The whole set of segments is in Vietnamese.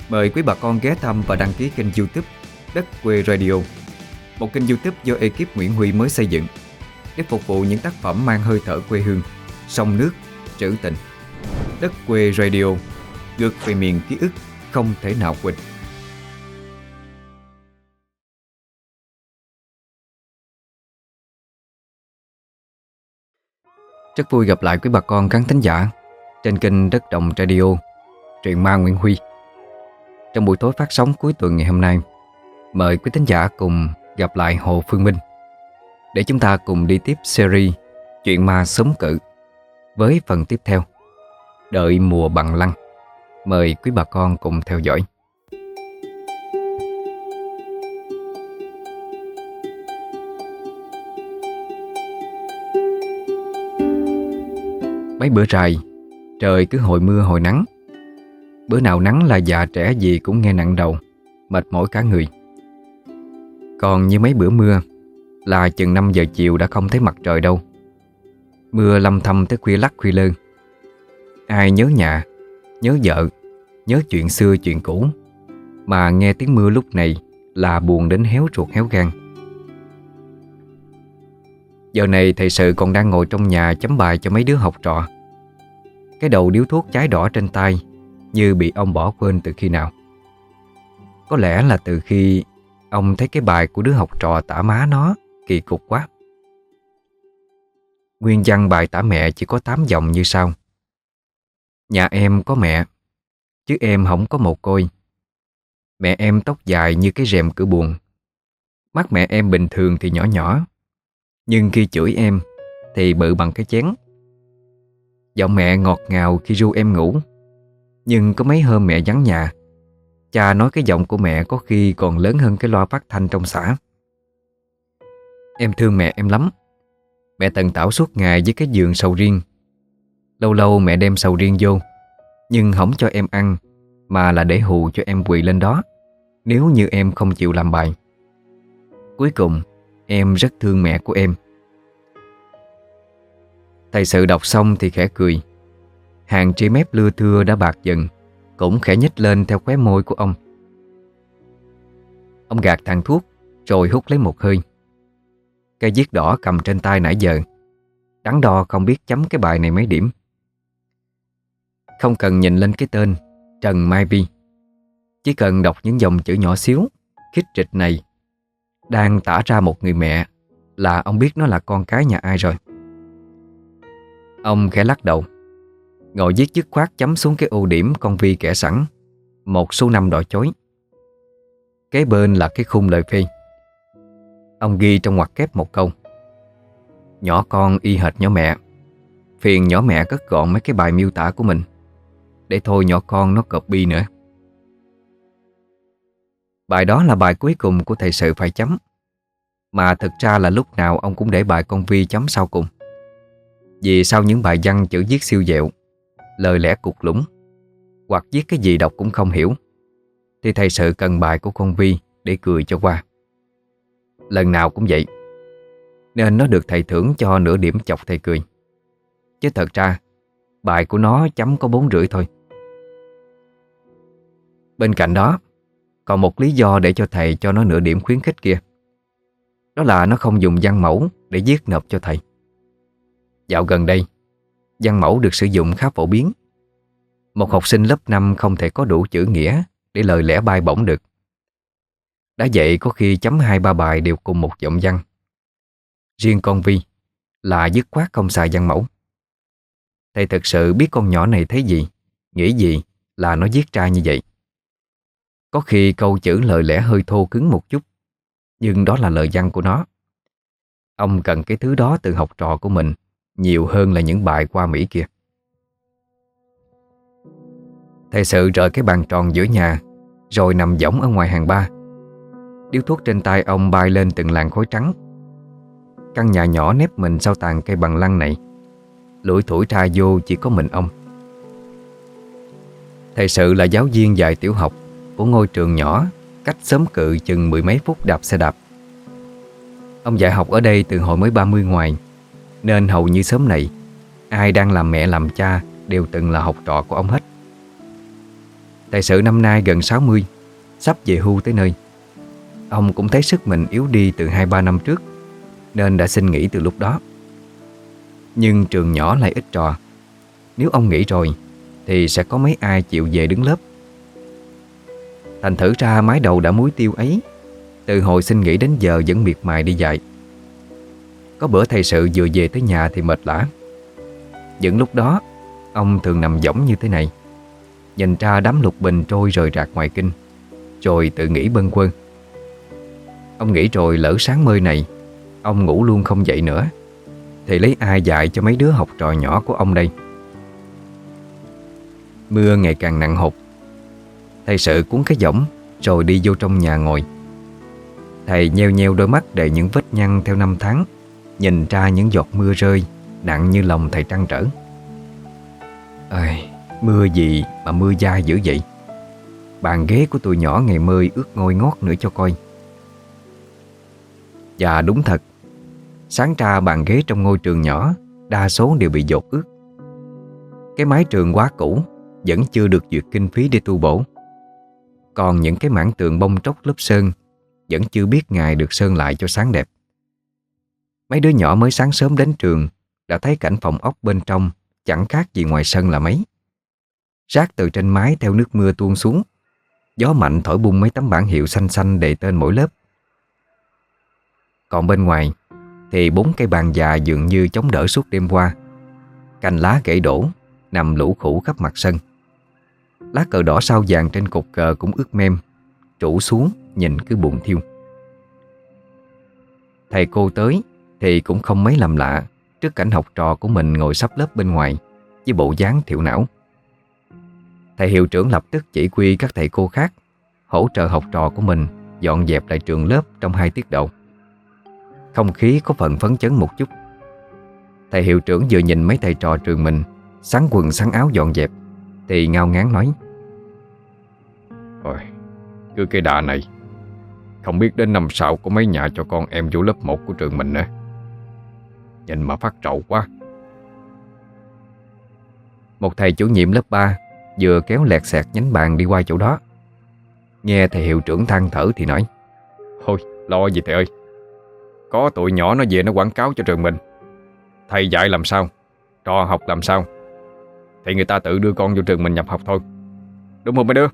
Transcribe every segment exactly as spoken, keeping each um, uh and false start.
Mời quý bà con ghé thăm và đăng ký kênh YouTube Đất Quê Radio, một kênh YouTube do ekip Nguyễn Huy mới xây dựng để phục vụ những tác phẩm mang hơi thở quê hương, sông nước, trữ tình. Đất Quê Radio, ngược về miền ký ức không thể nào quên. Rất vui gặp lại quý bà con khán thính giả trên kênh Đất Đồng Radio, truyện ma Nguyễn Huy. Trong buổi tối phát sóng cuối tuần ngày hôm nay, mời quý thính giả cùng gặp lại Hồ Phương Minh để chúng ta cùng đi tiếp series Chuyện ma sống cự với phần tiếp theo, Đợi mùa bằng lăng. Mời quý bà con cùng theo dõi. Mấy bữa rày, trời cứ hồi mưa hồi nắng. Bữa nào nắng là già trẻ gì cũng nghe nặng đầu, mệt mỏi cả người. Còn như mấy bữa mưa là chừng năm giờ chiều đã không thấy mặt trời đâu. Mưa lâm thâm tới khuya lắc khuya lơn. Ai nhớ nhà, nhớ vợ, nhớ chuyện xưa chuyện cũ, mà nghe tiếng mưa lúc này là buồn đến héo ruột héo gan. Giờ này thầy Sự còn đang ngồi trong nhà chấm bài cho mấy đứa học trò. Cái đầu điếu thuốc cháy đỏ trên tay như bị ông bỏ quên từ khi nào. Có lẽ là từ khi ông thấy cái bài của đứa học trò tả má nó kỳ cục quá. Nguyên văn bài tả mẹ chỉ có tám dòng như sau: Nhà em có mẹ, chứ em không có mồ côi. Mẹ em tóc dài như cái rèm cửa buồng. Mắt mẹ em bình thường thì nhỏ nhỏ, nhưng khi chửi em thì bự bằng cái chén. Giọng mẹ ngọt ngào khi ru em ngủ, nhưng có mấy hôm mẹ vắng nhà, cha nói cái giọng của mẹ có khi còn lớn hơn cái loa phát thanh trong xã. Em thương mẹ em lắm. Mẹ tần tảo suốt ngày với cái giường sầu riêng. Lâu lâu mẹ đem sầu riêng vô, nhưng không cho em ăn, mà là để hù cho em quỳ lên đó nếu như em không chịu làm bài. Cuối cùng em rất thương mẹ của em. Thầy Sự đọc xong thì khẽ cười. Hàng tri mép lưa thưa đã bạc dần cũng khẽ nhếch lên theo khóe môi của ông. Ông gạt tàn thuốc rồi hút lấy một hơi. Cây viết đỏ cầm trên tay nãy giờ đắn đo không biết chấm cái bài này mấy điểm. Không cần nhìn lên cái tên Trần Mai Vi, chỉ cần đọc những dòng chữ nhỏ xíu khít trịch này đang tả ra một người mẹ là ông biết nó là con cái nhà ai rồi. Ông khẽ lắc đầu, ngồi viết dứt khoát chấm xuống cái ưu điểm con Vi kẻ sẵn một số năm đỏ chối. Kế bên là cái khung lời phê. Ông ghi trong ngoặc kép một câu: Nhỏ con y hệt nhỏ mẹ. Phiền nhỏ mẹ cất gọn mấy cái bài miêu tả của mình, để thôi nhỏ con nó copy nữa. Bài đó là bài cuối cùng của thầy Sự phải chấm, mà thực ra là lúc nào ông cũng để bài con Vi chấm sau cùng. Vì sau những bài văn chữ viết siêu dẹo, lời lẽ cục lũng, hoặc viết cái gì đọc cũng không hiểu, thì thầy Sự cần bài của con Vi để cười cho qua. Lần nào cũng vậy, nên nó được thầy thưởng cho nửa điểm chọc thầy cười. Chứ thật ra bài của nó chấm có bốn rưỡi thôi. Bên cạnh đó còn một lý do để cho thầy cho nó nửa điểm khuyến khích kia. Đó là nó không dùng văn mẫu để viết nộp cho thầy. Dạo gần đây, văn mẫu được sử dụng khá phổ biến. Một học sinh lớp năm không thể có đủ chữ nghĩa để lời lẽ bay bổng được. Đã vậy có khi chấm hai ba bài đều cùng một giọng văn. Riêng con Vi là dứt khoát không xài văn mẫu. Thầy thực sự biết con nhỏ này thấy gì, nghĩ gì là nó viết ra như vậy. Có khi câu chữ lời lẽ hơi thô cứng một chút, nhưng đó là lời văn của nó. Ông cần cái thứ đó từ học trò của mình nhiều hơn là những bài qua Mỹ kia. Thầy Sự rời cái bàn tròn giữa nhà, rồi nằm võng ở ngoài hàng ba. Điếu thuốc trên tay ông bay lên từng làn khói trắng. Căn nhà nhỏ nép mình sau tàn cây bằng lăng này, lủi thủi ra vô chỉ có mình ông. Thầy Sự là giáo viên dạy tiểu học của ngôi trường nhỏ cách xóm Cự chừng mười mấy phút đạp xe đạp. Ông dạy học ở đây từ hồi mới ba mươi ngoài, nên hầu như xóm này ai đang làm mẹ làm cha đều từng là học trò của ông hết. Thầy sự năm nay gần sáu mươi, sắp về hưu tới nơi. Ông cũng thấy sức mình yếu đi từ hai ba năm trước, nên đã xin nghỉ từ lúc đó. Nhưng trường nhỏ lại ít trò. Nếu ông nghỉ rồi thì sẽ có mấy ai chịu về đứng lớp. Thành thử ra mái đầu đã muối tiêu ấy, từ hồi xin nghỉ đến giờ vẫn miệt mài đi dạy. Có bữa thầy sự vừa về tới nhà thì mệt lả. Những lúc đó ông thường nằm võng như thế này, nhìn ra đám lục bình trôi rời rạc ngoài kinh, rồi tự nghĩ bâng quơ. Ông nghĩ rồi lỡ sáng mơ này ông ngủ luôn không dậy nữa, thì lấy ai dạy cho mấy đứa học trò nhỏ của ông đây. Mưa ngày càng nặng hột. Thầy sự cuốn cái võng rồi đi vô trong nhà ngồi. Thầy nheo nheo đôi mắt đầy những vết nhăn theo năm tháng, nhìn ra những giọt mưa rơi nặng như lòng thầy trăn trở. Ơi, mưa gì mà mưa dai dữ vậy? Bàn ghế của tụi nhỏ ngày mơi ướt ngôi ngót nữa cho coi. Và đúng thật, sáng ra bàn ghế trong ngôi trường nhỏ đa số đều bị dột ướt. Cái mái trường quá cũ, vẫn chưa được duyệt kinh phí để tu bổ. Còn những cái mảng tường bong tróc lớp sơn vẫn chưa biết ngày được sơn lại cho sáng đẹp. Mấy đứa nhỏ mới sáng sớm đến trường đã thấy cảnh phòng ốc bên trong chẳng khác gì ngoài sân là mấy. Rác từ trên mái theo nước mưa tuôn xuống, gió mạnh thổi bung mấy tấm bảng hiệu xanh xanh đề tên mỗi lớp. Còn bên ngoài thì bốn cây bàn già dường như chống đỡ suốt đêm qua, cành lá gãy đổ nằm lũ khủ khắp mặt sân. Lá cờ đỏ sao vàng trên cột cờ cũng ướt mem, trũ xuống nhìn cứ buồn thiêu. Thầy cô tới thì cũng không mấy làm lạ trước cảnh học trò của mình ngồi sắp lớp bên ngoài với bộ dáng thiểu não. Thầy hiệu trưởng lập tức chỉ huy các thầy cô khác hỗ trợ học trò của mình dọn dẹp lại trường lớp trong hai tiết đầu. Không khí có phần phấn chấn một chút. Thầy hiệu trưởng vừa nhìn mấy thầy trò trường mình sắn quần sắn áo dọn dẹp thì ngao ngán nói: Ôi, cứ cái đà này, không biết đến năm sau có mấy nhà cho con em vô lớp một của trường mình nữa. Nhìn mà phát trậu quá. Một thầy chủ nhiệm lớp ba vừa kéo lẹt xẹt nhánh bàn đi qua chỗ đó. Nghe thầy hiệu trưởng than thở thì nói: Thôi, lo gì thầy ơi. Có tụi nhỏ nó về nó quảng cáo cho trường mình. Thầy dạy làm sao, trò học làm sao, thì người ta tự đưa con vô trường mình nhập học thôi. Đúng không mấy đứa?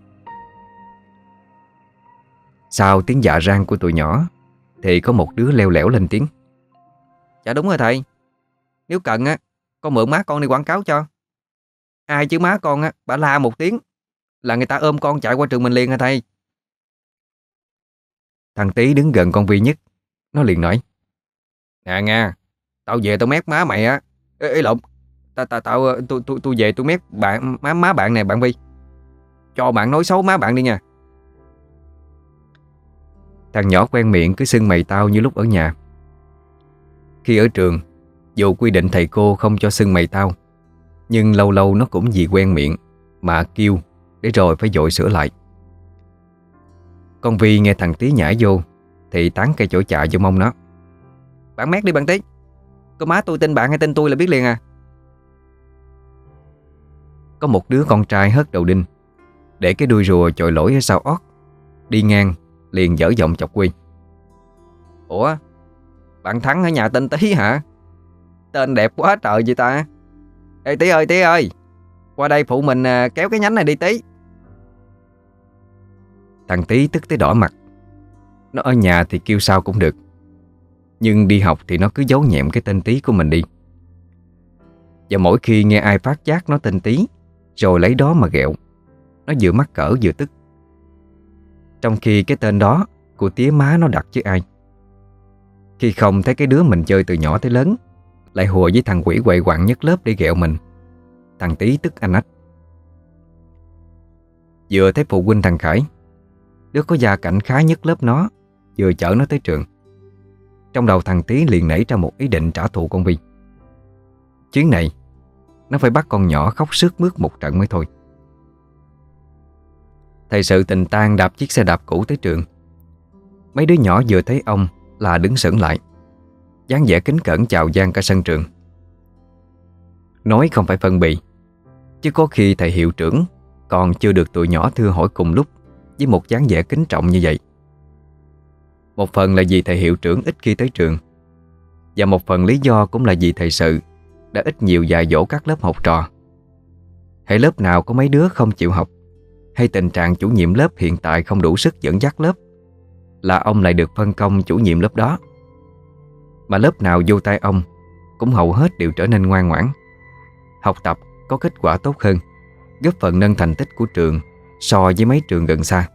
Sau tiếng dạ rang của tụi nhỏ thì có một đứa leo lẻo lên tiếng: Dạ đúng rồi thầy. Nếu cần á, con mượn má con đi quảng cáo cho. Ai chứ má con á, bà la một tiếng là người ta ôm con chạy qua trường mình liền hả thầy? Thằng Tý đứng gần con Vi nhất, nó liền nói: Nè nha, tao về tao mét má mày á. Ê, ê lộn, tao tao tao tôi tôi tôi về tôi mét bạn má má bạn nè bạn Vi. Cho bạn nói xấu má bạn đi nha. Thằng nhỏ quen miệng cứ xưng mày tao như lúc ở nhà. Khi ở trường, dù quy định thầy cô không cho xưng mày tao, nhưng lâu lâu nó cũng vì quen miệng mà kêu, để rồi phải vội sửa lại. Con Vi nghe thằng Tý nhảy vô thì tán cây chổi chà vô mông nó: Bạn mét đi bạn Tý, có má tôi tin bạn hay tin tôi là biết liền à. Có một đứa con trai hất đầu đinh, để cái đuôi rùa chồi lỗi ở sau ót, đi ngang liền dở giọng chọc Quy: Ủa, bạn Thắng ở nhà tên Tý hả? Tên đẹp quá trời vậy ta. Ê Tý ơi Tý ơi, qua đây phụ mình kéo cái nhánh này đi Tý. Thằng Tý tức tới đỏ mặt. Nó ở nhà thì kêu sao cũng được, nhưng đi học thì nó cứ giấu nhẹm cái tên Tý của mình đi. Và mỗi khi nghe ai phát giác nó tên Tý rồi lấy đó mà ghẹo, nó vừa mắc cỡ vừa tức. Trong khi cái tên đó của tía má nó đặt chứ ai. Khi không thấy cái đứa mình chơi từ nhỏ tới lớn lại hùa với thằng quỷ quậy quạng nhất lớp để ghẹo mình, thằng Tý tức anh ách. Vừa thấy phụ huynh thằng Khải, đứa có gia cảnh khá nhất lớp nó, vừa chở nó tới trường, trong đầu thằng Tý liền nảy ra một ý định trả thù con Vi. Chuyến này nó phải bắt con nhỏ khóc sướt mướt một trận mới thôi. Thầy sự tình tang đạp chiếc xe đạp cũ tới trường. Mấy đứa nhỏ vừa thấy ông là đứng sững lại, dáng vẻ kính cẩn chào gian cả sân trường. Nói không phải phân bì, chứ có khi thầy hiệu trưởng Còn chưa được tụi nhỏ thưa hỏi cùng lúc, với một dáng vẻ kính trọng như vậy. Một phần là vì thầy hiệu trưởng ít khi tới trường, và một phần lý do cũng là vì thầy Sự đã ít nhiều dạy dỗ các lớp học trò. Hễ lớp nào có mấy đứa không chịu học, hay tình trạng chủ nhiệm lớp hiện tại không đủ sức dẫn dắt lớp, là ông lại được phân công chủ nhiệm lớp đó. Mà lớp nào vô tay ông cũng hầu hết đều trở nên ngoan ngoãn, học tập có kết quả tốt hơn, góp phần nâng thành tích của trường so với mấy trường gần xa.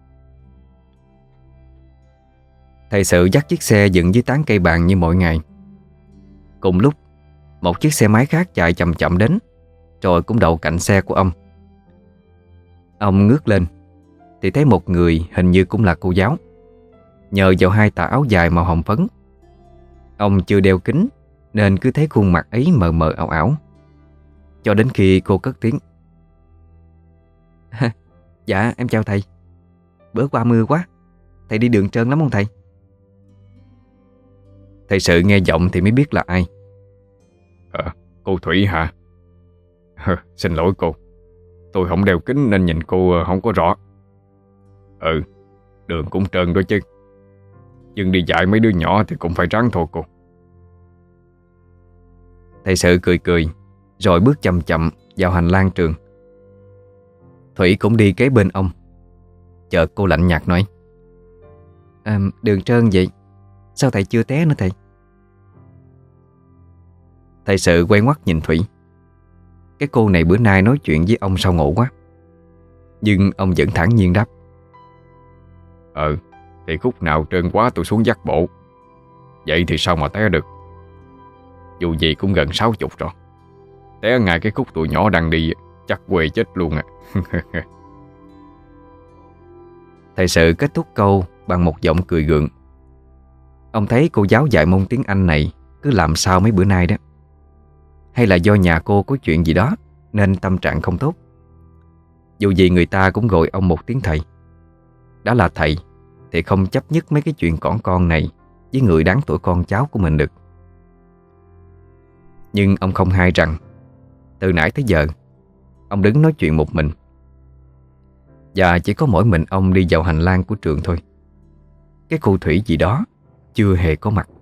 Thầy Sự dắt chiếc xe dựng dưới tán cây bàng như mọi ngày. Cùng lúc, một chiếc xe máy khác chạy chậm chậm đến, rồi cũng đậu cạnh xe của ông. Ông ngước lên thì thấy một người hình như cũng là cô giáo. Nhờ vào hai tà áo dài màu hồng phấn, ông chưa đeo kính nên cứ thấy khuôn mặt ấy mờ mờ ảo ảo, cho đến khi cô cất tiếng: "Dạ em chào thầy. Bữa qua mưa quá, thầy đi đường trơn lắm không thầy?" Thầy Sự nghe giọng thì mới biết là ai. Ờ, cô Thủy hả? Hơ, xin lỗi cô, tôi không đeo kính nên nhìn cô không có rõ. Ừ, đường cũng trơn đó chứ, nhưng đi dạy mấy đứa nhỏ thì cũng phải ráng thôi cô. Thầy Sự cười cười, rồi bước chậm chậm vào hành lang trường. Thủy cũng đi kế bên ông. Chợt cô lạnh nhạt nói: à, "Đường trơn vậy, sao thầy chưa té nữa thầy?" Thầy Sự quay ngoắt nhìn Thủy. Cái cô này bữa nay nói chuyện với ông sao ngộ quá. Nhưng ông vẫn thản nhiên đáp: Ừ, thì khúc nào trơn quá tôi xuống dắt bộ. Vậy thì sao mà té được. Dù gì cũng gần sáu chục rồi. Té ngay cái khúc tụi nhỏ đang đi chắc quê chết luôn à. Thầy Sự kết thúc câu bằng một giọng cười gượng. Ông thấy cô giáo dạy môn tiếng Anh này cứ làm sao mấy bữa nay đó. Hay là do nhà cô có chuyện gì đó nên tâm trạng không tốt. Dù gì người ta cũng gọi ông một tiếng thầy. Đã là thầy thì không chấp nhất mấy cái chuyện cỏn con này với người đáng tuổi con cháu của mình được. Nhưng ông không hay rằng từ nãy tới giờ ông đứng nói chuyện một mình, và chỉ có mỗi mình ông đi vào hành lang của trường thôi. Cái cô Thủy gì đó chưa hề có mặt.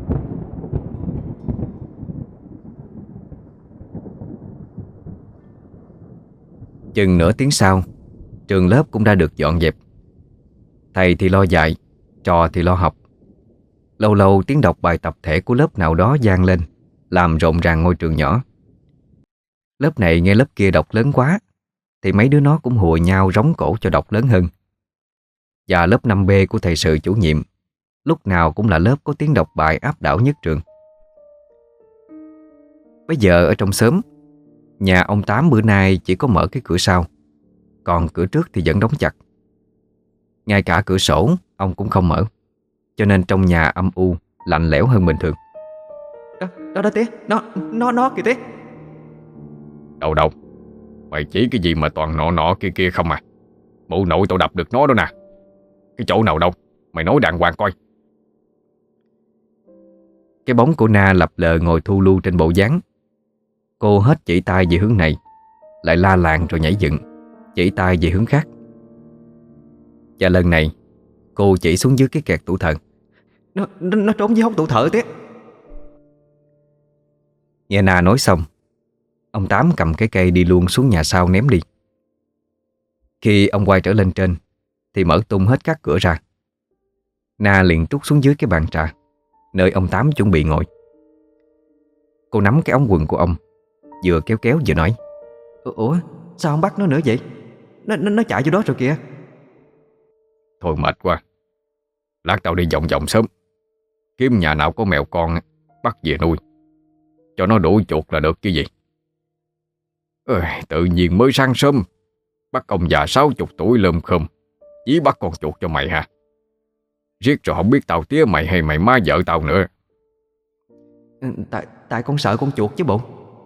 Chừng nửa tiếng sau, trường lớp cũng đã được dọn dẹp. Thầy thì lo dạy, trò thì lo học. Lâu lâu tiếng đọc bài tập thể của lớp nào đó vang lên, làm rộn ràng ngôi trường nhỏ. Lớp này nghe lớp kia đọc lớn quá thì mấy đứa nó cũng hùa nhau rống cổ cho đọc lớn hơn. Và lớp năm B của thầy Sự chủ nhiệm lúc nào cũng là lớp có tiếng đọc bài áp đảo nhất trường. Bây giờ ở trong xóm, nhà ông Tám bữa nay chỉ có mở cái cửa sau, còn cửa trước thì vẫn đóng chặt. Ngay cả cửa sổ ông cũng không mở, cho nên trong nhà âm u, lạnh lẽo hơn bình thường. Đó, đó, đó tía, nó, nó, nó kìa tía. Đâu đâu, mày chỉ cái gì mà toàn nọ nọ kia kia không à. Mụ nội tao đập được nó đó nè. Cái chỗ nào đâu, mày nói đàng hoàng coi. Cái bóng của Na lập lờ ngồi thu lưu trên bộ dáng. Cô hết chỉ tay về hướng này, lại la làng rồi nhảy dựng, chỉ tay về hướng khác. Và lần này cô chỉ xuống dưới cái kẹt tủ thờ. Nó, nó, nó trốn dưới hốc tủ thờ tía. Nghe Na nói xong, ông Tám cầm cái cây đi luôn xuống nhà sau ném đi. Khi ông quay trở lên trên thì mở tung hết các cửa ra. Na liền trút xuống dưới cái bàn trà, nơi ông Tám chuẩn bị ngồi. Cô nắm cái ống quần của ông, vừa kéo kéo vừa nói: Ủa sao không bắt nó nữa vậy? Nó, nó, nó chạy vô đó rồi kìa. Thôi mệt quá, lát tao đi vòng vòng sớm, kiếm nhà nào có mèo con bắt về nuôi, cho nó đuổi chuột là được chứ gì. Ơi, tự nhiên mới sáng sớm bắt ông già sáu chục tuổi lơm khơm dí bắt con chuột cho mày hả? Riết rồi không biết tao tía mày hay mày má vợ tao nữa. Tại tại con sợ con chuột chứ bộ.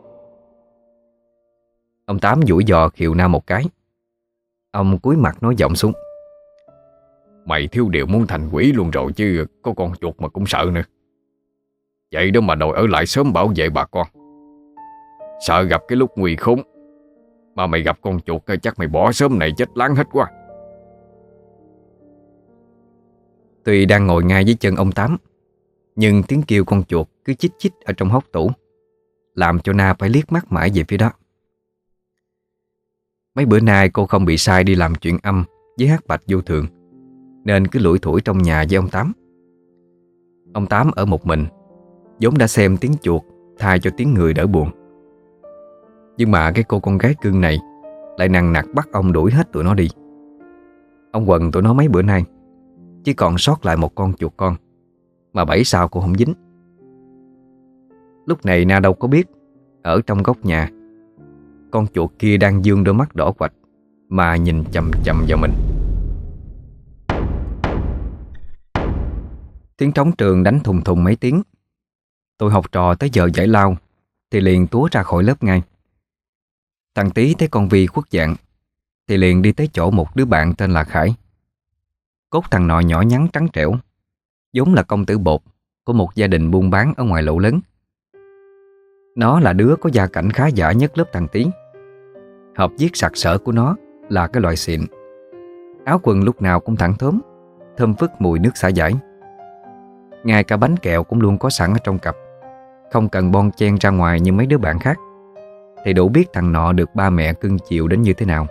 Ông Tám dũi dò khiều Na một cái. Ông cúi mặt nói giọng xuống: Mày thiếu điều muốn thành quỷ luôn rồi chứ, có con chuột mà cũng sợ nữa. Vậy đó mà đòi ở lại sớm bảo vệ bà con. Sợ gặp cái lúc nguy khốn Mà mày gặp con chuột chắc mày bỏ sớm này chết láng hết quá. Tuy đang ngồi ngay dưới chân ông Tám, nhưng tiếng kêu con chuột cứ chích chích ở trong hốc tủ, làm cho Na phải liếc mắt mãi về phía đó. Mấy bữa nay cô không bị sai đi làm chuyện âm với Hắc Bạch vô thường, nên cứ lủi thủi trong nhà với ông Tám. Ông Tám ở một mình, vốn đã xem tiếng chuột thay cho tiếng người đỡ buồn. Nhưng mà cái cô con gái cưng này lại nằng nặc bắt ông đuổi hết tụi nó đi. Ông quần tụi nó mấy bữa nay, chỉ còn sót lại một con chuột con, mà bảy sao cô không dính. Lúc này Na đâu có biết, ở trong góc nhà, con chuột kia đang dương đôi mắt đỏ quạch mà nhìn chằm chằm vào mình. Tiếng trống trường đánh thùng thùng mấy tiếng. Tụi học trò tới giờ giải lao thì liền túa ra khỏi lớp ngay. Thằng Tí thấy con Vi khuất dạng thì liền đi tới chỗ một đứa bạn tên là Khải. Cốt thằng nọ nhỏ nhắn trắng trẻo, vốn là công tử bột của một gia đình buôn bán ở ngoài lộ lớn. Nó là đứa có gia cảnh khá giả nhất lớp thằng Tí. Hợp viết sặc sỡ của nó là cái loại xịn. Áo quần lúc nào cũng thẳng thớm, thơm phức mùi nước xả giải. Ngay cả bánh kẹo cũng luôn có sẵn ở trong cặp, không cần bon chen ra ngoài như mấy đứa bạn khác, thì đủ biết thằng nọ được ba mẹ cưng chiều đến như thế nào.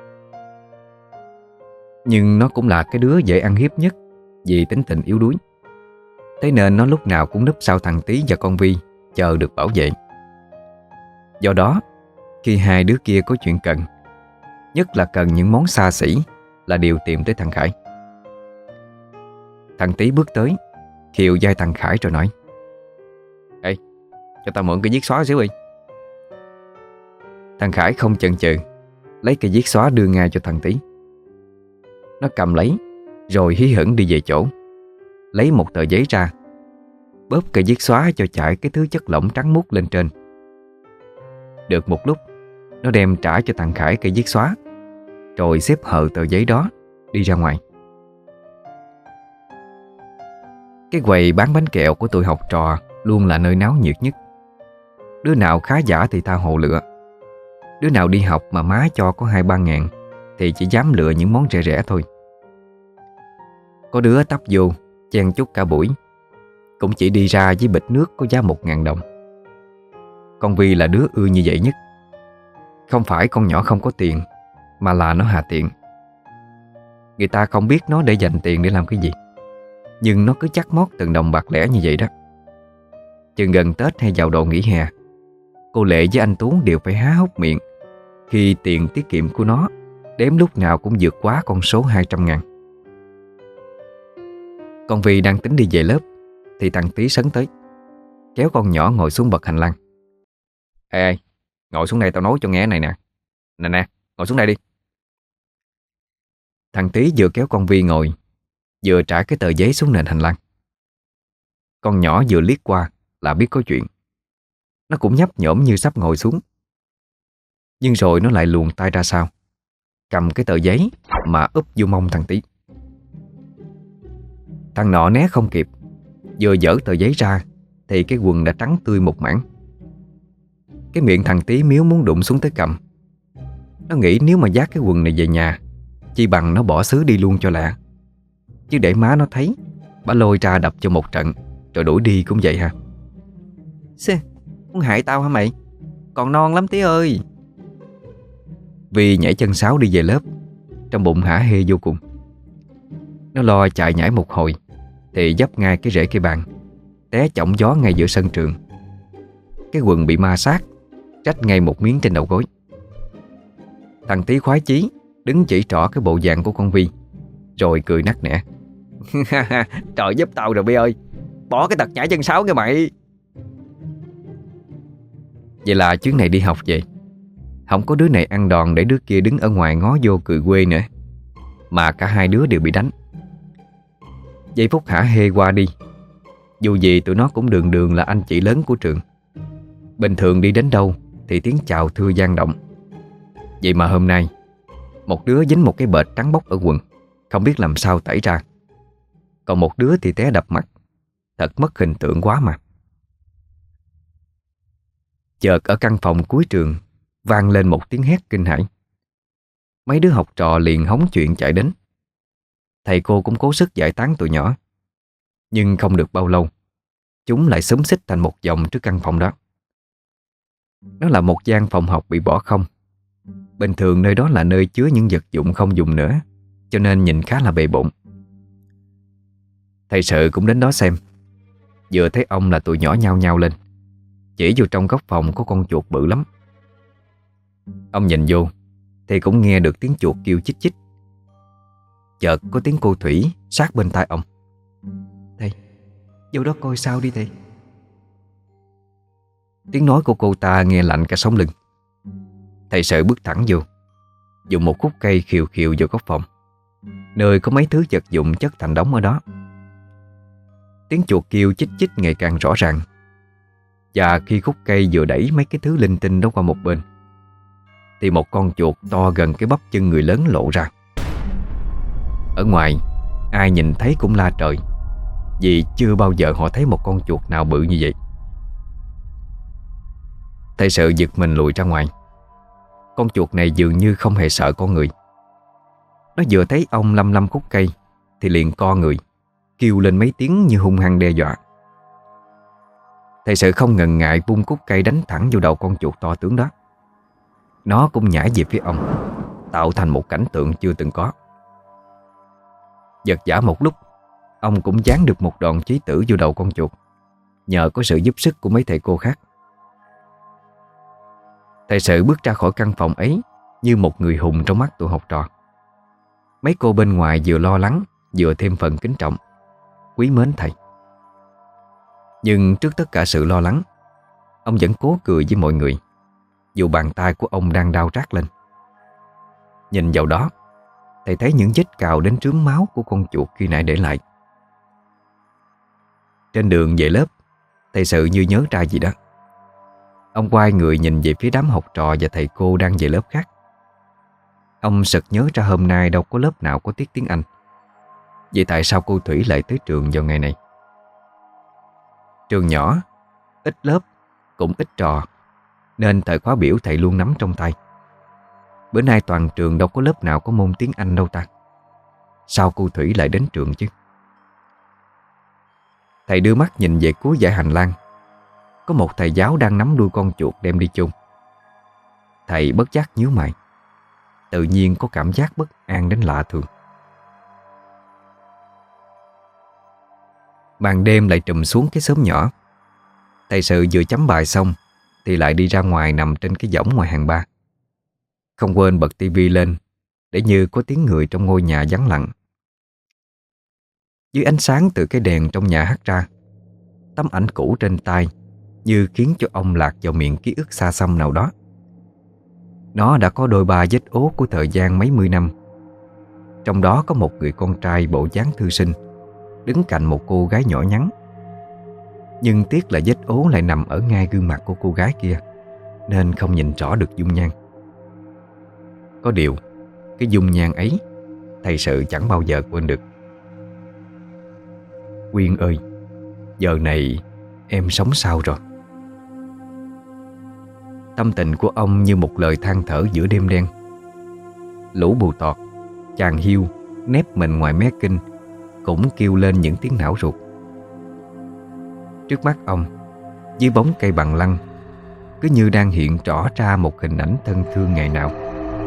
Nhưng nó cũng là cái đứa dễ ăn hiếp nhất vì tính tình yếu đuối. Thế nên nó lúc nào cũng núp sau thằng Tí và con Vi, chờ được bảo vệ. Do đó, khi hai đứa kia có chuyện cần, nhất là cần những món xa xỉ, là đều tìm tới thằng Khải. Thằng Tí bước tới, khiều vai thằng Khải rồi nói: "Ê, cho tao mượn cái viết xóa xíu đi." Thằng Khải không chần chừ, lấy cây viết xóa đưa ngay cho thằng Tí. Nó cầm lấy, rồi hí hửng đi về chỗ, lấy một tờ giấy ra, bóp cây viết xóa cho chảy cái thứ chất lỏng trắng muốt lên trên. Được một lúc, nó đem trả cho thằng Khải cây viết xóa, rồi xếp hờ tờ giấy đó đi ra ngoài. Cái quầy bán bánh kẹo của tụi học trò luôn là nơi náo nhiệt nhất. Đứa nào khá giả thì tha hồ lựa. Đứa nào đi học mà má cho có hai ba ngàn thì chỉ dám lựa những món rẻ rẻ thôi. Có đứa tấp vô chen chúc cả buổi, cũng chỉ đi ra với bịch nước có giá một ngàn đồng. Con Vi là đứa ưa như vậy nhất. Không phải con nhỏ không có tiền, mà là nó hà tiện. Người ta không biết nó để dành tiền để làm cái gì, nhưng nó cứ chắc mót từng đồng bạc lẻ như vậy đó. Chừng gần Tết hay vào độ nghỉ hè, cô Lệ với anh Tú đều phải há hốc miệng khi tiền tiết kiệm của nó đếm lúc nào cũng vượt quá con số hai trăm ngàn. Con Vi đang tính đi về lớp thì thằng Tí sấn tới, kéo con nhỏ ngồi xuống bậc hành lang. Ê, ê, ngồi xuống đây tao nói cho nghe này nè. Nè nè, ngồi xuống đây đi. Thằng Tí vừa kéo con Vi ngồi, vừa trải cái tờ giấy xuống nền hành lang. Con nhỏ vừa liếc qua là biết có chuyện. Nó cũng nhấp nhổm như sắp ngồi xuống, nhưng rồi nó lại luồn tay ra sau, cầm cái tờ giấy mà úp vô mông thằng Tí. Thằng nọ né không kịp, vừa dở tờ giấy ra thì cái quần đã trắng tươi một mảng. Cái miệng thằng Tí miếu muốn đụng xuống tới cầm. Nó nghĩ nếu mà vác cái quần này về nhà, chi bằng nó bỏ xứ đi luôn cho lẹ. Chứ để má nó thấy, bà lôi ra đập cho một trận rồi đuổi đi cũng vậy ha. Xê, muốn hại tao hả mày? Còn non lắm Tí ơi. Vi nhảy chân sáo đi về lớp, trong bụng hả hê vô cùng. Nó lo chạy nhảy một hồi thì dấp ngay cái rễ cây bàn, té chỏng gió ngay giữa sân trường. Cái quần bị ma sát, rách ngay một miếng trên đầu gối. Thằng Tí khoái chí đứng chỉ trỏ cái bộ dạng của con Vi, rồi cười nắc nẻ. Trời giúp tao rồi Vi ơi, bỏ cái tật nhảy chân sáo kìa mày. Vậy là chuyến này đi học về, không có đứa này ăn đòn để đứa kia đứng ở ngoài ngó vô cười quê nữa, mà cả hai đứa đều bị đánh. Giây phút hả hê qua đi. Dù gì tụi nó cũng đường đường là anh chị lớn của trường. Bình thường đi đến đâu thì tiếng chào thưa vang động. Vậy mà hôm nay, một đứa dính một cái bệt trắng bóc ở quần, không biết làm sao tẩy ra. Còn một đứa thì té đập mặt. Thật mất hình tượng quá mà. Chợt ở căn phòng cuối trường vang lên một tiếng hét kinh hãi. Mấy đứa học trò liền hóng chuyện chạy đến. Thầy cô cũng cố sức giải tán tụi nhỏ, nhưng không được bao lâu, chúng lại xúm xít thành một vòng trước căn phòng đó. Nó là một gian phòng học bị bỏ không. Bình thường nơi đó là nơi chứa những vật dụng không dùng nữa, cho nên nhìn khá là bề bộn. Thầy sự cũng đến đó xem. Vừa thấy ông là tụi nhỏ nhao nhao lên, chỉ vô trong góc phòng có con chuột bự lắm. Ông nhìn vô thì cũng nghe được tiếng chuột kêu chích chích. Chợt có tiếng cô Thủy sát bên tai ông: "Thầy, vô đó coi sao đi thầy." Tiếng nói của cô ta nghe lạnh cả sống lưng. Thầy sợ bước thẳng vô, dùng một khúc cây khều khều vào góc phòng, nơi có mấy thứ vật dụng chất thành đống ở đó. Tiếng chuột kêu chích chích ngày càng rõ ràng. Và khi khúc cây vừa đẩy mấy cái thứ linh tinh đó qua một bên, thì một con chuột to gần cái bắp chân người lớn lộ ra. Ở ngoài, ai nhìn thấy cũng la trời, vì chưa bao giờ họ thấy một con chuột nào bự như vậy. Thầy sợ giật mình lùi ra ngoài. Con chuột này dường như không hề sợ con người. Nó vừa thấy ông lăm lăm khúc cây thì liền co người, kêu lên mấy tiếng như hung hăng đe dọa. Thầy sợ không ngần ngại vung khúc cây đánh thẳng vô đầu con chuột to tướng đó. Nó cũng nhảy về phía ông, tạo thành một cảnh tượng chưa từng có. Giật giả một lúc, ông cũng giáng được một đòn chí tử vô đầu con chuột, nhờ có sự giúp sức của mấy thầy cô khác. Thầy sự bước ra khỏi căn phòng ấy như một người hùng trong mắt tụi học trò. Mấy cô bên ngoài vừa lo lắng, vừa thêm phần kính trọng, quý mến thầy. Nhưng trước tất cả sự lo lắng, ông vẫn cố cười với mọi người, dù bàn tay của ông đang đau rát lên. Nhìn vào đó, thầy thấy những vết cào đến trướng máu của con chuột khi nãy để lại. Trên đường về lớp, thầy sự như nhớ ra gì đó. Ông quay người nhìn về phía đám học trò và thầy cô đang về lớp khác. Ông sực nhớ ra hôm nay đâu có lớp nào có tiết tiếng Anh. Vậy tại sao cô Thủy lại tới trường vào ngày này? Trường nhỏ, ít lớp, cũng ít trò, nên thời khóa biểu thầy luôn nắm trong tay. Bữa nay toàn trường đâu có lớp nào có môn tiếng Anh đâu ta. Sao cô Thủy lại đến trường chứ? Thầy đưa mắt nhìn về cuối dãy hành lang. Có một thầy giáo đang nắm đuôi con chuột đem đi chôn. Thầy bất giác nhíu mày, tự nhiên có cảm giác bất an đến lạ thường. Màn đêm lại trùm xuống cái xóm nhỏ. Thầy sự vừa chấm bài xong thì lại đi ra ngoài nằm trên cái võng ngoài hàng ba. Không quên bật tivi lên để như có tiếng người trong ngôi nhà vắng lặng. Dưới ánh sáng từ cái đèn trong nhà hắt ra, tấm ảnh cũ trên tay như khiến cho ông lạc vào miệng ký ức xa xăm nào đó. Nó đã có đôi ba vết ố của thời gian mấy mươi năm. Trong đó có một người con trai bộ dáng thư sinh đứng cạnh một cô gái nhỏ nhắn. Nhưng tiếc là vết ố lại nằm ở ngay gương mặt của cô gái kia, nên không nhìn rõ được dung nhan. Có điều, cái dung nhan ấy thầy sự chẳng bao giờ quên được. Quyên ơi, giờ này em sống sao rồi? Tâm tình của ông như một lời than thở giữa đêm đen. Lũ bù tọt, chàng hiu nép mình ngoài mé kinh cũng kêu lên những tiếng não ruột. Trước mắt ông, dưới bóng cây bằng lăng, cứ như đang hiện rõ ra một hình ảnh thân thương ngày nào.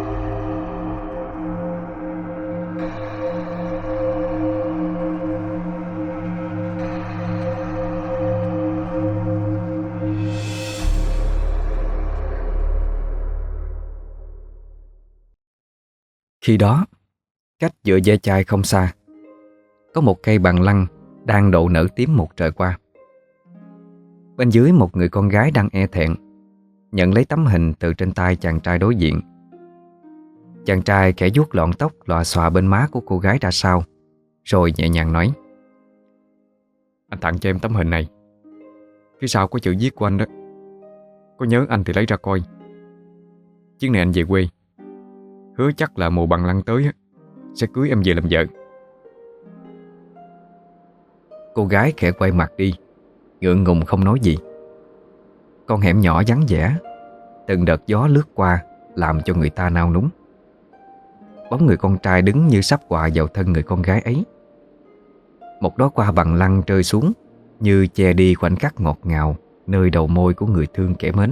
Khi đó, cách giữa ve chai không xa, có một cây bằng lăng đang đậu nở tím một trời qua. Bên dưới một người con gái đang e thẹn nhận lấy tấm hình từ trên tay chàng trai đối diện. Chàng trai khẽ vuốt lọn tóc lòa xòa bên má của cô gái ra sau, rồi nhẹ nhàng nói: "Anh tặng cho em tấm hình này. Phía sau có chữ viết của anh đó. Có nhớ anh thì lấy ra coi. Chuyến này anh về quê, hứa chắc là mùa bằng lăng tới á, sẽ cưới em về làm vợ." Cô gái khẽ quay mặt đi, ngượng ngùng không nói gì. Con hẻm nhỏ vắng vẻ, Từng đợt gió lướt qua làm cho người ta nao núng. Bóng người con trai đứng như sắp quạ vào thân người con gái ấy. Một đóa hoa bằng lăng rơi xuống, như che đi khoảnh khắc ngọt ngào nơi đầu môi của người thương kẻ mến.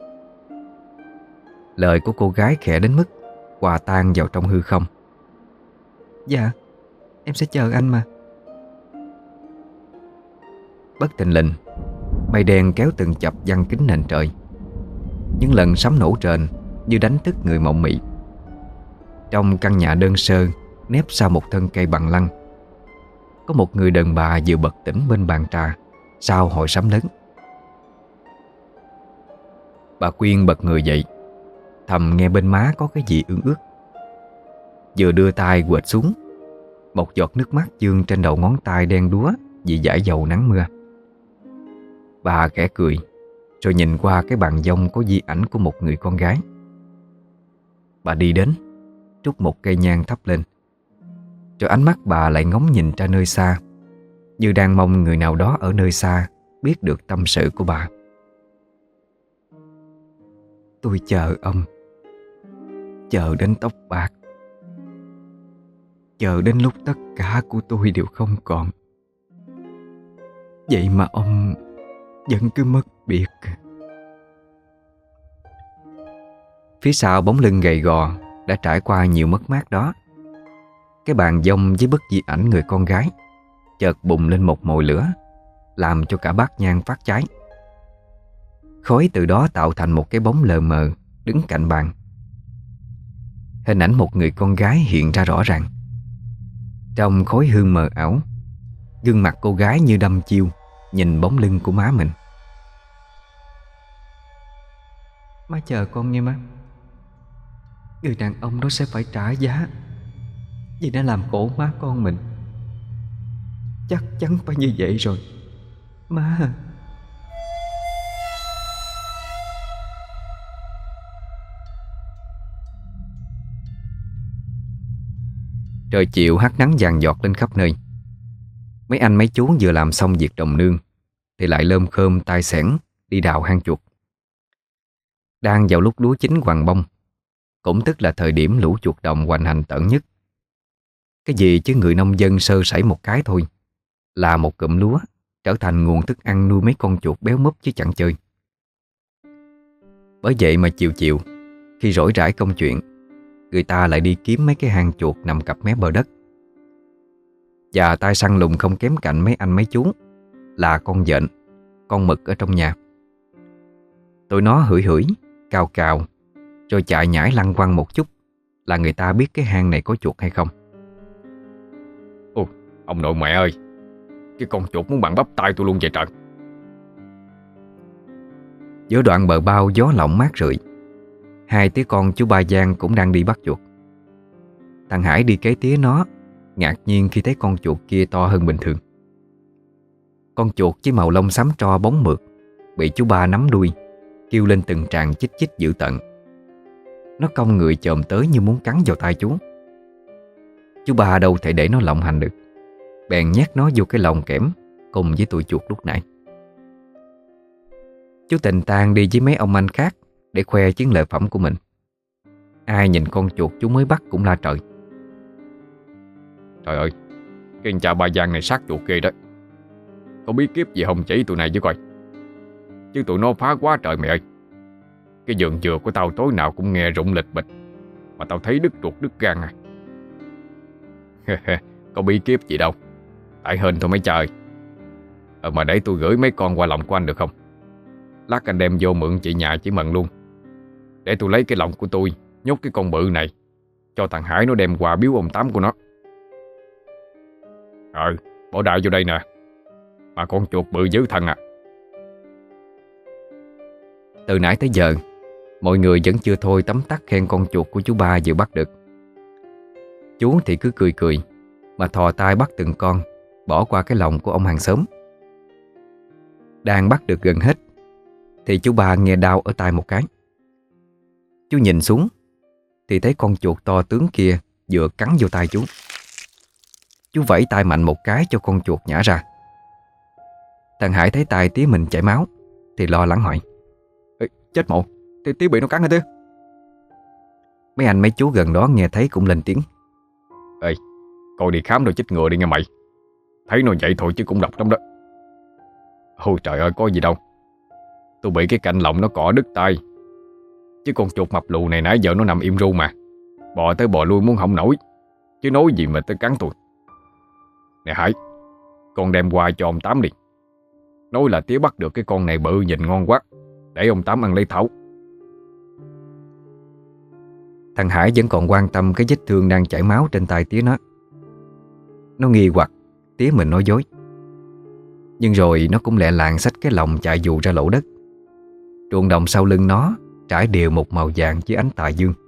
Lời của cô gái khẽ đến mức hòa tan vào trong hư không. Dạ, em sẽ chờ anh mà. Bất thình lình, mây đen kéo từng chập giăng kín nền trời. Những lần sấm nổ trền như đánh thức người mộng mị. Trong căn nhà đơn sơ nép sau một thân cây bằng lăng, có một người đàn bà vừa bật tỉnh bên bàn trà sau hội sấm lớn. Bà Quyên bật người dậy, thầm nghe bên má có cái gì ương ướt. Vừa đưa tay quệt xuống, một giọt nước mắt dương trên đầu ngón tay đen đúa vì dải dầu nắng mưa. Bà khẽ cười, rồi nhìn qua cái bàn dông có di ảnh của một người con gái. Bà đi đến, trút một cây nhang thắp lên, rồi ánh mắt bà lại ngóng nhìn ra nơi xa, như đang mong người nào đó ở nơi xa biết được tâm sự của bà. Tôi chờ ông, chờ đến tóc bạc, chờ đến lúc tất cả của tôi đều không còn. Vậy mà ông vẫn cứ mất biệt. Phía sau bóng lưng gầy gò đã trải qua nhiều mất mát đó, cái bàn dông với bức di ảnh người con gái chợt bùng lên một mồi lửa, làm cho cả bát nhang phát cháy. Khói từ đó tạo thành một cái bóng lờ mờ đứng cạnh bàn. Hình ảnh một người con gái hiện ra rõ ràng. Trong khói hương mờ ảo, gương mặt cô gái như đăm chiêu nhìn bóng lưng của má mình. Má chờ con nghe má. Người đàn ông đó sẽ phải trả giá vì đã làm khổ má con mình. Chắc chắn phải như vậy rồi má. Trời chiều hắt nắng vàng giọt lên khắp nơi. Mấy anh mấy chú vừa làm xong việc đồng nương thì lại lơm khơm tai xẻng đi đào hang chuột. Đang vào lúc lúa chín hoàng bông, cũng tức là thời điểm lũ chuột đồng hoành hành tợn nhất. Cái gì chứ người nông dân sơ sẩy một cái thôi là một cụm lúa trở thành nguồn thức ăn nuôi mấy con chuột béo múp chứ chẳng chơi. Bởi vậy mà chiều chiều, khi rỗi rãi công chuyện, người ta lại đi kiếm mấy cái hang chuột nằm cặp mé bờ đất. Và tay săn lùng không kém cạnh mấy anh mấy chú là con dện, con mực ở trong nhà. Tụi nó hửi hửi, cào cào, rồi chạy nhảy lăn quăng một chút là người ta biết cái hang này có chuột hay không. Ồ, ông nội mẹ ơi, cái con chuột muốn bằng bắp tay tôi luôn vậy trời. Giữa đoạn bờ bao gió lộng mát rượi, hai tiếng con chú Ba Giang cũng đang đi bắt chuột. Thằng Hải đi kế tía nó, ngạc nhiên khi thấy con chuột kia to hơn bình thường. Con chuột với màu lông xám tro bóng mượt bị chú Ba nắm đuôi, kêu lên từng tràng chích chích dữ tợn. Nó cong người chồm tới như muốn cắn vào tay chú. Chú Ba đâu thể để nó lộng hành được, bèn nhét nó vô cái lồng kẽm cùng với tụi chuột lúc nãy. Chú Tình Tang đi với mấy ông anh khác để khoe chiến lợi phẩm của mình. Ai nhìn con chuột chú mới bắt cũng la trời. Trời ơi, cái anh cha Ba Giang này sát chuột ghê đó. Có bí kíp gì không chỉ tụi này chứ coi. Chứ tụi nó phá quá trời mẹ ơi. Cái vườn dừa của tao tối nào cũng nghe rụng lịch bịch, mà tao thấy đứt ruột đứt gan à. Có bí kíp gì đâu, tại hên thôi mấy cha ơi. Ờ mà để tôi gửi mấy con qua lòng của anh được không? Lát anh đem vô mượn chị nhà chị Mận luôn, để tôi lấy cái lọng của tôi nhốt cái con bự này, cho thằng Hải nó đem quà biếu ông Tám của nó. Ờ, bỏ đại vô đây nè. Mà con chuột bự dữ thần à. Từ nãy tới giờ, mọi người vẫn chưa thôi tấm tắc khen con chuột của chú Ba vừa bắt được. Chú thì cứ cười cười mà thò tay bắt từng con, bỏ qua cái lồng của ông hàng xóm. Đang bắt được gần hết thì chú Ba nghe đau ở tai một cái. Chú nhìn xuống thì thấy con chuột to tướng kia vừa cắn vô tay chú. Chú vẫy tay mạnh một cái cho con chuột nhả ra. Thằng Hải thấy tay tía mình chảy máu thì lo lắng hỏi: Ê, chết mộ, Tía, tía bị nó cắn hả tía? Mấy anh mấy chú gần đó nghe thấy cũng lên tiếng. Ê, coi đi khám rồi chích ngừa đi nghe mày. Thấy nó vậy thôi chứ cũng độc lắm đó. Ôi trời ơi, có gì đâu. Tôi bị cái cạnh lọng nó cỏ đứt tay. Chứ con chuột mập lù này nãy giờ nó nằm im ru mà. Bò tới bò lui muốn không nổi. Chứ nói gì mà tới cắn tôi. Nè Hải, con đem qua cho ông Tám đi. Nói là tía bắt được cái con này bự nhìn ngon quá, để ông Tám ăn lấy thảo. Thằng Hải vẫn còn quan tâm cái vết thương đang chảy máu trên tay tía nó. Nó nghi hoặc tía mình nói dối. Nhưng rồi nó cũng lẹ làng xách cái lồng chạy dù ra lỗ đất. Ruộng đồng sau lưng nó trải đều một màu vàng dưới ánh tà dương.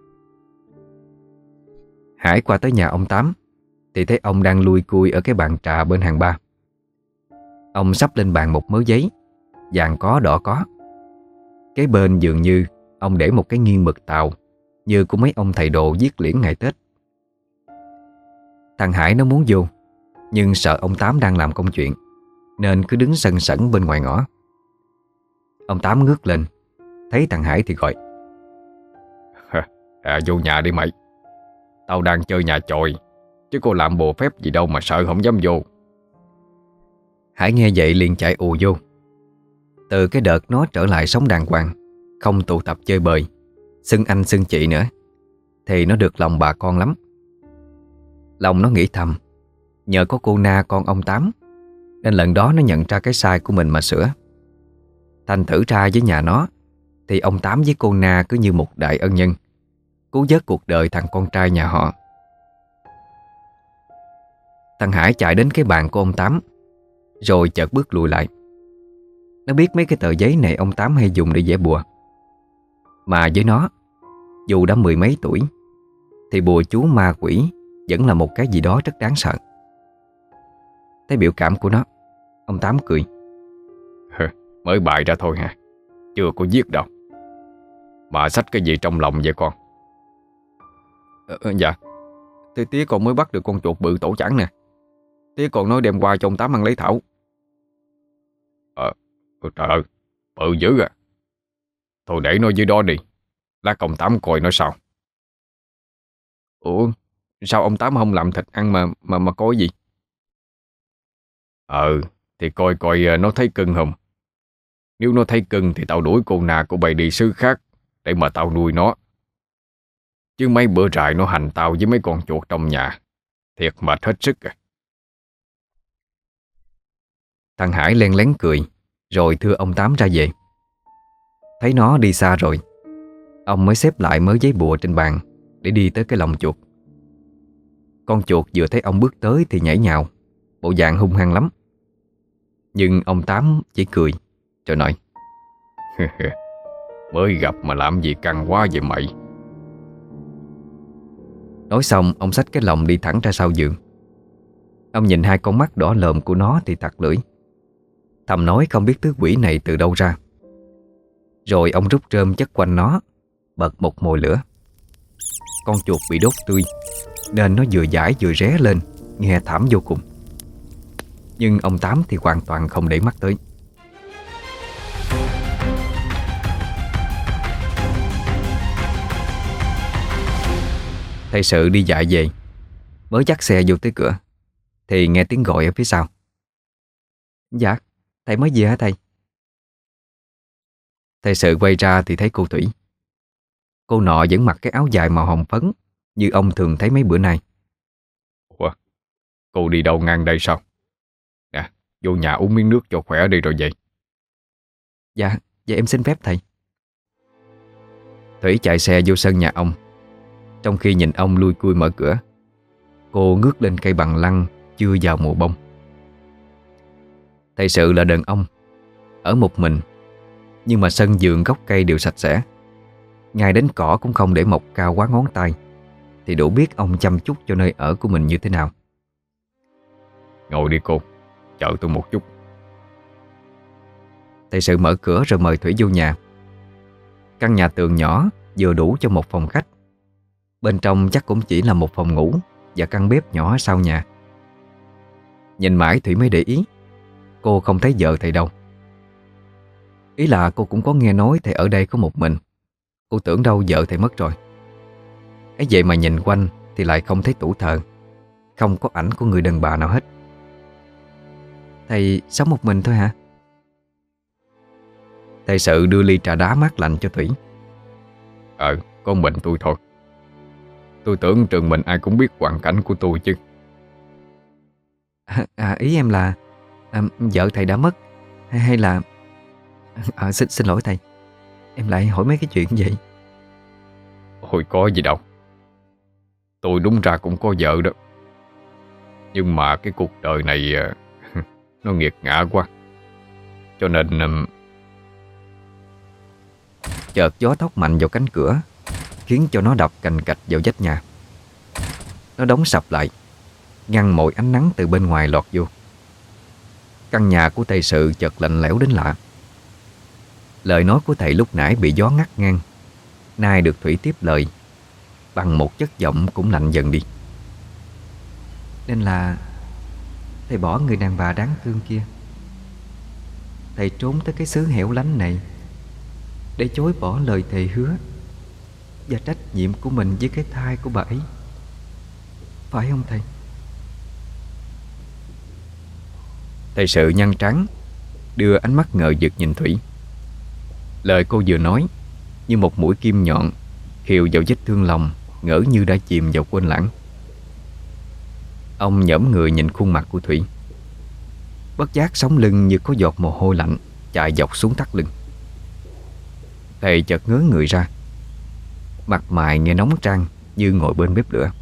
Hải qua tới nhà ông Tám thì thấy ông đang lui cui ở cái bàn trà bên hàng ba. Ông sắp lên bàn một mớ giấy, vàng có đỏ có. Cái bên dường như ông để một cái nghiêng mực tàu như của mấy ông thầy đồ viết liễn ngày Tết. Thằng Hải nó muốn vô, nhưng sợ ông Tám đang làm công chuyện, nên cứ đứng sần sẩn bên ngoài ngõ. Ông Tám ngước lên, thấy thằng Hải thì gọi. À, vô nhà đi mày. Tao đang chơi nhà chòi, chứ cô làm bồ phép gì đâu mà sợ không dám vô. Hải nghe vậy liền chạy ù vô. Từ cái đợt nó trở lại sống đàng hoàng, không tụ tập chơi bời, xưng anh xưng chị nữa, thì nó được lòng bà con lắm. Lòng nó nghĩ thầm, nhờ có cô Na con ông Tám, nên lần đó nó nhận ra cái sai của mình mà sửa. Thành thử ra với nhà nó thì ông Tám với cô Na cứ như một đại ân nhân, cứu vớt cuộc đời thằng con trai nhà họ. Thằng Hải chạy đến cái bàn của ông Tám, rồi chợt bước lùi lại. Nó biết mấy cái tờ giấy này ông Tám hay dùng để vẽ bùa. Mà với nó, dù đã mười mấy tuổi, thì bùa chú ma quỷ vẫn là một cái gì đó rất đáng sợ. Thấy biểu cảm của nó, ông Tám cười. Mới bày ra thôi hả? Chưa có giết đâu. Mà xách cái gì trong lòng vậy con? ờ, Dạ Thì tía còn mới bắt được con chuột bự tổ chẵn nè. Tía còn nói đem qua cho ông Tám ăn lấy thảo. Ờ Trời ơi, bự dữ à. Thôi để nó dưới đó đi, lát ông Tám coi nó sao. Ủa, sao ông Tám không làm thịt ăn mà mà mà có gì? Ờ Thì coi coi ờ, nó thấy cưng không. Nếu nó thấy cưng thì tao đuổi cô Na của bày đi xứ khác để mà tao nuôi nó. Chứ mấy bữa trại nó hành tao với mấy con chuột trong nhà, thiệt mệt hết sức à. Thằng Hải len lén cười, rồi thưa ông Tám ra về. Thấy nó đi xa rồi, ông mới xếp lại mớ giấy bùa trên bàn để đi tới cái lồng chuột. Con chuột vừa thấy ông bước tới thì nhảy nhào, bộ dạng hung hăng lắm. Nhưng ông Tám chỉ cười rồi nói. Mới gặp mà làm gì căng quá vậy mày? Nói xong ông xách cái lồng đi thẳng ra sau giường. Ông nhìn hai con mắt đỏ lòm của nó thì thặc lưỡi, thầm nói không biết thứ quỷ này từ đâu ra. Rồi ông rút rơm chất quanh nó, bật một mồi lửa. Con chuột bị đốt tươi, nên nó vừa dãi vừa ré lên, nghe thảm vô cùng. Nhưng ông Tám thì hoàn toàn không để mắt tới. Thầy sự đi dạy về, mới dắt xe vô tới cửa thì nghe tiếng gọi ở phía sau. Dạ, thầy mới về hả thầy? Thầy sự quay ra thì thấy cô Thủy. Cô nọ vẫn mặc cái áo dài màu hồng phấn như ông thường thấy mấy bữa nay. Ủa, cô đi đâu ngang đây sao? Nè, vô nhà uống miếng nước cho khỏe đi rồi vậy. Dạ, dạ em xin phép thầy. Thủy chạy xe vô sân nhà ông. Trong khi nhìn ông lui cui mở cửa, cô ngước lên cây bằng lăng chưa vào mùa bông. Thầy sự là đàn ông, ở một mình, nhưng mà sân vườn gốc cây đều sạch sẽ. Ngay đến cỏ cũng không để mọc cao quá ngón tay, thì đủ biết ông chăm chút cho nơi ở của mình như thế nào. Ngồi đi cô, chờ tôi một chút. Thầy sự mở cửa rồi mời Thủy vô nhà. Căn nhà tường nhỏ vừa đủ cho một phòng khách. Bên trong chắc cũng chỉ là một phòng ngủ và căn bếp nhỏ sau nhà. Nhìn mãi Thủy mới để ý, cô không thấy vợ thầy đâu. Ý là cô cũng có nghe nói thầy ở đây có một mình, Cô tưởng đâu vợ thầy mất rồi. Ấy vậy mà nhìn quanh thì lại không thấy tủ thờ, không có ảnh của người đàn bà nào hết. Thầy sống một mình thôi hả? Thầy Sự đưa ly trà đá mát lạnh cho Thủy. Ờ, có mình tôi thôi. Tôi tưởng trường mình ai cũng biết hoàn cảnh của tôi chứ. À, à, ý em là à, vợ thầy đã mất hay, hay là à, xin, xin lỗi thầy, em lại hỏi mấy cái chuyện vậy. Ôi có gì đâu. Tôi đúng ra cũng có vợ đó. Nhưng mà cái cuộc đời này à, nó nghiệt ngã quá. Cho nên um, Chợt gió thốc mạnh vào cánh cửa, khiến cho nó đập cành cạch vào vách nhà. Nó đóng sập lại, ngăn mọi ánh nắng từ bên ngoài lọt vô. Căn nhà của thầy Sự chợt lạnh lẽo đến lạ. Lời nói của thầy lúc nãy bị gió ngắt ngang, nay được Thủy tiếp lời bằng một chất giọng cũng lạnh dần đi. Nên là thầy bỏ người đàn bà đáng thương kia. Thầy trốn tới cái xứ hẻo lánh này để chối bỏ lời thầy hứa và trách nhiệm của mình với cái thai của bà ấy, phải không thầy? Thầy Sự nhăn trán, đưa ánh mắt ngờ vực nhìn Thủy. Lời cô vừa nói như một mũi kim nhọn khiêu vào vết thương lòng ngỡ như đã chìm vào quên lãng. Ông nhõm người nhìn khuôn mặt của Thủy. Bất giác sống lưng như có giọt mồ hôi lạnh chạy dọc xuống thắt lưng. Thầy chợt ngớ người ra, mặt mày nghe nóng trăng như ngồi bên bếp lửa.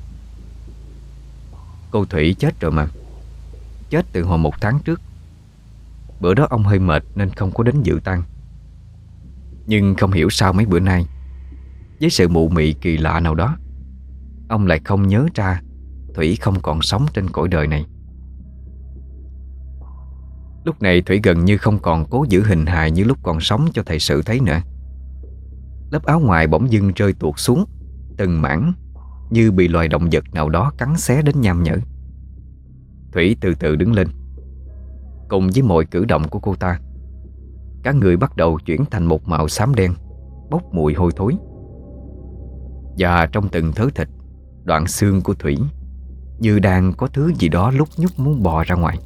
Cô Thủy chết rồi mà. Chết từ hồi một tháng trước. Bữa đó ông hơi mệt nên không có đến dự tang. Nhưng không hiểu sao mấy bữa nay, với sự mụ mị kỳ lạ nào đó, ông lại không nhớ ra Thủy không còn sống trên cõi đời này. Lúc này Thủy gần như không còn cố giữ hình hài như lúc còn sống cho thầy Sự thấy nữa. Lớp áo ngoài bỗng dưng rơi tuột xuống từng mảng, như bị loài động vật nào đó cắn xé đến nham nhở. Thủy từ từ đứng lên. Cùng với mọi cử động của cô ta, cả người bắt đầu chuyển thành một màu xám đen, bốc mùi hôi thối. Và trong từng thớ thịt, đoạn xương của Thủy như đang có thứ gì đó lúc nhúc muốn bò ra ngoài.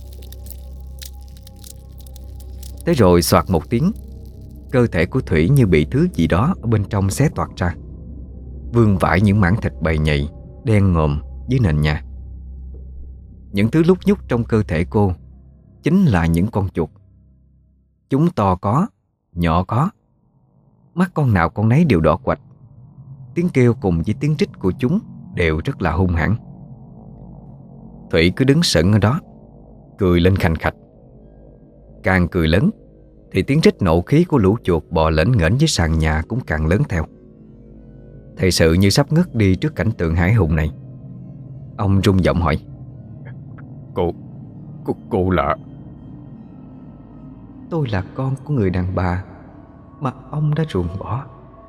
Thế rồi soạt một tiếng, cơ thể của Thủy như bị thứ gì đó ở bên trong xé toạc ra, vương vãi những mảng thịt bầy nhầy đen ngòm dưới nền nhà. Những thứ lúc nhúc trong cơ thể cô chính là những con chuột. Chúng to có, nhỏ có, mắt con nào con nấy đều đỏ quạch. Tiếng kêu cùng với tiếng rít của chúng đều rất là hung hãn. Thủy cứ đứng sững ở đó, cười lên khành khạch. Càng cười lớn thì tiếng rít nộ khí của lũ chuột bò lễnh nghễnh dưới sàn nhà cũng càng lớn theo. Thầy Sự như sắp ngất đi trước cảnh tượng hãi hùng này. Ông rung giọng hỏi: Cô, cô, cô là... Tôi là con của người đàn bà mà ông đã ruồng bỏ.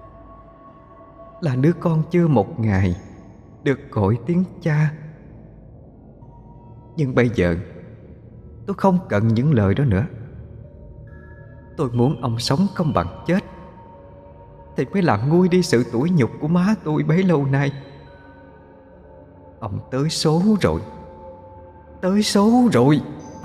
Là đứa con chưa một ngày được gọi tiếng cha. Nhưng bây giờ tôi không cần những lời đó nữa. Tôi muốn ông sống không bằng chết, thì mới làm nguôi đi sự tủi nhục của má tôi bấy lâu nay. Ông tới số rồi. Tới số rồi.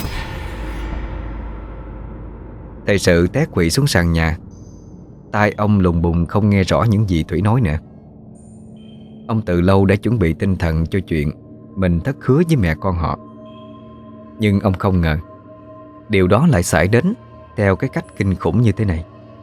Thầy Sự té quỵ xuống sàn nhà. Tai ông lùng bùng không nghe rõ những gì Thủy nói nữa. Ông từ lâu đã chuẩn bị tinh thần cho chuyện mình thất hứa với mẹ con họ. Nhưng ông không ngờ điều đó lại xảy đến theo cái cách kinh khủng như thế này.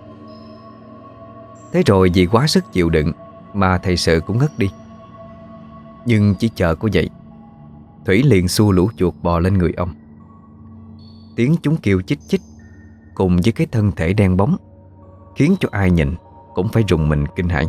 Thế rồi vì quá sức chịu đựng mà thầy Sự cũng ngất đi. Nhưng chỉ chờ có vậy, Thủy liền xua lũ chuột bò lên người ông. Tiếng chúng kêu chích chích cùng với cái thân thể đen bóng khiến cho ai nhìn cũng phải rùng mình kinh hãi.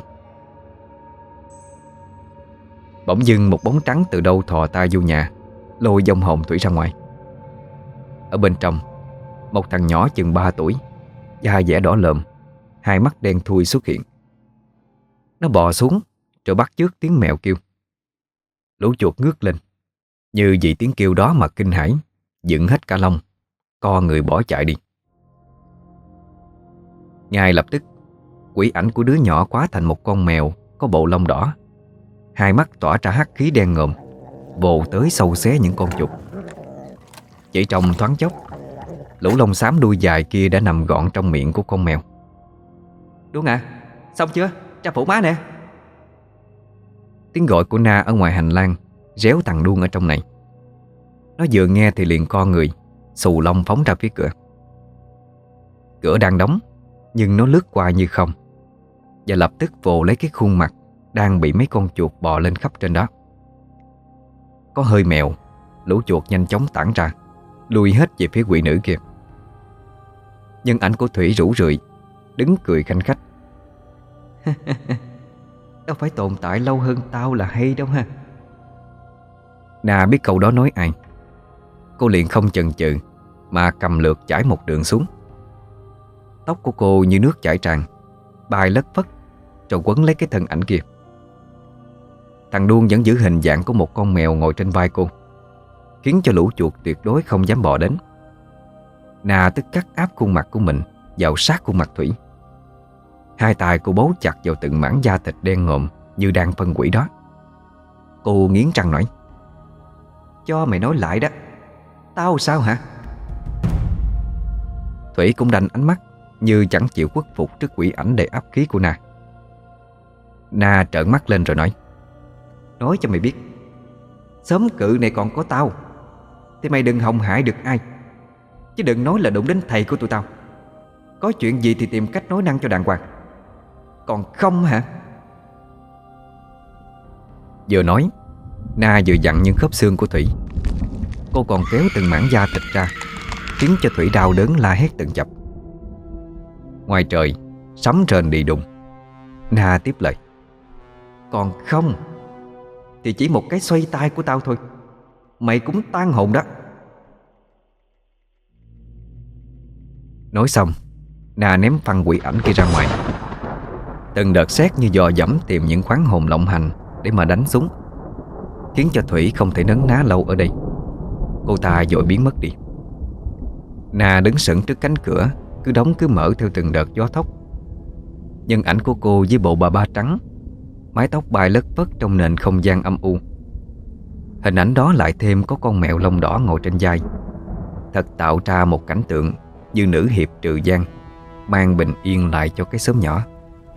Bỗng dưng một bóng trắng từ đâu thò tay vô nhà, lôi vong hồn Thủy ra ngoài. Ở bên trong, một thằng nhỏ chừng ba tuổi, da dẻ đỏ lợm, hai mắt đen thui xuất hiện. Nó bò xuống rồi bắt chước tiếng mèo kêu. Lũ chuột ngước lên, như vì tiếng kêu đó mà kinh hãi, dựng hết cả lông, co người bỏ chạy đi. Ngay lập tức, Quỷ ảnh của đứa nhỏ hóa thành một con mèo có bộ lông đỏ, hai mắt tỏa ra hắc khí đen ngòm, vồ tới sâu xé những con chuột. Chỉ trong thoáng chốc, lũ lông xám đuôi dài kia đã nằm gọn trong miệng của con mèo. Đuông à, xong chưa? Cha phụ má nè. Tiếng gọi của Na ở ngoài hành lang réo thằng Đuông ở trong này. Nó vừa nghe thì liền co người, xù lông phóng ra phía cửa. Cửa đang đóng, nhưng nó lướt qua như không, và lập tức vồ lấy cái khuôn mặt đang bị mấy con chuột bò lên khắp trên đó. Có hơi mèo, lũ chuột nhanh chóng tản ra, lui hết về phía quỷ nữ kia. Nhưng ảnh của Thủy rủ rượi, đứng cười khanh khách. Đâu phải tồn tại lâu hơn tao là hay đâu ha. Na biết câu đó nói ai. Cô liền không chần chừ mà cầm lược chải một đường xuống. Tóc của cô như nước chảy tràn, bay lất phất, rồi quấn lấy cái thân ảnh kia. Thằng Đuông vẫn giữ hình dạng của một con mèo ngồi trên vai cô, khiến cho lũ chuột tuyệt đối không dám bò đến. Na tức khắc áp khuôn mặt của mình vào sát khuôn mặt Thủy. Hai tay cô bấu chặt vào từng mảng da thịt đen ngòm như đang phân quỷ đó. Cô nghiến răng nói: Cho mày nói lại đó, tao sao hả? Thủy cũng đành ánh mắt như chẳng chịu khuất phục trước quỷ ảnh đầy áp khí của Na. Na trợn mắt lên rồi nói: Nói cho mày biết, xóm cự này còn có tao thì mày đừng hòng hại được ai, chứ đừng nói là đụng đến thầy của tụi tao. Có chuyện gì thì tìm cách nói năng cho đàng hoàng, còn không hả? Vừa nói, Na vừa dặn những khớp xương của Thủy. Cô còn kéo từng mảng da thịt ra, khiến cho Thủy đau đớn la hét từng chập. Ngoài trời sấm rền đi đùng. Na tiếp lời: Còn không thì chỉ một cái xoay tay của tao thôi, mày cũng tan hồn đó. Nói xong, Na ném phăng quỷ ảnh kia ra ngoài. Từng đợt sét như dò dẫm tìm những khoáng hồn lộng hành để mà đánh xuống, khiến cho Thủy không thể nấn ná lâu ở đây. Cô ta vội biến mất đi. Na đứng sững trước cánh cửa, cứ đóng cứ mở theo từng đợt gió thốc. Nhưng ảnh của cô với bộ bà ba trắng, mái tóc bay lất phất trong nền không gian âm u. Hình ảnh đó lại thêm có con mèo lông đỏ ngồi trên vai, thật tạo ra một cảnh tượng như nữ hiệp trừ gian, mang bình yên lại cho cái xóm nhỏ.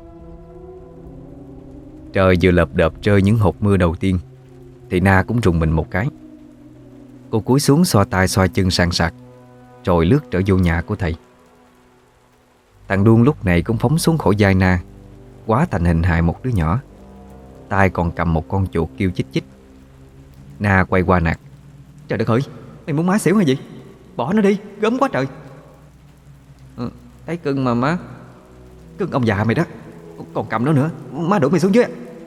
Trời vừa lợp đợp rơi những hột mưa đầu tiên thì Na cũng rùng mình một cái. Cô cúi xuống xoa tay xoa chân sàn sạc, rồi lướt trở vô nhà của thầy. Thằng Đuông lúc này cũng phóng xuống khỏi vai Na, hóa thành hình hài một đứa nhỏ, tay còn cầm một con chuột kêu chích chích. Na quay qua nạt: Trời đất ơi, mày muốn má xỉu hay gì? Bỏ nó đi, gớm quá trời. Ừ, thấy cưng mà má. Cưng ông già mày đó, còn cầm nó nữa, má đuổi mày xuống dưới.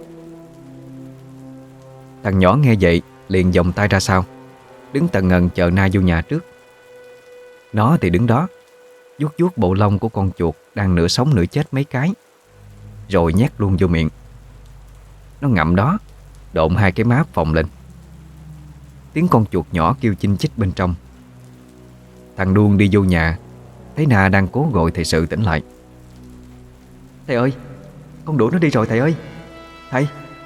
Thằng nhỏ nghe vậy liền vòng tay ra sau, đứng tần ngần chờ Na vô nhà trước. Nó thì đứng đó, vuốt vuốt bộ lông của con chuột đang nửa sống nửa chết mấy cái, rồi nhét luôn vô miệng. Nó ngậm đó, độn hai cái má phồng lên. Tiếng con chuột nhỏ kêu chinh chích bên trong. Thằng Đuông đi vô nhà, thấy Na đang cố gọi thầy Sự tỉnh lại. Thầy ơi, con đuổi nó đi rồi thầy ơi. Thầy.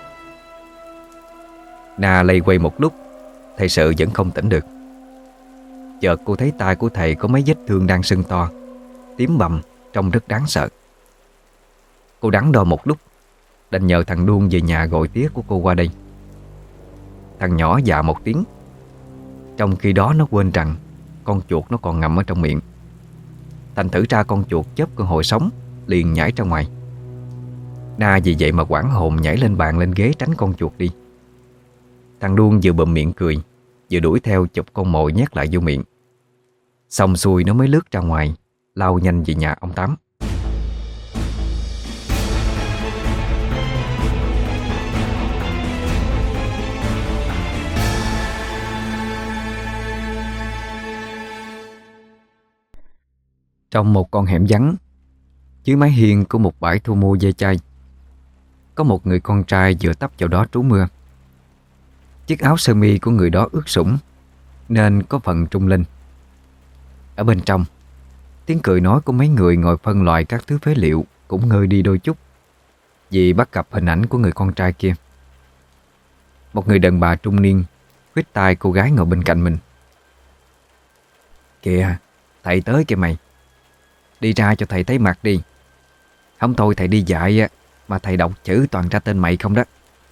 Na lây quay một lúc, thầy Sự vẫn không tỉnh được. Chợt cô thấy tay của thầy có mấy vết thương đang sưng to, tím bầm, trông rất đáng sợ. Cô đắn đo một lúc, đành nhờ thằng Đuông về nhà gọi tía của cô qua đây. Thằng nhỏ dạ một tiếng. Trong khi đó nó quên rằng con chuột nó còn ngậm ở trong miệng. Thành thử ra con chuột chớp cơ hội sống, liền nhảy ra ngoài. Na vì vậy mà hoảng hồn nhảy lên bàn lên ghế tránh con chuột đi. Thằng Đuông vừa bụm miệng cười, vừa đuổi theo chụp con mồi nhét lại vô miệng. Xong xuôi nó mới lướt ra ngoài, lao nhanh về nhà ông Tám. Trong một con hẻm vắng, dưới mái hiên của một bãi thu mua dây chai, có một người con trai vừa tấp vào đó trú mưa. Chiếc áo sơ mi của người đó ướt sũng nên có phần trung linh. Ở bên trong, tiếng cười nói của mấy người ngồi phân loại các thứ phế liệu cũng ngơi đi đôi chút vì bắt gặp hình ảnh của người con trai kia. Một người đàn bà trung niên huýt tai cô gái ngồi bên cạnh mình. Kìa, thầy tới kìa mày. Đi ra cho thầy thấy mặt đi. Không thôi thầy đi dạy á, mà thầy đọc chữ toàn ra tên mày không đó.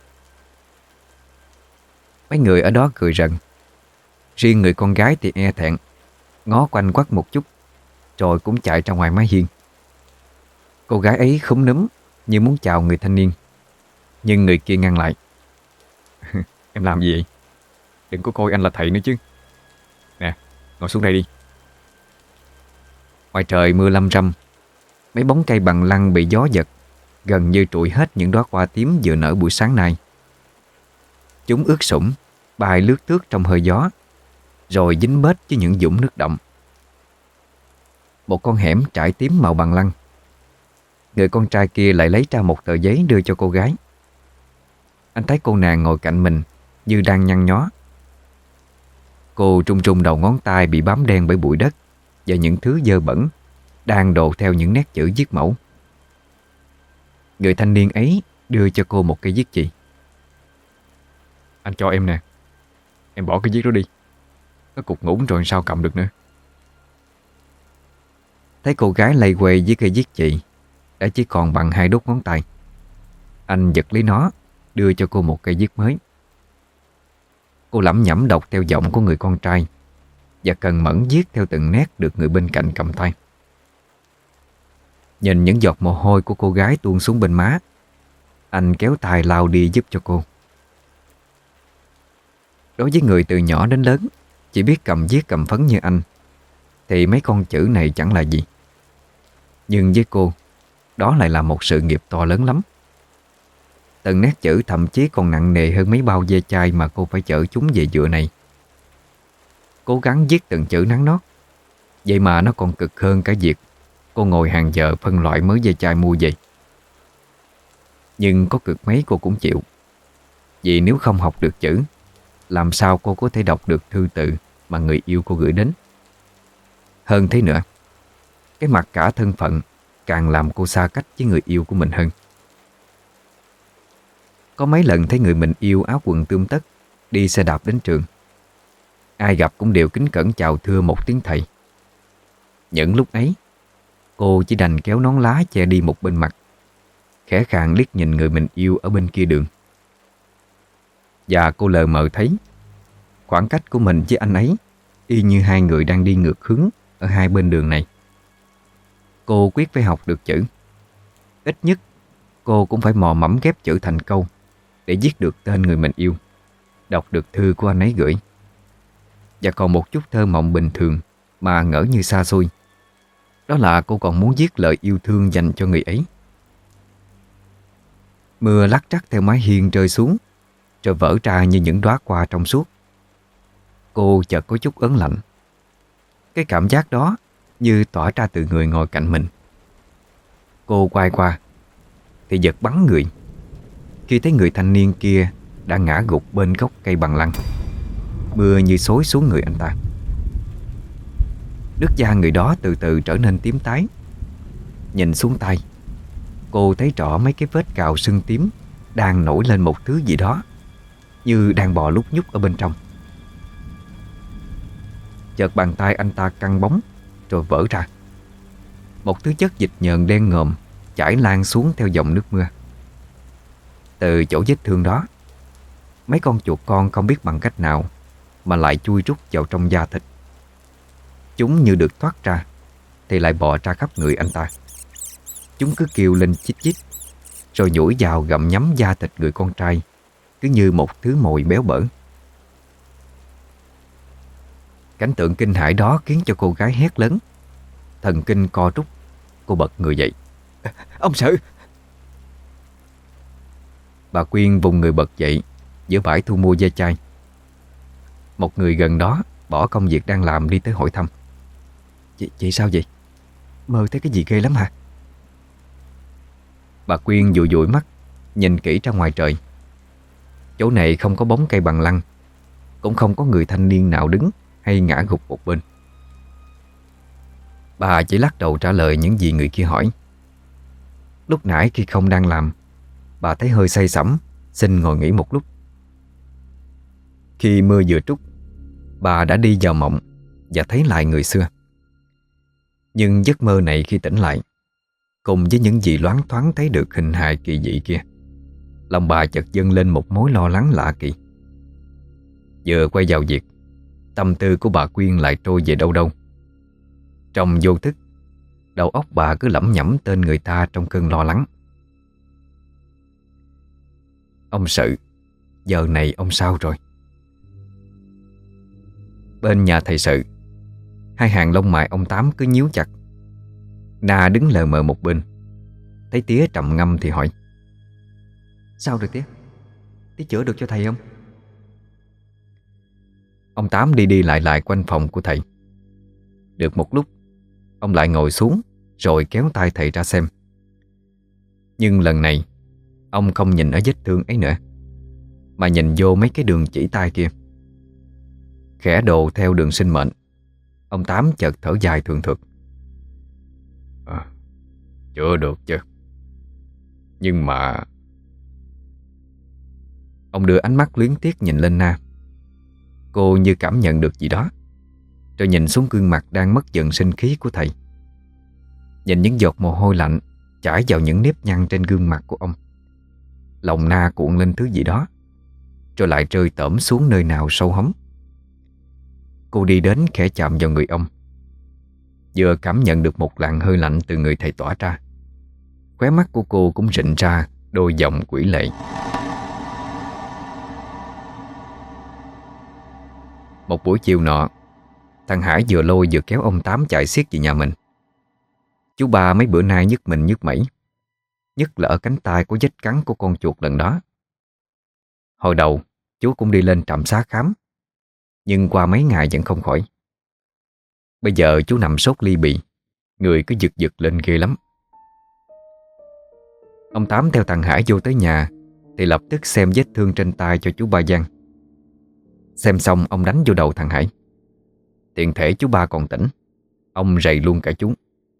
Mấy người ở đó cười rần. Riêng người con gái thì e thẹn, ngó quanh quắt một chút, rồi cũng chạy ra ngoài mái hiên. Cô gái ấy khúm núm như muốn chào người thanh niên, nhưng người kia ngăn lại. Em làm gì vậy? Đừng có coi anh là thầy nữa chứ. Nè, ngồi xuống đây đi. Ngoài trời mưa lâm râm. Mấy bóng cây bằng lăng bị gió giật gần như trụi hết những đóa hoa tím vừa nở buổi sáng nay. Chúng ướt sũng, bay lướt tướt trong hơi gió, rồi dính bết với những vũng nước đọng. Một con hẻm trải tím màu bằng lăng. Người con trai kia lại lấy ra một tờ giấy đưa cho cô gái. Anh thấy cô nàng ngồi cạnh mình như đang nhăn nhó. Cô trung trung đầu ngón tay bị bám đen bởi bụi đất và những thứ dơ bẩn đang đổ theo những nét chữ viết mẫu. Người thanh niên ấy đưa cho cô một cây viết chì. Anh cho em nè. Em bỏ cái viết đó đi. Nó cục ngủn rồi sao cầm được nữa. Thấy cô gái lay quay với cây viết chì đã chỉ còn bằng hai đốt ngón tay, anh giật lấy nó, đưa cho cô một cây viết mới. Cô lẩm nhẩm đọc theo giọng của người con trai và cần mẫn viết theo từng nét được người bên cạnh cầm tay. Nhìn những giọt mồ hôi của cô gái tuôn xuống bên má, anh kéo tay lau đi giúp cho cô. Đối với người từ nhỏ đến lớn chỉ biết cầm viết cầm phấn như anh thì mấy con chữ này chẳng là gì. Nhưng với cô, đó lại là một sự nghiệp to lớn lắm. Từng nét chữ thậm chí còn nặng nề hơn mấy bao ve chai mà cô phải chở chúng về dựa này. Cố gắng viết từng chữ nắn nót, vậy mà nó còn cực hơn cả việc cô ngồi hàng giờ phân loại mới ve chai mua về. Nhưng có cực mấy cô cũng chịu. Vì nếu không học được chữ, làm sao cô có thể đọc được thư từ mà người yêu cô gửi đến. Hơn thế nữa, cái mặt cả thân phận càng làm cô xa cách với người yêu của mình hơn. Có mấy lần thấy người mình yêu áo quần tươm tất đi xe đạp đến trường, ai gặp cũng đều kính cẩn chào thưa một tiếng thầy. Những lúc ấy, cô chỉ đành kéo nón lá che đi một bên mặt, khẽ khàng liếc nhìn người mình yêu ở bên kia đường. Và cô lờ mờ thấy khoảng cách của mình với anh ấy y như hai người đang đi ngược hướng ở hai bên đường này. Cô quyết phải học được chữ. Ít nhất cô cũng phải mò mẫm ghép chữ thành câu để viết được tên người mình yêu, đọc được thư của anh ấy gửi. Và còn một chút thơ mộng bình thường mà ngỡ như xa xôi, đó là cô còn muốn viết lời yêu thương dành cho người ấy. Mưa lắc trắc theo mái hiên rơi xuống, rồi vỡ ra như những đóa hoa trong suốt. Cô chợt có chút ớn lạnh. Cái cảm giác đó như tỏa ra từ người ngồi cạnh mình. Cô quay qua thì giật bắn người khi thấy người thanh niên kia đã ngã gục bên gốc cây bằng lăng. Mưa như xối xuống người anh ta. Nước da người đó từ từ trở nên tím tái. Nhìn xuống tay, cô thấy rõ mấy cái vết cào sưng tím đang nổi lên một thứ gì đó, như đang bò lúc nhúc ở bên trong. Chợt bàn tay anh ta căng bóng rồi vỡ ra. Một thứ chất dịch nhờn đen ngòm chảy lan xuống theo dòng nước mưa. Từ chỗ vết thương đó, mấy con chuột con không biết bằng cách nào mà lại chui rút vào trong da thịt. Chúng như được thoát ra thì lại bò ra khắp người anh ta. Chúng cứ kêu lên chích chích, rồi nhủi vào gặm nhấm da thịt người con trai, cứ như một thứ mồi béo bở. Cảnh tượng kinh hãi đó khiến cho cô gái hét lớn. Thần kinh co rút, cô bật người dậy. Ông sợ! Bà Quyên vùng người bật dậy giữa bãi thu mua ve chai. Một người gần đó bỏ công việc đang làm đi tới hỏi thăm. Chị, chị sao vậy? Mơ thấy cái gì ghê lắm hả? Bà Quyên dụi dụi mắt, nhìn kỹ ra ngoài trời. Chỗ này không có bóng cây bằng lăng, cũng không có người thanh niên nào đứng hay ngã gục một bên. Bà chỉ lắc đầu trả lời những gì người kia hỏi. Lúc nãy khi không đang làm, bà thấy hơi say sẩm, xin ngồi nghỉ một lúc. Khi mưa vừa trút, bà đã đi vào mộng và thấy lại người xưa. Nhưng giấc mơ này khi tỉnh lại, cùng với những gì loáng thoáng thấy được hình hài kỳ dị kia, lòng bà chợt dâng lên một mối lo lắng lạ kỳ. Vừa quay vào việc, tâm tư của bà Quyên lại trôi về đâu đâu. Trong vô thức, đầu óc bà cứ lẩm nhẩm tên người ta trong cơn lo lắng. Ông Sự, giờ này ông sao rồi? Bên nhà thầy Sự, hai hàng lông mày ông Tám cứ nhíu chặt. Na đứng lờ mờ một bên, thấy tía trầm ngâm thì hỏi: Sao rồi tía? Tía chữa được cho thầy không? Ông Tám đi đi lại lại quanh phòng của thầy. Được một lúc, ông lại ngồi xuống rồi kéo tay thầy ra xem. Nhưng lần này, ông không nhìn ở vết thương ấy nữa, mà nhìn vô mấy cái đường chỉ tay kia. Khẽ đồ theo đường sinh mệnh, ông Tám chợt thở dài thường thượt: à, Chữa được chứ. Nhưng mà... Ông đưa ánh mắt luyến tiếc nhìn lên Na. Cô như cảm nhận được gì đó, rồi nhìn xuống gương mặt đang mất dần sinh khí của thầy. Nhìn những giọt mồ hôi lạnh chảy vào những nếp nhăn trên gương mặt của ông. Lòng Na cuộn lên thứ gì đó, rồi lại rơi tởm xuống nơi nào sâu hóm. Cô đi đến khẽ chạm vào người ông. Vừa cảm nhận được một làn hơi lạnh từ người thầy tỏa ra, khóe mắt của cô cũng rịn ra đôi dòng quỷ lệ. Một buổi chiều nọ, thằng Hải vừa lôi vừa kéo ông Tám chạy xiết về nhà mình. Chú ba mấy bữa nay nhức mình nhức mẩy, nhất là ở cánh tay có vết cắn của con chuột lần đó. Hồi đầu chú cũng đi lên trạm xá khám, nhưng qua mấy ngày vẫn không khỏi. Bây giờ chú nằm sốt ly bì, người cứ giật giật lên ghê lắm. Ông Tám theo thằng Hải vô tới nhà thì lập tức xem vết thương trên tay cho chú ba Giang. Xem xong ông đánh vô đầu thằng Hải. Tiện thể chú ba còn tỉnh, ông rầy luôn cả chú: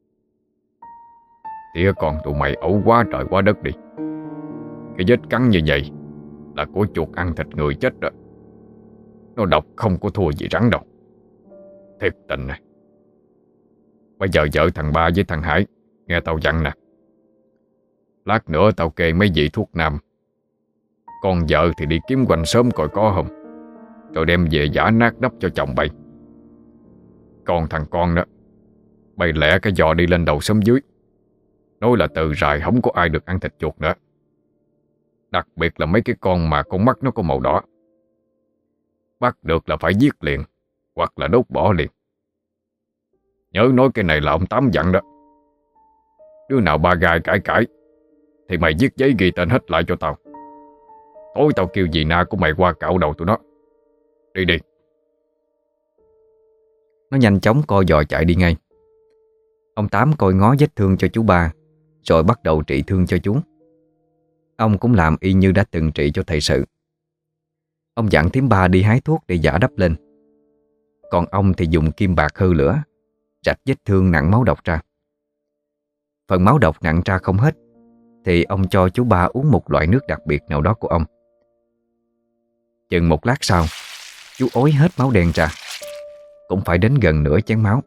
Tía con tụi mày ẩu quá trời quá đất đi. Cái vết cắn như vậy là của chuột ăn thịt người chết rồi. Nó độc không có thua gì rắn đâu. Thiệt tình này. Bây giờ vợ thằng ba với thằng Hải nghe tao dặn nè. Lát nữa tao kê mấy vị thuốc nam. Con vợ thì đi kiếm quanh sớm coi có không, rồi đem về giả nát đắp cho chồng bay. Còn thằng con đó, bay lẹ cái giò đi lên đầu xóm dưới, nói là từ rày không có ai được ăn thịt chuột nữa. Đặc biệt là mấy cái con mà con mắt nó có màu đỏ. Bắt được là phải giết liền, hoặc là đốt bỏ liền. Nhớ nói cái này là ông Tám dặn đó. Đứa nào ba gai cãi cãi thì mày viết giấy ghi tên hết lại cho tao. Tối tao kêu dì Na của mày qua cạo đầu tụi nó. Đi đi. Nó nhanh chóng co giò chạy đi ngay. Ông Tám coi ngó vết thương cho chú ba, rồi bắt đầu trị thương cho chú. Ông cũng làm y như đã từng trị cho thầy Sự. Ông dặn thím ba đi hái thuốc để giả đắp lên. Còn ông thì dùng kim bạc hơ lửa, rạch vết thương nặng máu độc ra. Phần máu độc nặng ra không hết thì ông cho chú ba uống một loại nước đặc biệt nào đó của ông. Chừng một lát sau, chú ối hết máu đen ra, cũng phải đến gần nửa chén máu.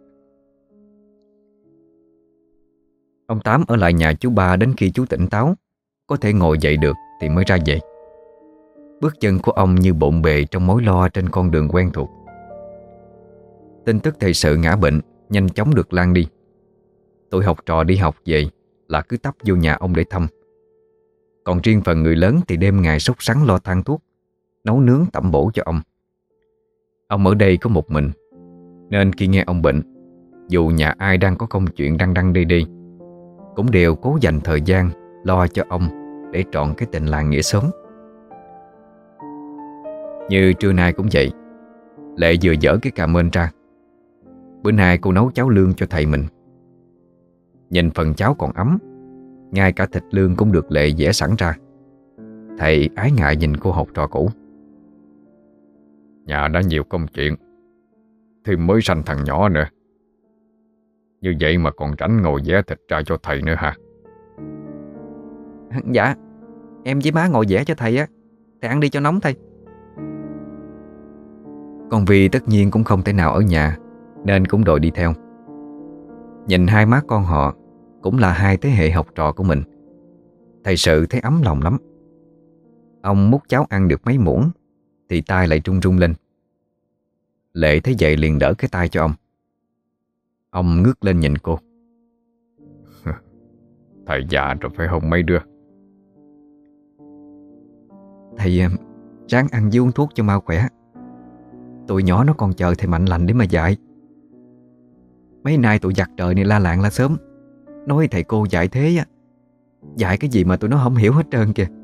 Ông Tám ở lại nhà chú ba đến khi chú tỉnh táo, có thể ngồi dậy được thì mới ra về. Bước chân của ông như bộn bề trong mối lo trên con đường quen thuộc. Tin tức thầy Sự ngã bệnh nhanh chóng được lan đi. Tụi học trò đi học về là cứ tấp vô nhà ông để thăm. Còn riêng phần người lớn thì đêm ngày sốt sắng lo than thuốc, nấu nướng tẩm bổ cho ông. Ông ở đây có một mình, nên khi nghe ông bệnh, dù nhà ai đang có công chuyện đăng đăng đi đi, cũng đều cố dành thời gian lo cho ông để trọn cái tình làng nghĩa xóm. Như trưa nay cũng vậy, Lệ vừa dở cái cà mên ra. Bữa nay cô nấu cháo lương cho thầy mình. Nhìn phần cháo còn ấm, ngay cả thịt lương cũng được Lệ vẽ sẵn ra. Thầy ái ngại nhìn cô học trò cũ. Nhà đã nhiều công chuyện, thì mới sanh thằng nhỏ nữa. Như vậy mà còn rảnh ngồi vẽ thịt ra cho thầy nữa hả? Dạ, em với má ngồi vẽ cho thầy á. Thầy ăn đi cho nóng thầy. Con Vi tất nhiên cũng không thể nào ở nhà, nên cũng đội đi theo. Nhìn hai má con họ, cũng là hai thế hệ học trò của mình, thầy Sự thấy ấm lòng lắm. Ông múc cháo ăn được mấy muỗng thì tay lại run run lên. Lệ thấy vậy liền đỡ cái tay cho ông. Ông ngước lên nhìn cô. Thầy già rồi phải không mấy đứa? Thầy ráng ăn với uống thuốc cho mau khỏe. Tụi nhỏ nó còn chờ thầy mạnh lành để mà dạy. Mấy nay tụi giặc trời này la lạng la sớm, nói thầy cô dạy thế á, dạy cái gì mà tụi nó không hiểu hết trơn kìa.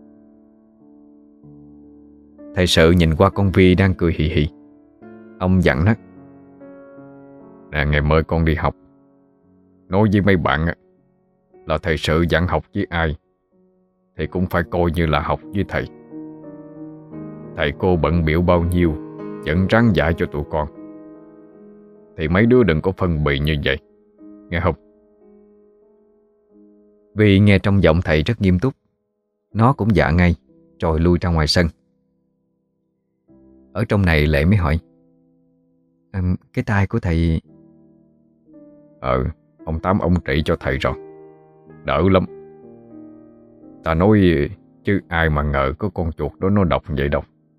Thầy Sự nhìn qua con Vi đang cười hì hì. Ông dặn nó: Nè, ngày mới con đi học, nói với mấy bạn á, là thầy Sự dặn học với ai thì cũng phải coi như là học với thầy. Thầy cô bận biểu bao nhiêu vẫn ráng dạy cho tụi con, thì mấy đứa đừng có phân bì như vậy, nghe không? Vì nghe trong giọng thầy rất nghiêm túc, nó cũng dạ ngay, rồi lui ra ngoài sân. Ở trong này Lệ mới hỏi: à, Cái tay của thầy... Ờ, ông Tám ông trị cho thầy rồi, đỡ lắm. Ta nói chứ ai mà ngờ có con chuột đó nó độc vậy đâu.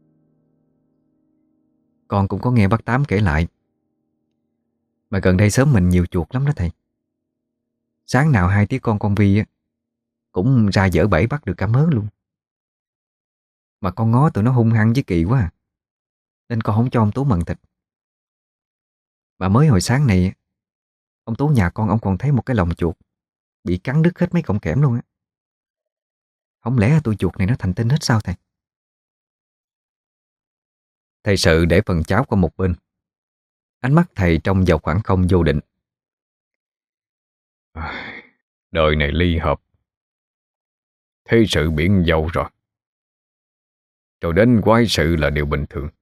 Con cũng có nghe bác Tám kể lại. Mà gần đây xóm mình nhiều chuột lắm đó thầy. Sáng nào hai tiếng con con Vi á cũng ra dở bẫy bắt được cả mớ luôn. Mà con ngó tụi nó hung hăng với kỳ quá à, nên con không cho ông Tú mần thịt. Mà mới hồi sáng này, ông Tú nhà con ông còn thấy một cái lồng chuột bị cắn đứt hết mấy cọng kẽm luôn á. Không lẽ tụi chuột này nó thành tinh hết sao thầy? Thầy Sự để phần cháo qua một bên. Ánh mắt thầy trông vào khoảng không vô định. Đời này ly hợp, thế sự biển dâu rồi, rồi đến quái sự là điều bình thường.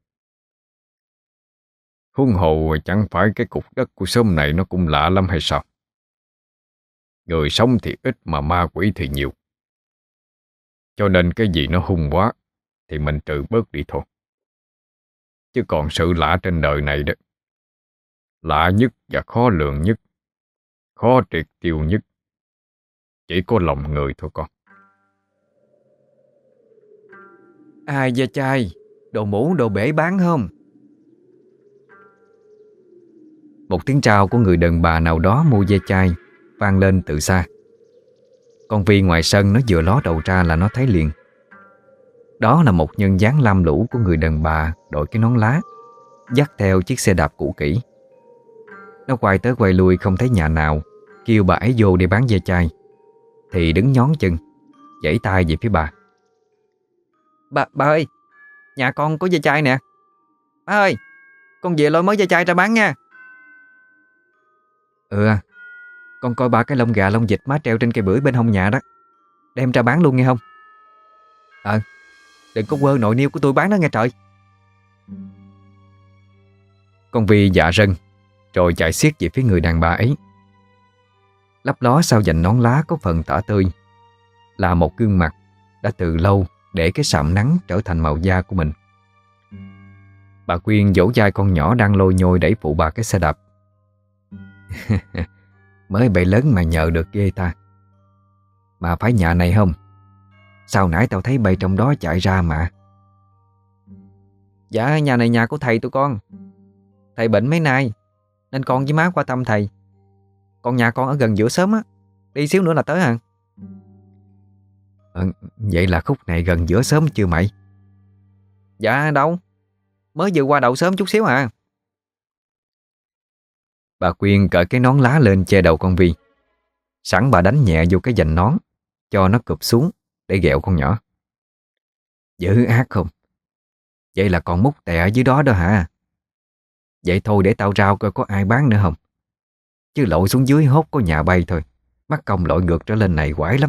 Huống hồ chẳng phải cái cục đất của xóm này nó cũng lạ lắm hay sao? Người sống thì ít mà ma quỷ thì nhiều. Cho nên cái gì nó hung quá thì mình trừ bớt đi thôi. Chứ còn sự lạ trên đời này đó, lạ nhất và khó lường nhất, khó triệt tiêu nhất, chỉ có lòng người thôi con. Ai da chai, đồ mũ đồ bể bán không? Một tiếng trao của người đàn bà nào đó mua ve chai vang lên từ xa. Con Vi ngoài sân nó vừa ló đầu ra là nó thấy liền. Đó là một nhân dáng lam lũ của người đàn bà đội cái nón lá, dắt theo chiếc xe đạp cũ kỹ. Nó quay tới quay lui không thấy nhà nào kêu bà ấy vô để bán ve chai, thì đứng nhón chân, giãy tay về phía bà. Bà, bà ơi, nhà con có ve chai nè. Bà ơi, con về lôi mới ve chai ra bán nha. Ừ, con coi ba cái lông gà lông vịt má treo trên cây bưởi bên hông nhà đó, đem ra bán luôn nghe không? Ờ, đừng có quơ nội niêu của tôi bán đó nghe trời. Con Vi dạ rân, rồi chạy xiết về phía người đàn bà ấy. Lấp ló sau dành nón lá có phần tả tươi là một gương mặt đã từ lâu để cái sạm nắng trở thành màu da của mình. Bà Quyên dỗ dai con nhỏ đang lôi nhôi đẩy phụ bà cái xe đạp. Mới bậy lớn mà nhờ được ghê ta. Mà phải nhà này không? Sao nãy tao thấy bậy trong đó chạy ra mà. Dạ nhà này nhà của thầy tụi con. Thầy bệnh mấy nay nên con với má qua thăm thầy. Còn nhà con ở gần giữa xóm á, đi xíu nữa là tới hả? À, vậy là khúc này gần giữa xóm chưa mày? Dạ đâu, mới vừa qua đầu xóm chút xíu à. Bà Quyên cởi cái nón lá lên che đầu con Vi. Sẵn bà đánh nhẹ vô cái vành nón, cho nó cụp xuống để ghẹo con nhỏ. Dữ ác không? Vậy là còn múc tè ở dưới đó đó hả? Vậy thôi để tao rao coi có ai bán nữa không. Chứ lội xuống dưới hốt có nhà bay thôi. Mắc công lội ngược trở lên này quái lắm.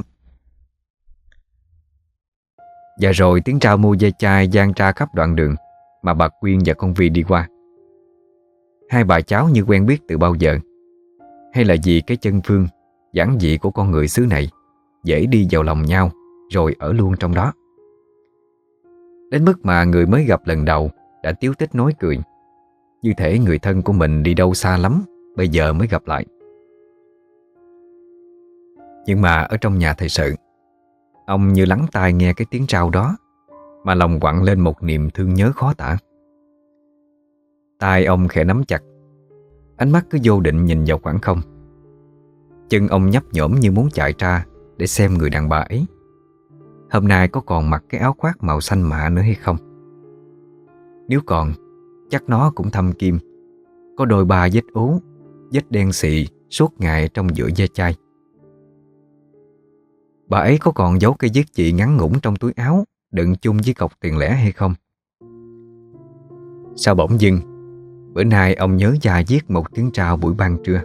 Và rồi tiếng trao mua ve chai vang ra khắp đoạn đường mà bà Quyên và con Vi đi qua. Hai bà cháu như quen biết từ bao giờ, hay là vì cái chân phương giản dị của con người xứ này dễ đi vào lòng nhau rồi ở luôn trong đó. Đến mức mà người mới gặp lần đầu đã tíu tít nói cười, như thể người thân của mình đi đâu xa lắm, bây giờ mới gặp lại. Nhưng mà ở trong nhà thầy sự, ông như lắng tai nghe cái tiếng rao đó mà lòng quặn lên một niềm thương nhớ khó tả. Tai ông khẽ nắm chặt, ánh mắt cứ vô định nhìn vào khoảng không. Chân ông nhấp nhổm như muốn chạy ra để xem người đàn bà ấy hôm nay có còn mặc cái áo khoác màu xanh mạ nữa hay không. Nếu còn, chắc nó cũng thâm kim, có đôi ba vết ố, vết đen xị suốt ngày trong giữa da chai. Bà ấy có còn giấu cây viết chị ngắn ngủn trong túi áo đựng chung với cọc tiền lẻ hay không? Sao bỗng dưng bữa nay ông nhớ ra viết một tiếng chào buổi ban trưa.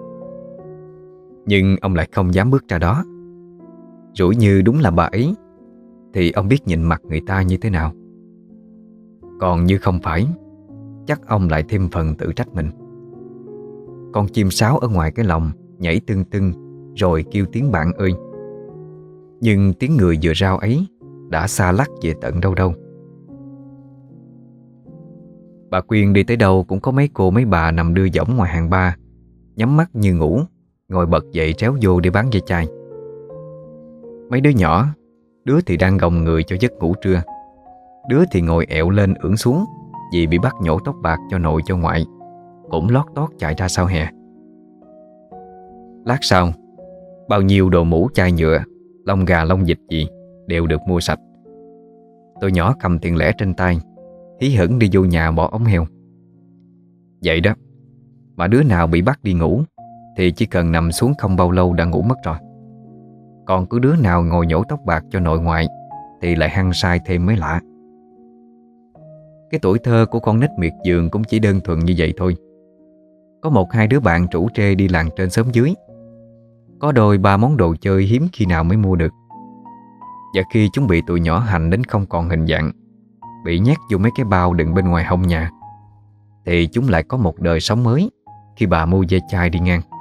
Nhưng ông lại không dám bước ra đó. Rủi như đúng là bà ấy thì ông biết nhìn mặt người ta như thế nào. Còn như không phải, chắc ông lại thêm phần tự trách mình. Con chim sáo ở ngoài cái lồng nhảy tưng tưng rồi kêu tiếng bạn ơi. Nhưng tiếng người vừa rao ấy đã xa lắc về tận đâu đâu. Bà Quyên đi tới đâu cũng có mấy cô mấy bà nằm đưa võng ngoài hàng ba, nhắm mắt như ngủ, ngồi bật dậy tréo vô để bán ve chai. Mấy đứa nhỏ, đứa thì đang gồng người cho giấc ngủ trưa, đứa thì ngồi ẹo lên ưỡn xuống vì bị bắt nhổ tóc bạc cho nội cho ngoại, cũng lót tót chạy ra sau hè. Lát sau, bao nhiêu đồ mũ chai nhựa, lông gà lông vịt gì đều được mua sạch. Tụi nhỏ cầm tiền lẻ trên tay, hí hửng đi vô nhà bỏ ống heo. Vậy đó, mà đứa nào bị bắt đi ngủ thì chỉ cần nằm xuống không bao lâu đã ngủ mất rồi. Còn cứ đứa nào ngồi nhổ tóc bạc cho nội ngoại thì lại hăng say thêm mới lạ. Cái tuổi thơ của con nít miệt vườn cũng chỉ đơn thuần như vậy thôi. Có một hai đứa bạn rủ trê đi làng trên xóm dưới, có đôi ba món đồ chơi hiếm khi nào mới mua được. Và khi chúng bị tụi nhỏ hành đến không còn hình dạng, bị nhét vô mấy cái bao đựng bên ngoài hông nhà, thì chúng lại có một đời sống mới khi bà mua ve chai đi ngang.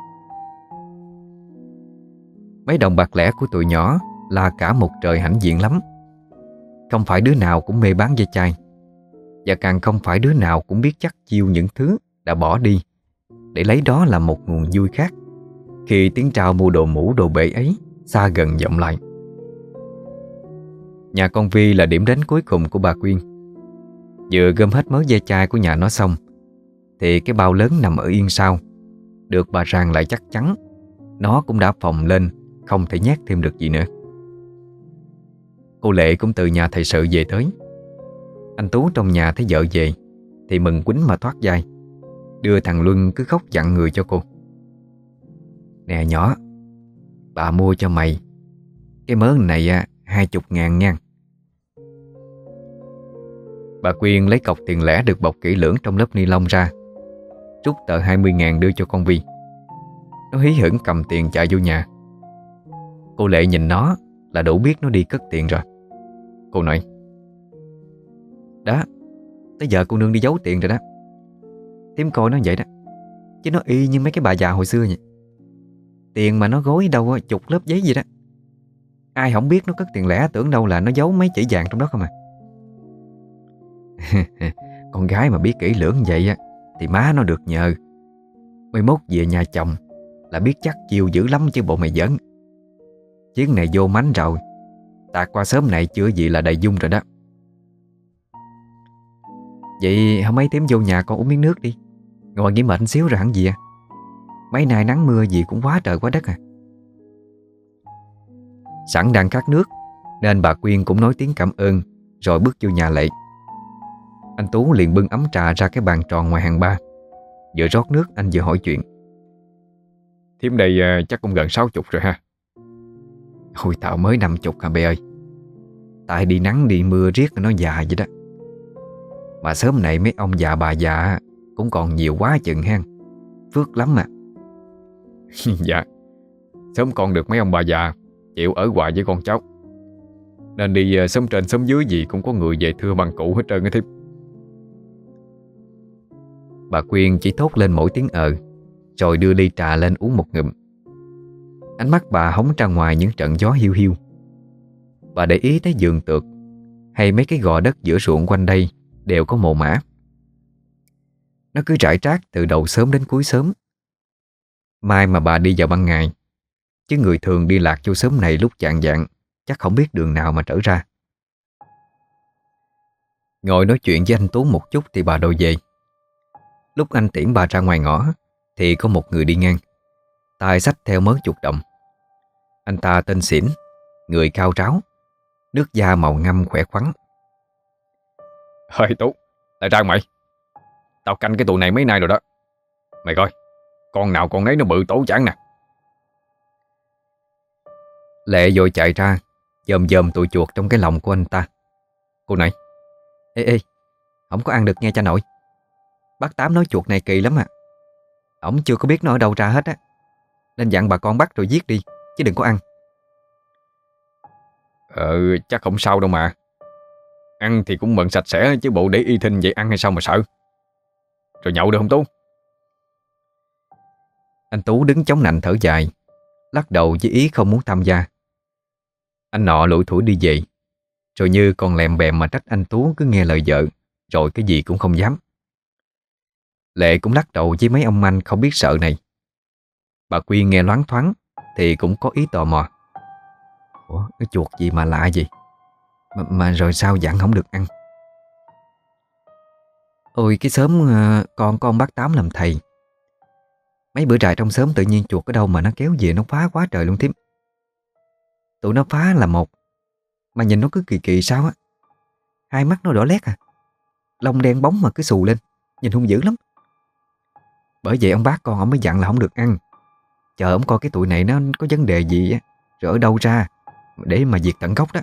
Mấy đồng bạc lẻ của tụi nhỏ là cả một trời hãnh diện lắm. Không phải đứa nào cũng mê bán ve chai, và càng không phải đứa nào cũng biết chắc chiêu những thứ đã bỏ đi để lấy đó là một nguồn vui khác khi tiếng trao mua đồ mũ đồ bể ấy xa gần vọng lại. Nhà con Vi là điểm đến cuối cùng của bà Quyên. Vừa gom hết mớ ve chai của nhà nó xong thì cái bao lớn nằm ở yên sau được bà rang lại chắc chắn nó cũng đã phồng lên, không thể nhét thêm được gì nữa. Cô Lệ cũng từ nhà thầy sự về tới. Anh Tú trong nhà thấy vợ về thì mừng quýnh mà thoát vai, đưa thằng Luân cứ khóc dặn người cho cô. Nè nhỏ, bà mua cho mày cái mớ này à, hai chục ngàn nha. Bà Quyên lấy cọc tiền lẻ được bọc kỹ lưỡng trong lớp ni lông ra, rút tờ hai mươi ngàn đưa cho con Vi. Nó hí hửng cầm tiền chạy vô nhà. Cô Lệ nhìn nó là đủ biết nó đi cất tiền rồi. Cô nói: Đó, tới giờ cô nương đi giấu tiền rồi đó. Thím coi nó vậy đó, chứ nó y như mấy cái bà già hồi xưa vậy. Tiền mà nó gối đâu chục lớp giấy gì đó. Ai không biết nó cất tiền lẻ, tưởng đâu là nó giấu mấy chỉ vàng trong đó không à. Con gái mà biết kỹ lưỡng vậy á thì má nó được nhờ. Mai mốt về nhà chồng là biết chắc chiêu dữ lắm chứ bộ mày giỡn. Chuyến này vô mánh rồi, tạt qua sớm này chưa gì là đầy dung rồi đó. Vậy không mấy tím vô nhà con uống miếng nước đi, ngồi nghỉ mệt xíu rồi hẳn gì à. Mấy nay nắng mưa gì cũng quá trời quá đất à. Sẵn đang khát nước nên bà Quyên cũng nói tiếng cảm ơn rồi bước vô nhà Lệ. Anh Tú liền bưng ấm trà ra cái bàn tròn ngoài hàng ba. Vừa rót nước anh vừa hỏi chuyện: Thím đây chắc cũng gần sáu chục rồi ha. Ôi tao mới năm chục hả bê ơi. Tại đi nắng đi mưa riết nó già vậy đó. Mà sớm này mấy ông già bà già cũng còn nhiều quá chừng ha. Phước lắm à. Dạ, sớm con được mấy ông bà già chịu ở hoài với con cháu, nên đi sớm trên sớm dưới gì cũng có người về thưa bằng cũ hết trơn á thím. Bà Quyên chỉ thốt lên mỗi tiếng ờ, rồi đưa ly trà lên uống một ngụm. Ánh mắt bà hóng ra ngoài những trận gió hiu hiu. Bà để ý thấy vườn tược hay mấy cái gò đất giữa ruộng quanh đây đều có mồ mả. Nó cứ rải rác từ đầu sớm đến cuối sớm. Mai mà bà đi vào ban ngày, chứ người thường đi lạc vô sớm này lúc chạng vạng chắc không biết đường nào mà trở ra. Ngồi nói chuyện với anh Tú một chút thì bà đòi về. Lúc anh tiễn bà ra ngoài ngõ thì có một người đi ngang, tay xách theo mớ chuột đồng. Anh ta tên Xỉn, người cao ráo, nước da màu ngăm khỏe khoắn. Ơi Tú, lại ra mày. Tao canh cái tụi này mấy nay rồi đó. Mày coi, con nào con nấy nó bự tố chán nè. Lệ vội chạy ra, dòm dòm tụi chuột trong cái lòng của anh ta. Cô này, ê ê, không có ăn được nghe cha nội. Bác Tám nói chuột này kỳ lắm à. Ổng chưa có biết nó ở đâu ra hết á, nên dặn bà con bắt rồi giết đi, chứ đừng có ăn. Ờ, chắc không sao đâu mà. Ăn thì cũng mận sạch sẽ, chứ bộ để y thinh vậy ăn hay sao mà sợ. Rồi nhậu được không Tú? Anh Tú đứng chống nạnh thở dài, lắc đầu với ý không muốn tham gia. Anh nọ lủi thủi đi về, rồi như còn lèm bèm mà trách anh Tú cứ nghe lời vợ, rồi cái gì cũng không dám. Lệ cũng lắc đầu với mấy ông anh không biết sợ này. Bà Quyên nghe loáng thoáng thì cũng có ý tò mò. Ủa, cái chuột gì mà lạ gì Mà, mà rồi sao dặn không được ăn? Ôi cái xóm ờ, con con bác Tám làm thầy. Mấy bữa trại trong xóm tự nhiên chuột ở đâu mà nó kéo về nó phá quá trời luôn thím. Tụi nó phá là một, mà nhìn nó cứ kỳ kỳ sao á. Hai mắt nó đỏ lét à, lông đen bóng mà cứ xù lên, nhìn hung dữ lắm. Bởi vậy ông bác con ông mới dặn là không được ăn, chờ ông coi cái tụi này nó có vấn đề gì á, rồi ở đâu ra để mà diệt tận gốc đó.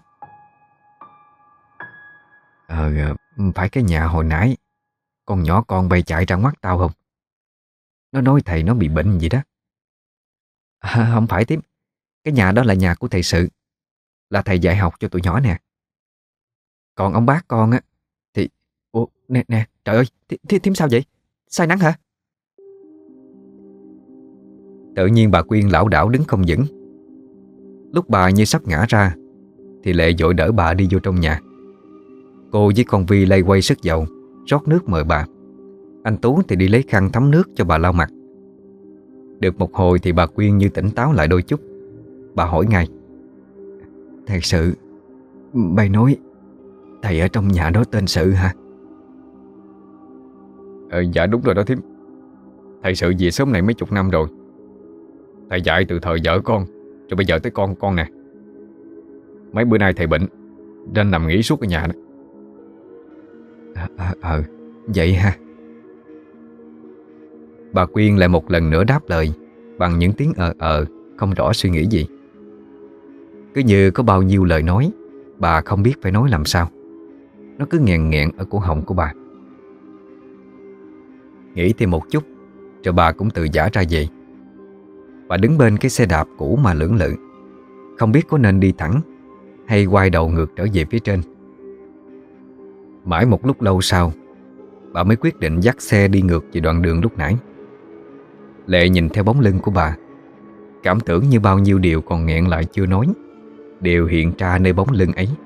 Ờ, phải cái nhà hồi nãy con nhỏ con bay chạy ra ngoắt tao không? Nó nói thầy nó bị bệnh gì đó. À, không phải tím. Cái nhà đó là nhà của thầy Sự, là thầy dạy học cho tụi nhỏ nè. Còn ông bác con á thì... Ủa, nè nè, trời ơi, thím, thím sao vậy? Say nắng hả? Tự nhiên bà Quyên lảo đảo đứng không vững. Lúc bà như sắp ngã ra thì Lệ vội đỡ bà đi vô trong nhà. Cô với con Vi lay quay sức dầu, rót nước mời bà. Anh Tú thì đi lấy khăn thấm nước cho bà lau mặt. Được một hồi thì bà Quyên như tỉnh táo lại đôi chút. Bà hỏi ngay: Thầy Sự, bày nói thầy ở trong nhà đó tên Sự hả? Ờ, dạ đúng rồi đó thím. Thầy Sự về sớm này mấy chục năm rồi. Thầy dạy từ thời vợ con, rồi bây giờ tới con con nè. Mấy bữa nay thầy bệnh nên nằm nghỉ suốt ở nhà đó. Ờ, à, à, vậy ha. Bà Quyên lại một lần nữa đáp lời bằng những tiếng ờ ờ, không rõ suy nghĩ gì. Cứ như có bao nhiêu lời nói bà không biết phải nói làm sao. Nó cứ nghẹn nghẹn ở cổ họng của bà. Nghĩ thêm một chút rồi bà cũng từ giã ra về. Bà đứng bên cái xe đạp cũ mà lưỡng lự, không biết có nên đi thẳng hay quay đầu ngược trở về phía trên. Mãi một lúc lâu sau, bà mới quyết định dắt xe đi ngược về đoạn đường lúc nãy. Lệ nhìn theo bóng lưng của bà, cảm tưởng như bao nhiêu điều còn nghẹn lại chưa nói đều hiện ra nơi bóng lưng ấy.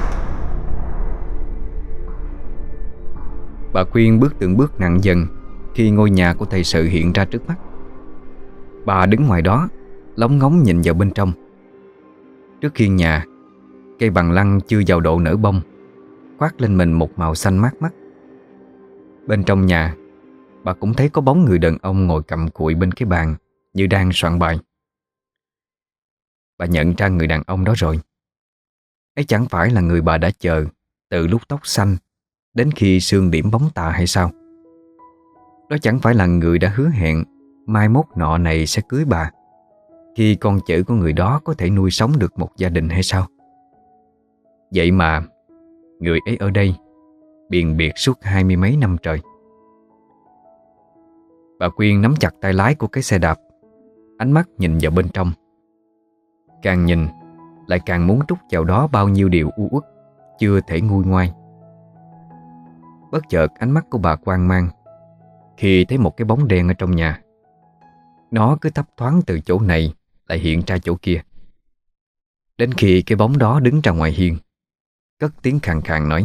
Bà Quyên bước từng bước nặng dần khi ngôi nhà của thầy Sự hiện ra trước mắt. Bà đứng ngoài đó, lóng ngóng nhìn vào bên trong. Trước hiên nhà, cây bằng lăng chưa vào độ nở bông, khoác lên mình một màu xanh mát mắt. Bên trong nhà, bà cũng thấy có bóng người đàn ông ngồi cặm cụi bên cái bàn như đang soạn bài. Bà nhận ra người đàn ông đó rồi. Ấy chẳng phải là người bà đã chờ từ lúc tóc xanh đến khi sương điểm bóng tà hay sao? Đó chẳng phải là người đã hứa hẹn mai mốt nọ này sẽ cưới bà, khi con chữ của người đó có thể nuôi sống được một gia đình hay sao? Vậy mà người ấy ở đây biền biệt suốt hai mươi mấy năm trời. Bà Quyên nắm chặt tay lái của cái xe đạp, ánh mắt nhìn vào bên trong. Càng nhìn lại càng muốn trút vào đó bao nhiêu điều u uất chưa thể nguôi ngoai. Bất chợt ánh mắt của bà hoang mang khi thấy một cái bóng đen ở trong nhà. Nó cứ thấp thoáng từ chỗ này lại hiện ra chỗ kia. Đến khi cái bóng đó đứng ra ngoài hiên, cất tiếng khàn khàn nói: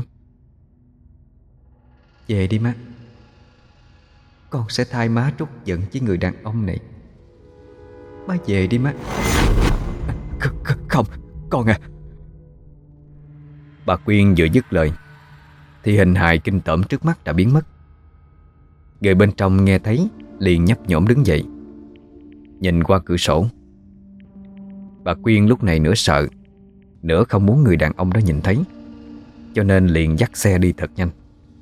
"Về đi má, con sẽ thay má trút giận với người đàn ông này. Má về đi má." Không, không, con à. Bà Quyên vừa dứt lời thì hình hài kinh tởm trước mắt đã biến mất. Người bên trong nghe thấy liền nhấp nhổm đứng dậy, nhìn qua cửa sổ. Bà Quyên lúc này nửa sợ, nửa không muốn người đàn ông đó nhìn thấy, cho nên liền dắt xe đi thật nhanh.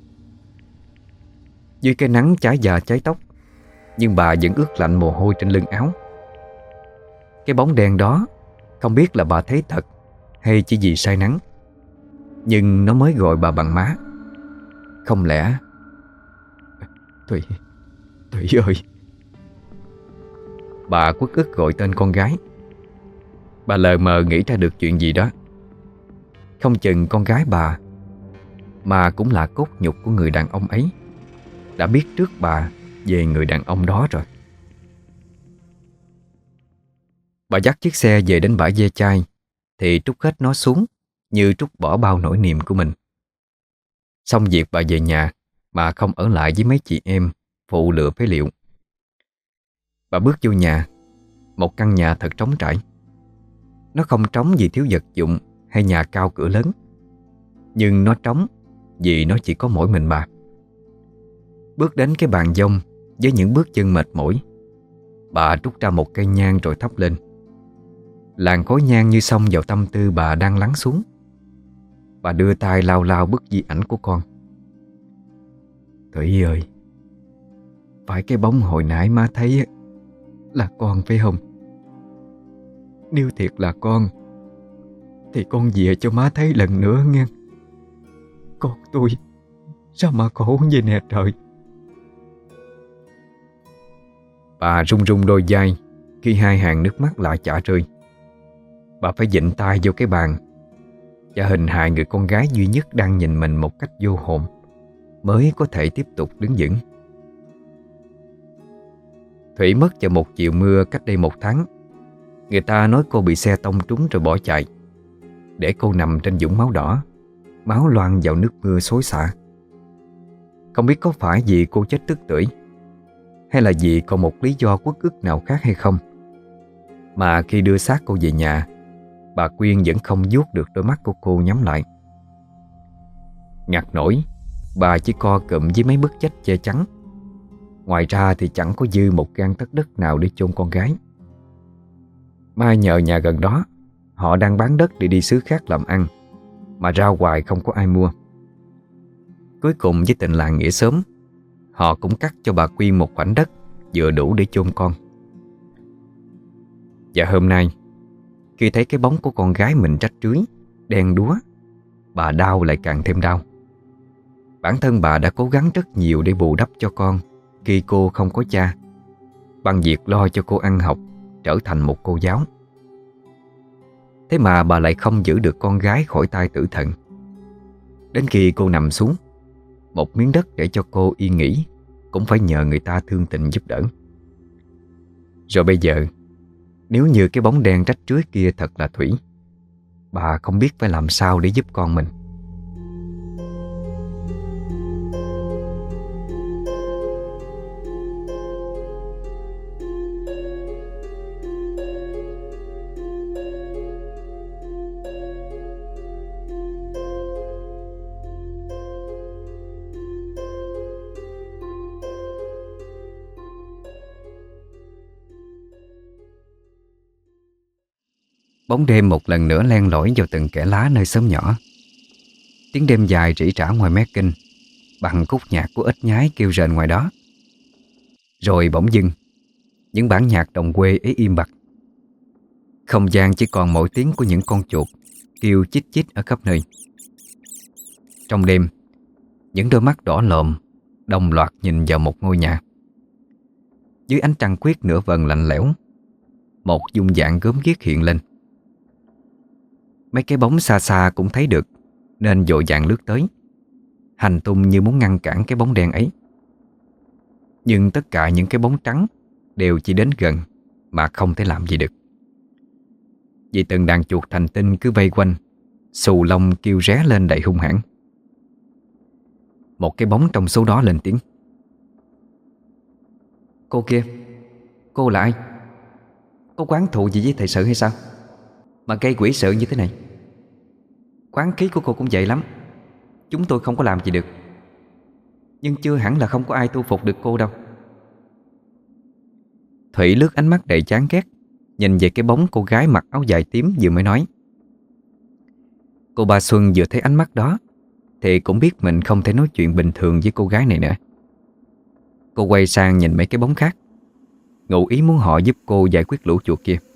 Dưới cái nắng cháy da cháy tóc, nhưng bà vẫn ướt lạnh mồ hôi trên lưng áo. Cái bóng đen đó không biết là bà thấy thật hay chỉ vì say nắng, nhưng nó mới gọi bà bằng má. Không lẽ... Thủy, Thủy ơi. Bà uất ức gọi tên con gái. Bà lờ mờ nghĩ ra được chuyện gì đó. Không chừng con gái bà, mà cũng là cốt nhục của người đàn ông ấy, đã biết trước bà về người đàn ông đó rồi. Bà dắt chiếc xe về đến bãi ve chai thì trút hết nó xuống, như trút bỏ bao nỗi niềm của mình. Xong việc bà về nhà mà không ở lại với mấy chị em phụ lựa phế liệu. Bà bước vô nhà, một căn nhà thật trống trải. Nó không trống vì thiếu vật dụng hay nhà cao cửa lớn, nhưng nó trống vì nó chỉ có mỗi mình bà. Bước đến cái bàn dông với những bước chân mệt mỏi, bà rút ra một cây nhang rồi thắp lên. Làn khói nhang như xông vào tâm tư bà đang lắng xuống. Bà đưa tay lau lau bức di ảnh của con. Thủy ơi, phải cái bóng hồi nãy má thấy là con phải không? Nếu thiệt là con thì con về cho má thấy lần nữa nghe. Con tôi sao mà khổ vậy nè trời. Bà run run đôi vai khi hai hàng nước mắt lại chả rơi. Bà phải vịn tay vô cái bàn, và hình hài người con gái duy nhất đang nhìn mình một cách vô hồn mới có thể tiếp tục đứng vững. Thủy mất vào một chiều mưa cách đây một tháng. Người ta nói cô bị xe tông trúng rồi bỏ chạy, để cô nằm trên vũng máu đỏ, máu loang vào nước mưa xối xả. Không biết có phải vì cô chết tức tưởi, hay là vì còn một lý do uất ức nào khác hay không, mà khi đưa xác cô về nhà, bà Quyên vẫn không vuốt được đôi mắt của cô nhắm lại. Ngặt nổi, bà chỉ co cụm với mấy bức vách che chắn. Ngoài ra thì chẳng có dư một gang tấc đất nào để chôn con gái. Mai nhờ nhà gần đó, họ đang bán đất để đi xứ khác làm ăn, mà rao hoài không có ai mua. Cuối cùng với tình làng nghĩa xóm, họ cũng cắt cho bà Quyên một khoảnh đất vừa đủ để chôn con. Và hôm nay, khi thấy cái bóng của con gái mình rách rưới, đen đúa, bà đau lại càng thêm đau. Bản thân bà đã cố gắng rất nhiều để bù đắp cho con khi cô không có cha, bằng việc lo cho cô ăn học, trở thành một cô giáo. Thế mà bà lại không giữ được con gái khỏi tay tử thần. Đến khi cô nằm xuống, một miếng đất để cho cô yên nghỉ cũng phải nhờ người ta thương tình giúp đỡ. Rồi bây giờ, nếu như cái bóng đen rách rưới kia thật là Thủy, bà không biết phải làm sao để giúp con mình. Bóng đêm một lần nữa len lỏi vào từng kẽ lá nơi xóm nhỏ. Tiếng đêm dài rỉ rả ngoài mé kinh, bằng khúc nhạc của ếch nhái kêu rền ngoài đó. Rồi bỗng dưng, những bản nhạc đồng quê ấy im bặt. Không gian chỉ còn mỗi tiếng của những con chuột kêu chít chít ở khắp nơi. Trong đêm, những đôi mắt đỏ lòm đồng loạt nhìn vào một ngôi nhà. Dưới ánh trăng khuyết nửa vầng lạnh lẽo, một dung dạng gớm ghiếc hiện lên. Mấy cái bóng xa xa cũng thấy được, nên vội vàng lướt tới, hành tung như muốn ngăn cản cái bóng đen ấy. Nhưng tất cả những cái bóng trắng đều chỉ đến gần mà không thể làm gì được. vì từng đàn chuột thành tinh cứ vây quanh, xù lông kêu ré lên đầy hung hãn. Một cái bóng trong số đó lên tiếng: "Cô kia, cô là ai? Có oán thù gì với thầy Sự hay sao mà gây quỷ sự như thế này? Quán khí của cô cũng vậy lắm, chúng tôi không có làm gì được. Nhưng chưa hẳn là không có ai thu phục được cô đâu." Thủy lướt ánh mắt đầy chán ghét nhìn về cái bóng cô gái mặc áo dài tím vừa mới nói. Cô Ba Xuân vừa thấy ánh mắt đó thì cũng biết mình không thể nói chuyện bình thường với cô gái này nữa. Cô quay sang nhìn mấy cái bóng khác, ngụ ý muốn họ giúp cô giải quyết lũ chuột kia.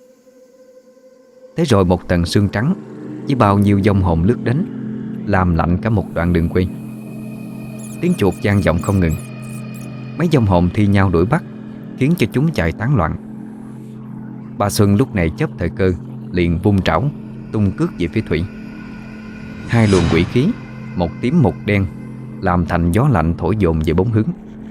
Thế rồi một tầng sương trắng với bao nhiêu vong hồn lướt đến, làm lạnh cả một đoạn đường quay. Tiếng chuột vang vọng không ngừng. Mấy vong hồn thi nhau đuổi bắt, khiến cho chúng chạy tán loạn. Ba Xuân lúc này chớp thời cơ, liền vung trảo tung cước về phía Thủy. Hai luồng quỷ khí, một tím một đen, làm thành gió lạnh thổi dồn về bốn hướng.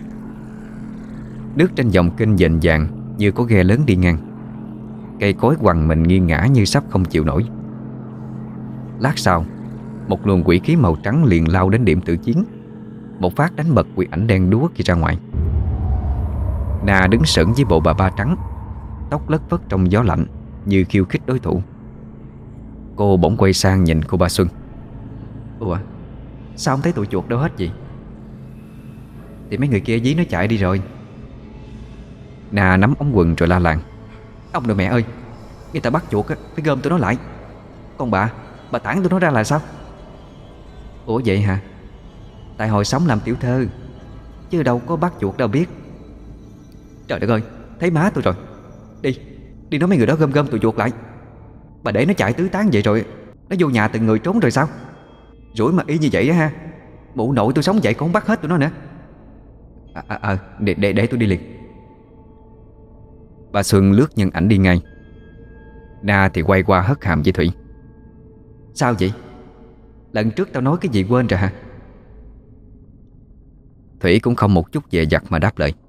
Nước trên dòng kênh dền dàng như có ghe lớn đi ngang. Cây cối quằn mình nghiêng ngã như sắp không chịu nổi. Lát sau, một luồng quỷ khí màu trắng liền lao đến điểm tử chiến, một phát đánh bật quỷ ảnh đen đúa kia ra ngoài. Na đứng sững với bộ bà ba trắng, tóc lất phất trong gió lạnh như khiêu khích đối thủ. Cô bỗng quay sang nhìn cô Ba Xuân. "Ủa, sao không thấy tụi chuột đâu hết vậy?" "Thì mấy người kia dí nó chạy đi rồi." Na nắm ống quần rồi la làng: "Ông nội mẹ ơi, người ta bắt chuột á, phải gom tụi nó lại. Còn bà, bà tản tụi nó ra là sao?" "Ủa vậy hả? Tại hồi sống làm tiểu thơ, chứ đâu có bắt chuột đâu biết." "Trời đất ơi, thấy má tôi rồi. Đi, đi nói mấy người đó gom gom tụi chuột lại. Bà để nó chạy tứ tán vậy rồi nó vô nhà từng người trốn rồi sao? Rủi mà y như vậy á ha, mụ nội tôi sống vậy cũng không bắt hết tụi nó nữa." À, à, à, để, để, để tôi đi liền." Bà Xuân lướt nhân ảnh đi ngay. Na thì quay qua hất hàm với Thủy: "Sao vậy? Lần trước tao nói cái gì quên rồi hả?" Thủy cũng không một chút dè dặt mà đáp lời: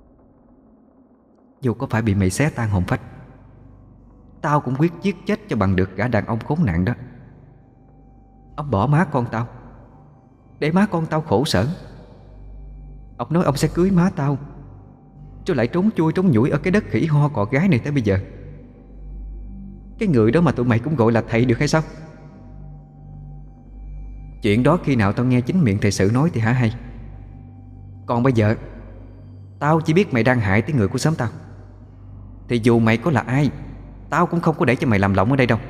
"Dù có phải bị mày xé tan hồn phách, tao cũng quyết giết chết cho bằng được gã đàn ông khốn nạn đó. Ông bỏ má con tao, để má con tao khổ sở. Ông nói ông sẽ cưới má tao, rồi lại trốn chui trốn nhủi ở cái đất khỉ ho cọ gái này tới bây giờ. Cái người đó mà tụi mày cũng gọi là thầy được hay sao? Chuyện đó khi nào tao nghe chính miệng thầy Sự nói thì hả hay. Còn bây giờ tao chỉ biết mày đang hại tới người của xóm tao, thì dù mày có là ai, tao cũng không có để cho mày làm lộng ở đây đâu."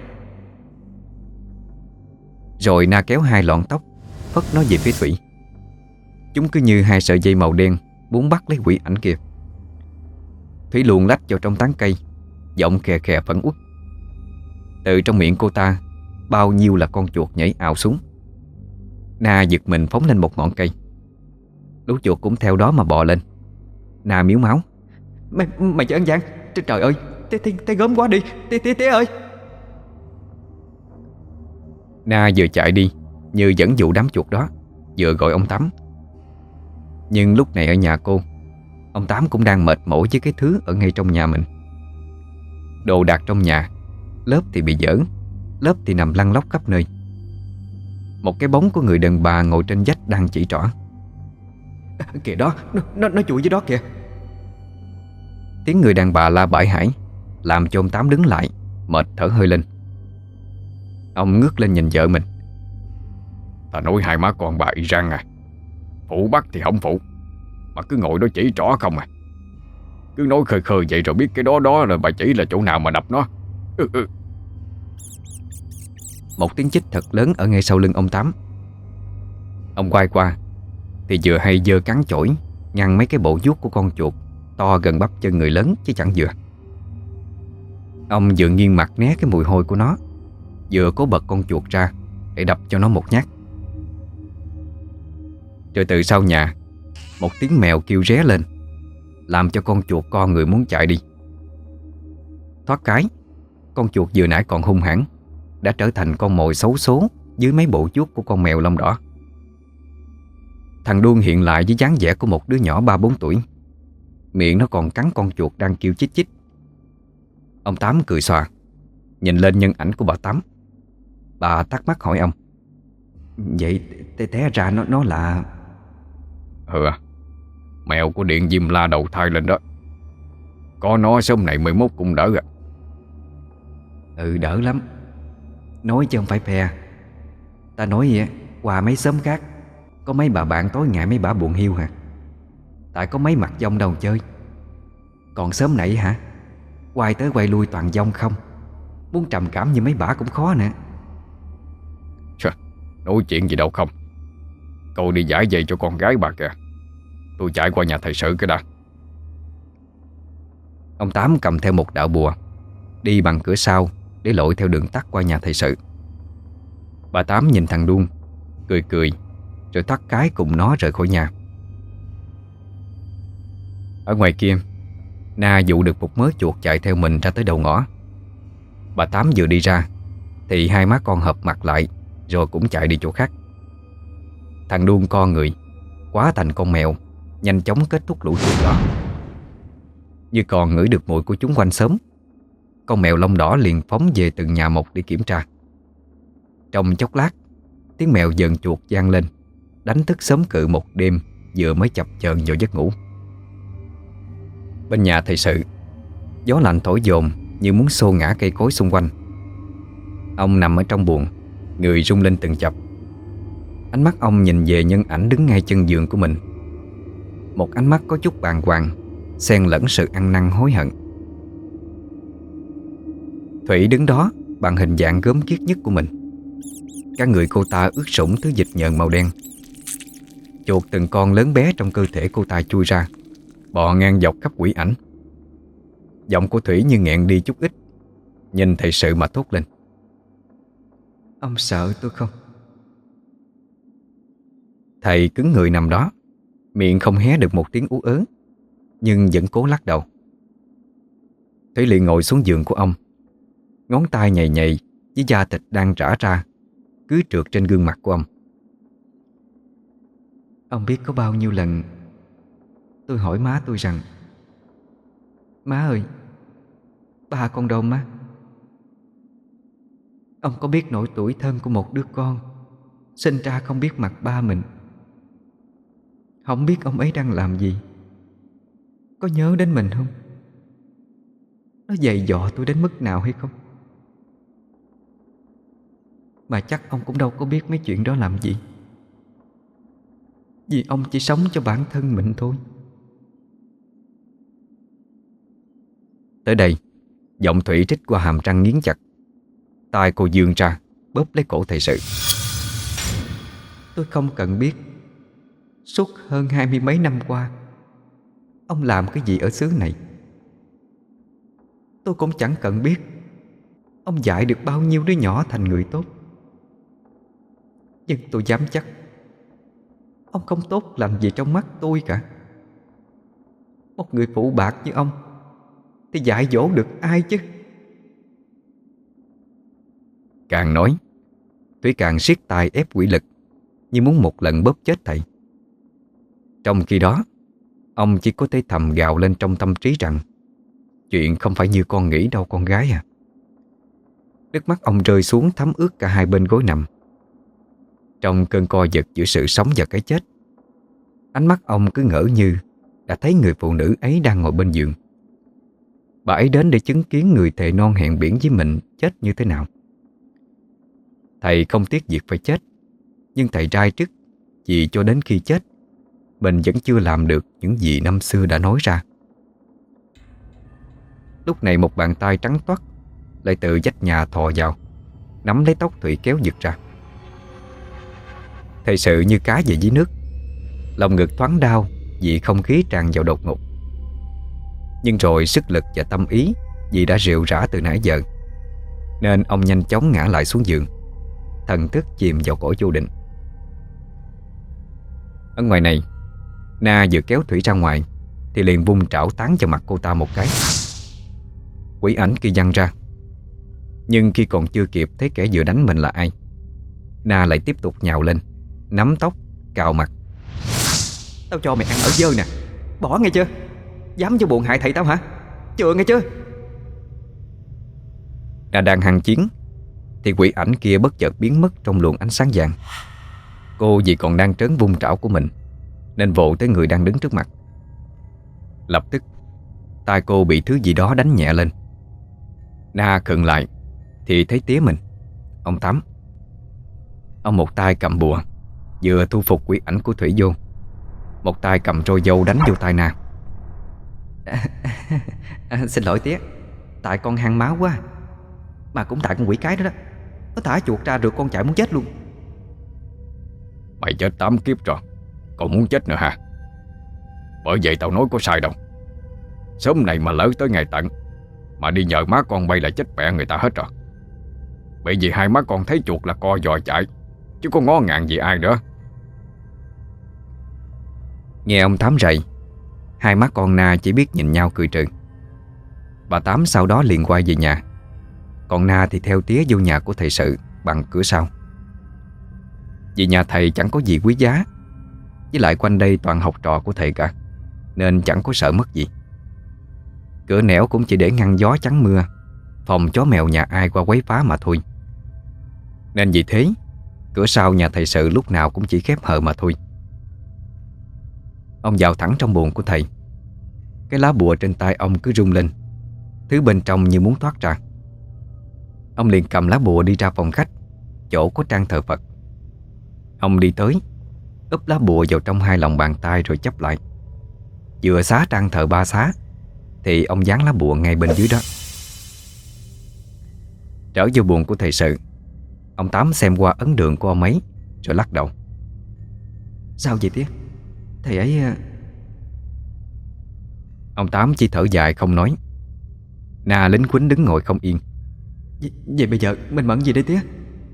Rồi Na kéo hai lọn tóc, phất nó về phía Thủy. Chúng cứ như hai sợi dây màu đen muốn bắt lấy quỷ ảnh kia. Thủy luồn lách vào trong tán cây, giọng khè khè phẫn uất. Từ trong miệng cô ta, bao nhiêu là con chuột nhảy ào xuống. Na giật mình phóng lên một ngọn cây. Lũ chuột cũng theo đó mà bò lên. Na miếu máu: Mày mày chơi ăn gian. Trời ơi, té té té gớm quá đi. Té té té ơi." Na vừa chạy đi như dẫn dụ đám chuột đó, vừa gọi ông Tám. Nhưng lúc này ở nhà cô, ông Tám cũng đang mệt mỏi với cái thứ ở ngay trong nhà mình. Đồ đạc trong nhà, lớp thì bị dở, lớp thì nằm lăn lóc khắp nơi. Một cái bóng của người đàn bà ngồi trên vách đang chỉ trỏ: "Kìa đó, nó, nó, nó chui dưới đó kìa." Tiếng người đàn bà la bãi hải làm cho ông Tám đứng lại, mệt thở hơi lên. Ông ngước lên nhìn vợ mình: "Ta nói hai má con bà y răng à. Phụ bắt thì không phụ, mà cứ ngồi đó chỉ trỏ không à. Cứ nói khơi khơi vậy rồi biết cái đó đó là bà chỉ là chỗ nào mà đập nó." Ừ, ừ. Một tiếng chích thật lớn ở ngay sau lưng ông Tám. Ông quay qua thì vừa hay giơ cán chổi ngăn mấy cái bộ vuốt của con chuột to gần bắp chân người lớn chứ chẳng vừa. Ông vừa nghiêng mặt né cái mùi hôi của nó, vừa cố bật con chuột ra để đập cho nó một nhát. Rồi từ sau nhà, một tiếng mèo kêu ré lên, làm cho con chuột co người muốn chạy đi. Thoát cái, con chuột vừa nãy còn hung hãn đã trở thành con mồi xấu số dưới mấy bộ vuốt của con mèo lông đỏ. Thằng Đuông hiện lại với dáng vẻ của một đứa nhỏ ba bốn tuổi. Miệng nó còn cắn con chuột đang kêu chích chích. Ông Tám cười xòa: nhìn lên nhân ảnh của bà Tám. Bà thắc mắc hỏi ông: "Vậy té té ra nó nó là..." Ừ à, mèo của Điện Diêm La đầu thai lên đó. Có nó sớm này mười mốt cũng đỡ à. "Ừ, đỡ lắm. Nói chứ không phải phe. Ta nói vậy, qua mấy xóm khác có mấy bà bạn tối ngày mấy bà buồn hiu hả? Tại có mấy mặt dông đâu chơi. Còn sớm nãy hả, quay tới quay lui toàn dông không. Muốn trầm cảm như mấy bà cũng khó nè." Chà, nói chuyện gì đâu không. Cậu đi giải dây cho con gái bà kìa. Tôi chạy qua nhà thầy sự cái đã. Ông Tám cầm theo một đạo bùa, đi bằng cửa sau để lội theo đường tắt qua nhà thầy sự. Bà Tám nhìn thằng Đuông, cười cười, rồi thoát cái cùng nó rời khỏi nhà. Ở ngoài kia, Na dụ được một mớ chuột chạy theo mình ra tới đầu ngõ. Bà Tám vừa đi ra thì hai má con hợp mặt lại, rồi cũng chạy đi chỗ khác. Thằng Đuông co người, hóa thành con mèo, nhanh chóng kết thúc lũ chuột đó. Như còn ngửi được mùi của chúng quanh xóm, con mèo lông đỏ liền phóng về từng nhà một để kiểm tra. Trong chốc lát, tiếng mèo dần chuột vang lên, đánh thức xóm cự một đêm vừa mới chập chờn vào giấc ngủ. Bên nhà thầy sự, gió lạnh thổi dồn như muốn xô ngã cây cối xung quanh. Ông nằm ở trong buồng, người rung lên từng chập. Ánh mắt ông nhìn về nhân ảnh đứng ngay chân giường của mình. Một ánh mắt có chút bàng hoàng, xen lẫn sự ăn năn hối hận. Thủy đứng đó bằng hình dạng gớm ghiếc nhất của mình. Cả người cô ta ướt sũng thứ dịch nhờn màu đen. Chuột từng con lớn bé trong cơ thể cô ta chui ra, bò ngang dọc khắp quỷ ảnh. Giọng của Thủy như nghẹn đi chút ít, nhìn thầy sự mà thốt lên: "Ông sợ tôi không?" Thầy cứng người nằm đó, miệng không hé được một tiếng ú ớ, nhưng vẫn cố lắc đầu. Thủy liền ngồi xuống giường của ông, ngón tay nhầy nhầy với da thịt đang rã ra cứ trượt trên gương mặt của ông. "Ông biết có bao nhiêu lần tôi hỏi má tôi rằng: Má ơi, ba con đâu má? Ông có biết nỗi tủi thân của một đứa con sinh ra không biết mặt ba mình, không biết ông ấy đang làm gì, có nhớ đến mình không? Nó dày dò tôi đến mức nào hay không? Mà chắc ông cũng đâu có biết mấy chuyện đó làm gì, vì ông chỉ sống cho bản thân mình thôi." Tới đây, giọng Thủy trích qua hàm răng nghiến chặt. Tai cô vươn ra bóp lấy cổ thầy sự. "Tôi không cần biết suốt hơn hai mươi mấy năm qua ông làm cái gì ở xứ này. Tôi cũng chẳng cần biết ông dạy được bao nhiêu đứa nhỏ thành người tốt. Nhưng tôi dám chắc ông không tốt lành gì trong mắt tôi cả. Một người phụ bạc như ông thì dạy dỗ được ai chứ?" Càng nói, Thủy càng siết tay ép quỷ lực, như muốn một lần bóp chết thầy. Trong khi đó, ông chỉ có thể thầm gào lên trong tâm trí rằng chuyện không phải như con nghĩ đâu con gái à. Nước mắt ông rơi xuống thấm ướt cả hai bên gối nằm. Trong cơn co giật giữa sự sống và cái chết, ánh mắt ông cứ ngỡ như đã thấy người phụ nữ ấy đang ngồi bên giường. Bà ấy đến để chứng kiến người thề non hẹn biển với mình chết như thế nào. Thầy không tiếc việc phải chết, nhưng thầy rai trức vì cho đến khi chết mình vẫn chưa làm được những gì năm xưa đã nói ra. Lúc này một bàn tay trắng toát lại từ vách nhà thò vào, nắm lấy tóc Thủy kéo giật ra. Thầy sự như cá về dưới nước, lòng ngực thoáng đau vì không khí tràn vào đột ngột. Nhưng rồi sức lực và tâm ý vì đã rệu rã từ nãy giờ, nên ông nhanh chóng ngã lại xuống giường, thần thức chìm vào cõi vô định. Ở ngoài này, Na vừa kéo Thủy ra ngoài thì liền vung trảo tán cho mặt cô ta một cái. Quỷ ảnh kia văng ra. Nhưng khi còn chưa kịp thấy kẻ vừa đánh mình là ai, Na lại tiếp tục nhào lên, nắm tóc, cào mặt. "Tao cho mày ăn ở dơ nè, bỏ nghe chưa? Dám vô buồn hại thầy tao hả? Chừa nghe chưa?" Na đang hăng chiến thì quỷ ảnh kia bất chợt biến mất trong luồng ánh sáng vàng. Cô vì còn đang trớn vung trảo của mình nên vồ tới người đang đứng trước mặt. Lập tức tay cô bị thứ gì đó đánh nhẹ lên. Na khựng lại thì thấy tía mình, ông Tám. Ông một tay cầm bùa vừa thu phục quỷ ảnh của Thủy vô, một tay cầm trôi dâu đánh vô tay Na. à, à, Xin lỗi tía, tại con hăng máu quá. Mà cũng tại con quỷ cái đó đó, nó thả chuột ra rồi con chạy muốn chết luôn. Mày chết tám kiếp rồi, còn muốn chết nữa hả? Bởi vậy tao nói có sai đâu. Sớm này mà lỡ tới ngày tận mà đi nhờ má con bay là chết mẹ người ta hết rồi. Bởi vì hai má con thấy chuột là co giò chạy, chứ có ngó ngàng gì ai nữa. Nghe ông Tám rầy, hai má con Na chỉ biết nhìn nhau cười trừ. Bà Tám sau đó liền quay về nhà, còn Na thì theo tía vô nhà của thầy Sự bằng cửa sau. Vì nhà thầy chẳng có gì quý giá, với lại quanh đây toàn học trò của thầy cả, nên chẳng có sợ mất gì. Cửa nẻo cũng chỉ để ngăn gió chắn mưa, phòng chó mèo nhà ai qua quấy phá mà thôi. Nên vì thế cửa sau nhà thầy Sự lúc nào cũng chỉ khép hờ mà thôi. Ông vào thẳng trong buồng của thầy. Cái lá bùa trên tay ông cứ rung lên, thứ bên trong như muốn thoát ra. Ông liền cầm lá bùa đi ra phòng khách, chỗ có trang thờ Phật. Ông đi tới, úp lá bùa vào trong hai lòng bàn tay rồi chắp lại. Vừa xá trang thờ ba xá thì ông dán lá bùa ngay bên dưới đó. Trở vô buồng của thầy Sự, ông Tám xem qua ấn đường của ông ấy rồi lắc đầu. Sao vậy tía? Thầy ấy... Ông Tám chỉ thở dài không nói. Na lính quýnh đứng ngồi không yên. V Vậy bây giờ mình mẫn gì đây tía?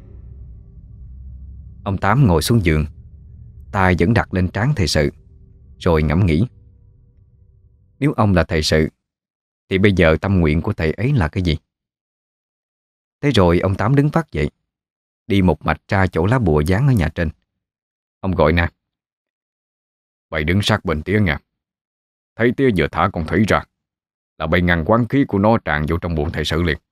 Ông Tám ngồi xuống giường, tay vẫn đặt lên trán thầy Sự, rồi ngẫm nghĩ. Nếu ông là thầy Sự thì bây giờ tâm nguyện của thầy ấy là cái gì? Thế rồi ông Tám đứng phát dậy, đi một mạch ra chỗ lá bùa dán ở nhà trên. Ông gọi Na. Bày đứng sát bên tía nha. Thấy tía vừa thả con Thủy ra là bày ngăn quán khí của nó tràn vô trong buồng thầy Sự liền.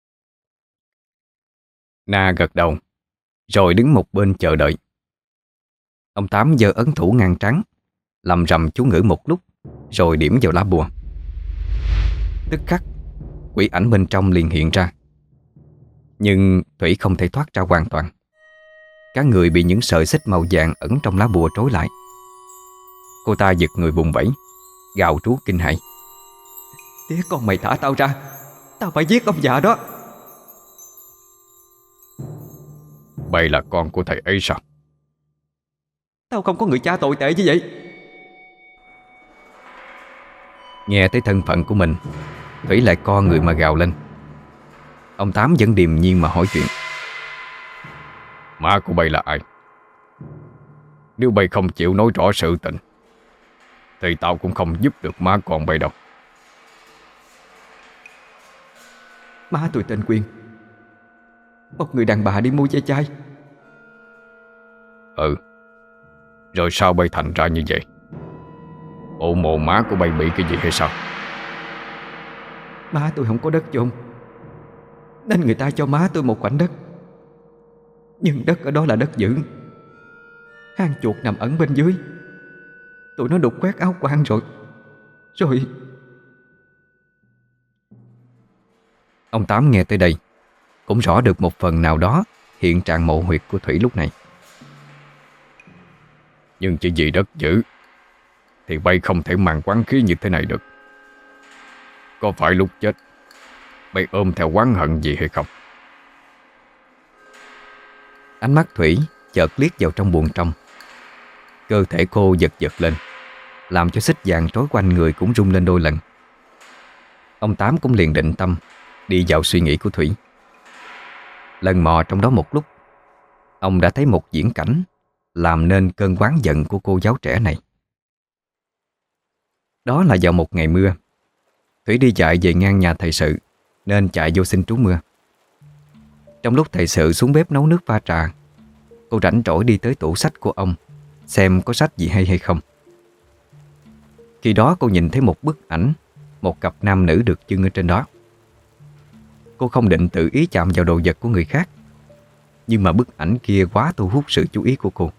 Na gật đầu, rồi đứng một bên chờ đợi. Ông Tám giơ ấn thủ ngăn trắng, lầm rầm chú ngữ một lúc, rồi điểm vào lá bùa. Tức khắc quỷ ảnh bên trong liền hiện ra. Nhưng Thủy không thể thoát ra hoàn toàn. Cả người bị những sợi xích màu vàng ẩn trong lá bùa trói lại. Cô ta giật người vùng vẫy, gào trú kinh hãi. Tía con mày thả tao ra, tao phải giết ông già đó. Bày là con của thầy ấy sao? Tao không có người cha tồi tệ như vậy. Nghe tới thân phận của mình, Thủy lại co người mà gào lên. Ông Tám vẫn điềm nhiên mà hỏi chuyện. Má của bày là ai? Nếu bày không chịu nói rõ sự tình thì tao cũng không giúp được má con bày đâu. Má tôi tên Quyên, một người đàn bà đi mua ve chai. Ừ. Rồi sao bày thành ra như vậy? Bộ mồ má của bày bị cái gì hay sao? Má tôi không có đất chôn, nên người ta cho má tôi một khoảnh đất. Nhưng đất ở đó là đất dữ, hang chuột nằm ẩn bên dưới. Tụi nó đục quét áo quan rồi Rồi Ông Tám nghe tới đây cũng rõ được một phần nào đó hiện trạng mộ huyệt của Thủy lúc này. Nhưng chỉ vì đất dữ thì bay không thể mang quán khí như thế này được. Có phải lúc chết bay ôm theo oán hận gì hay không? Ánh mắt Thủy chợt liếc vào trong buồng trong. Cơ thể cô giật giật lên, làm cho xích vàng trói quanh người cũng rung lên đôi lần. Ông Tám cũng liền định tâm đi vào suy nghĩ của Thủy. Lần mò trong đó một lúc, ông đã thấy một diễn cảnh làm nên cơn oán giận của cô giáo trẻ này. Đó là vào một ngày mưa. Thủy đi chạy về ngang nhà thầy Sự nên chạy vô xin trú mưa. Trong lúc thầy Sự xuống bếp nấu nước pha trà, cô rảnh rỗi đi tới tủ sách của ông xem có sách gì hay hay không. Khi đó cô nhìn thấy một bức ảnh, một cặp nam nữ được trưng ở trên đó. Cô không định tự ý chạm vào đồ vật của người khác, nhưng mà bức ảnh kia quá thu hút sự chú ý của cô.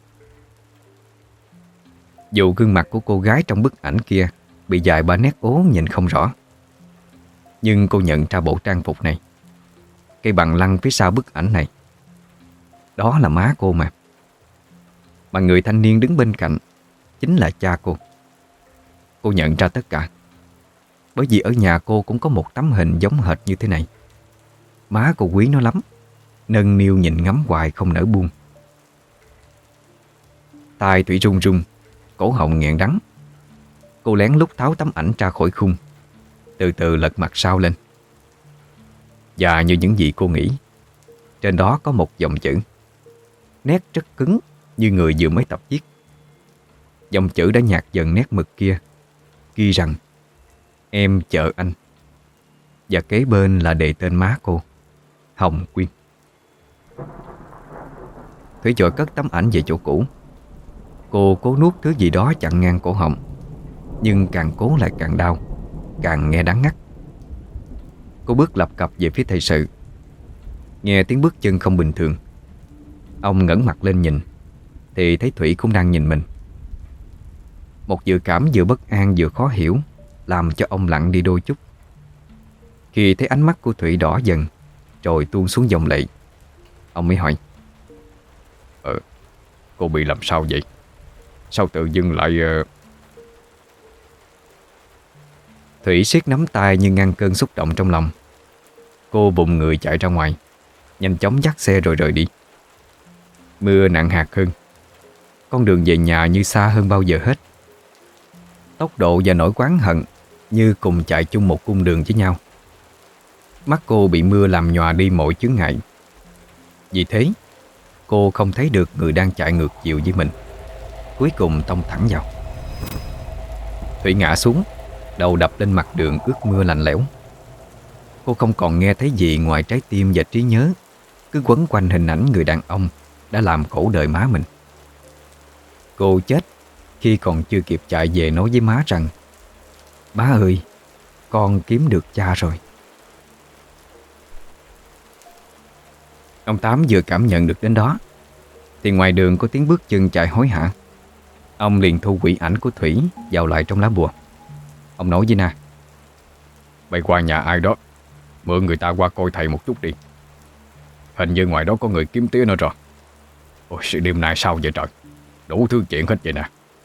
Dù gương mặt của cô gái trong bức ảnh kia bị vài ba nét ố nhìn không rõ, nhưng cô nhận ra bộ trang phục này, cây bằng lăng phía sau bức ảnh này, đó là má cô mà. Mà người thanh niên đứng bên cạnh chính là cha cô. Cô nhận ra tất cả, bởi vì ở nhà cô cũng có một tấm hình giống hệt như thế này. Má cô quý nó lắm, nâng niu nhìn ngắm hoài không nỡ buông. Tai Thủy run run, cổ họng nghẹn đắng. Cô lén lút tháo tấm ảnh ra khỏi khung, từ từ lật mặt sau lên. Và như những gì cô nghĩ, trên đó có một dòng chữ, nét rất cứng như người vừa mới tập viết. Dòng chữ đã nhạt dần nét mực kia, ghi rằng em chờ anh. Và kế bên là đề tên má cô, Hồng Quyên. Thủy vội cất tấm ảnh về chỗ cũ. Cô cố nuốt thứ gì đó chặn ngang cổ họng, nhưng càng cố lại càng đau, càng nghe đắng ngắt. Cô bước lập cập về phía thầy sự. Nghe tiếng bước chân không bình thường. Ông ngẩng mặt lên nhìn, thì thấy Thủy cũng đang nhìn mình. Một dự cảm vừa bất an vừa khó hiểu làm cho ông lặng đi đôi chút. Khi thấy ánh mắt của Thủy đỏ dần rồi tuôn xuống dòng lệ, ông mới hỏi: Ờ, cô bị làm sao vậy? Sao tự dưng lại... Uh... Thủy siết nắm tay như ngăn cơn xúc động trong lòng. Cô bụng người chạy ra ngoài, nhanh chóng dắt xe rồi rời đi. Mưa nặng hạt hơn, con đường về nhà như xa hơn bao giờ hết. Tốc độ và nỗi oán hận như cùng chạy chung một cung đường với nhau. Mắt cô bị mưa làm nhòa đi mọi chướng ngại. Vì thế, cô không thấy được người đang chạy ngược chiều với mình, cuối cùng tông thẳng vào. Thủy ngã xuống, đầu đập lên mặt đường ướt mưa lạnh lẽo. Cô không còn nghe thấy gì ngoài trái tim và trí nhớ cứ quấn quanh hình ảnh người đàn ông đã làm khổ đời má mình. Cô chết khi còn chưa kịp chạy về nói với má rằng: má ơi, con kiếm được cha rồi. Ông Tám vừa cảm nhận được đến đó thì ngoài đường có tiếng bước chân chạy hối hả. Ông liền thu quỷ ảnh của Thủy vào lại trong lá bùa. Ông nói với Na: Bay qua nhà ai đó, mượn người ta qua coi thầy một chút đi. Hình như ngoài đó có người kiếm tía nữa rồi. Ôi, sự đêm nay sao vậy trời? Đủ thứ chuyện hết vậy nè.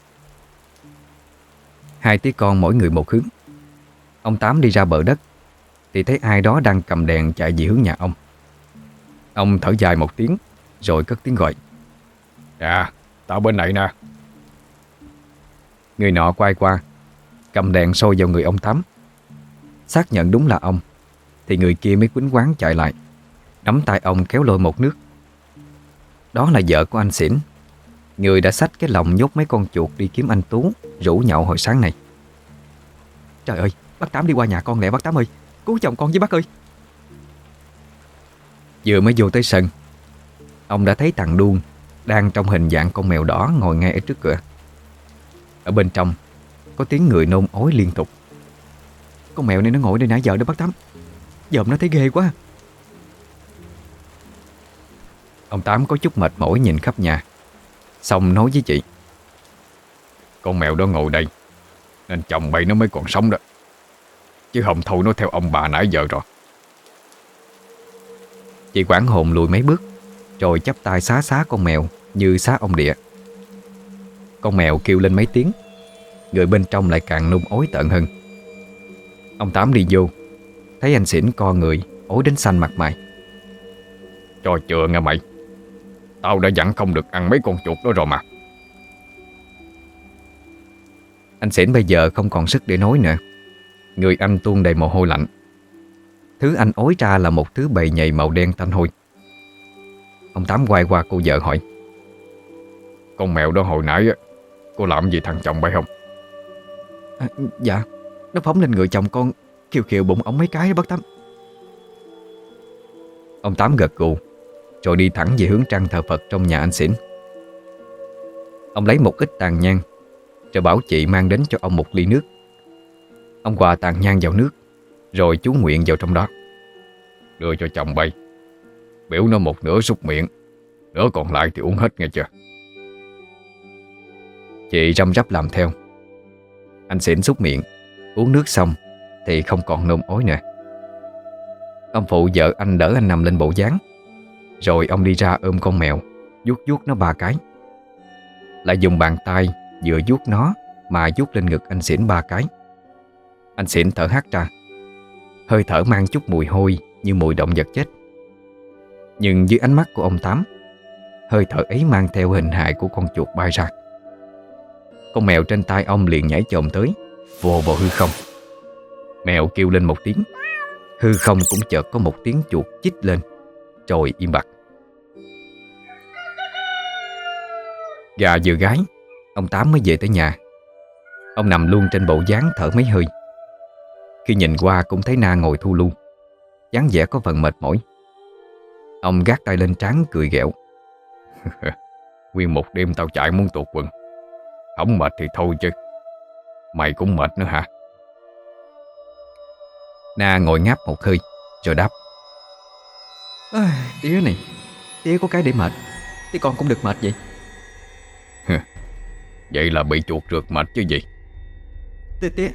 Hai tí con mỗi người một hướng. Ông Tám đi ra bờ đất thì thấy ai đó đang cầm đèn chạy về hướng nhà ông. Ông thở dài một tiếng rồi cất tiếng gọi: Dạ, tao bên này nè. Người nọ quay qua, cầm đèn soi vào người ông Tám. Xác nhận đúng là ông thì người kia mới quýnh quáng chạy lại, nắm tay ông kéo lôi một nước. Đó là vợ của anh Xỉn, người đã xách cái lồng nhốt mấy con chuột đi kiếm anh Tú rủ nhậu hồi sáng nay. Trời ơi, bác Tám đi qua nhà con lẹ bác Tám ơi, cứu chồng con với bác ơi. Vừa mới vô tới sân, ông đã thấy thằng Đuông đang trong hình dạng con mèo đỏ ngồi ngay ở trước cửa. Ở bên trong có tiếng người nôn ói liên tục. Con mèo này nó ngồi đây nãy giờ đó bác Tám, dòm nó thấy ghê quá. Ông Tám có chút mệt mỏi nhìn khắp nhà, xong nói với chị: Con mèo đó ngồi đây nên chồng bay nó mới còn sống đó, chứ không thôi nó theo ông bà nãy giờ rồi. Chị hoảng hồn lùi mấy bước, rồi chắp tay xá xá con mèo như xá ông địa. Con mèo kêu lên mấy tiếng, người bên trong lại càng nôn ói tợn hơn. Ông Tám đi vô, thấy anh Xỉn co người ói đến xanh mặt mày. Cho chừa nghe mày, tao đã dặn không được ăn mấy con chuột đó rồi mà. Anh Xỉn bây giờ không còn sức để nói nữa. Người anh tuôn đầy mồ hôi lạnh. Thứ anh ói ra là một thứ bầy nhầy màu đen tanh hôi. Ông Tám quay qua cô vợ hỏi: Con mèo đó hồi nãy cô làm gì thằng chồng bay không? À, dạ, nó phóng lên người chồng con, khiều khiều bụng ổng mấy cái đó bác Tám. Ông Tám gật gù, rồi đi thẳng về hướng trang thờ Phật trong nhà anh Xỉn. Ông lấy một ít tàn nhang, rồi bảo chị mang đến cho ông một ly nước. Ông quà tàn nhang vào nước, rồi chú nguyện vào trong đó. đưa cho chồng bay. Biểu nó một nửa súc miệng, nửa còn lại thì uống hết nghe chưa. Chị răm rắp làm theo. Anh xỉn súc miệng, uống nước xong thì không còn nôn ói nữa. Ông phụ vợ anh đỡ anh nằm lên bộ dáng, rồi ông đi ra ôm con mèo, vuốt vuốt nó ba cái. Lại dùng bàn tay vừa vuốt nó mà vuốt lên ngực anh xỉn ba cái. Anh xỉn thở hắt ra, hơi thở mang chút mùi hôi như mùi động vật chết. Nhưng dưới ánh mắt của ông Tám, hơi thở ấy mang theo hình hài của con chuột bay ra. Con mèo trên tay ông liền nhảy chồm tới, vồ vào hư không. Mèo kêu lên một tiếng, hư không cũng chợt có một tiếng chuột chích lên, rồi im bặt. Gà vừa gáy, ông Tám mới về tới nhà. Ông nằm luôn trên bộ dáng thở mấy hơi. Khi nhìn qua cũng thấy Na ngồi thu lu, dáng vẻ có phần mệt mỏi. Ông gác tay lên trán cười ghẹo. Nguyên một đêm tao chạy muốn tuột quần, không mệt thì thôi chứ. Mày cũng mệt nữa hả? Na ngồi ngáp một hơi rồi đáp: À, tía này, tía có cái để mệt, tía con cũng được mệt vậy. Vậy là bị chuột rượt mệt chứ gì. Tía tía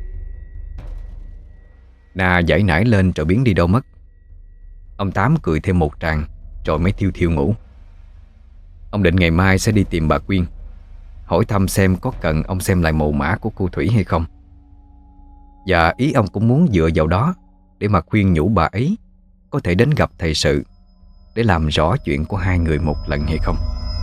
Na giãy nảy lên rồi biến đi đâu mất. Ông Tám cười thêm một tràng rồi mới thiêu thiêu ngủ. Ông định ngày mai sẽ đi tìm bà Quyên, hỏi thăm xem có cần ông xem lại mồ mả của cô Thủy hay không. Và ý ông cũng muốn dựa vào đó để mà khuyên nhủ bà ấy có thể đến gặp thầy sự để làm rõ chuyện của hai người một lần hay không.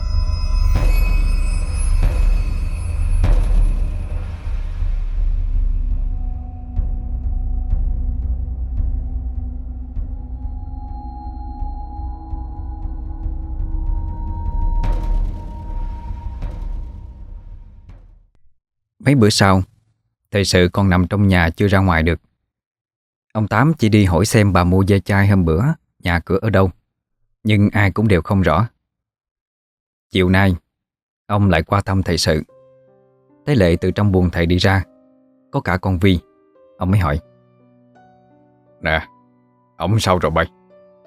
Mấy bữa sau, thầy sự còn nằm trong nhà chưa ra ngoài được. Ông Tám chỉ đi hỏi xem bà mua ve chai hôm bữa nhà cửa ở đâu, nhưng ai cũng đều không rõ. Chiều nay, ông lại qua thăm thầy sự. Thấy Lệ từ trong buồng thầy đi ra, có cả con Vi. Ông mới hỏi: Nè, ổng sao rồi bay?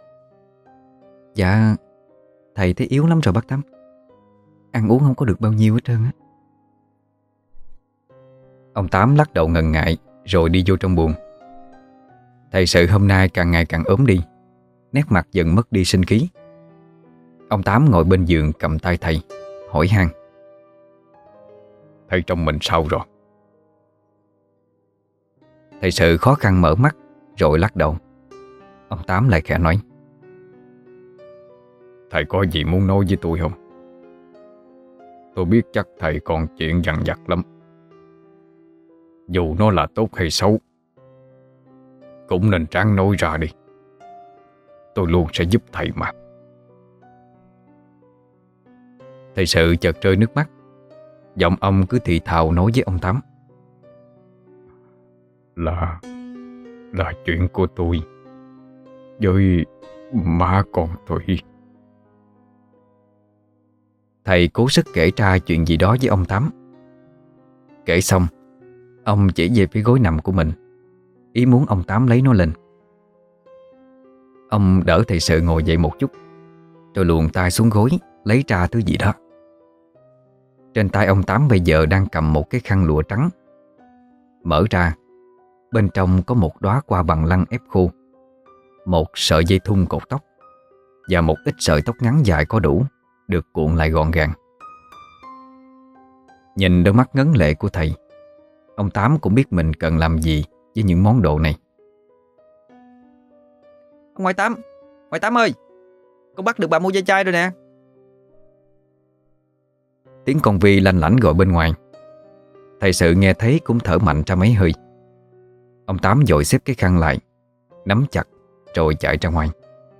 Dạ, thầy thấy yếu lắm rồi bác Tám. Ăn uống không có được bao nhiêu hết trơn á. Ông Tám lắc đầu ngần ngại rồi đi vô trong buồng. Thầy sự hôm nay càng ngày càng ốm đi, nét mặt dần mất đi sinh khí. Ông Tám ngồi bên giường cầm tay thầy, hỏi han: Thầy trong mình sao rồi? Thầy sự khó khăn mở mắt rồi lắc đầu. Ông Tám lại khẽ nói: Thầy có gì muốn nói với tôi không? Tôi biết chắc thầy còn chuyện dằn vặt lắm. Dù nó là tốt hay xấu, cũng nên ráng nói ra đi. Tôi luôn sẽ giúp thầy mà. Thầy sự chợt rơi nước mắt. Giọng ông cứ thì thào nói với ông Tám: Là Là chuyện của tôi với má con Thủy. Thầy cố sức kể ra chuyện gì đó với ông Tám. Kể xong, ông chỉ về phía gối nằm của mình, ý muốn ông Tám lấy nó lên. Ông đỡ thầy sự ngồi dậy một chút, rồi luồn tay xuống gối lấy ra thứ gì đó. Trên tay ông Tám bây giờ đang cầm một cái khăn lụa trắng. Mở ra, bên trong có một đóa hoa bằng lăng ép khô, một sợi dây thun cột tóc và một ít sợi tóc ngắn dài có đủ, được cuộn lại gọn gàng. Nhìn đôi mắt ngấn lệ của thầy, ông Tám cũng biết mình cần làm gì với những món đồ này. Ông ngoại Tám, ngoại Tám ơi, con bắt được bà mua ve chai rồi nè. Tiếng con Vi lanh lảnh gọi bên ngoài. Thầy sự nghe thấy cũng thở mạnh ra mấy hơi. Ông Tám vội xếp cái khăn lại, nắm chặt rồi chạy ra ngoài.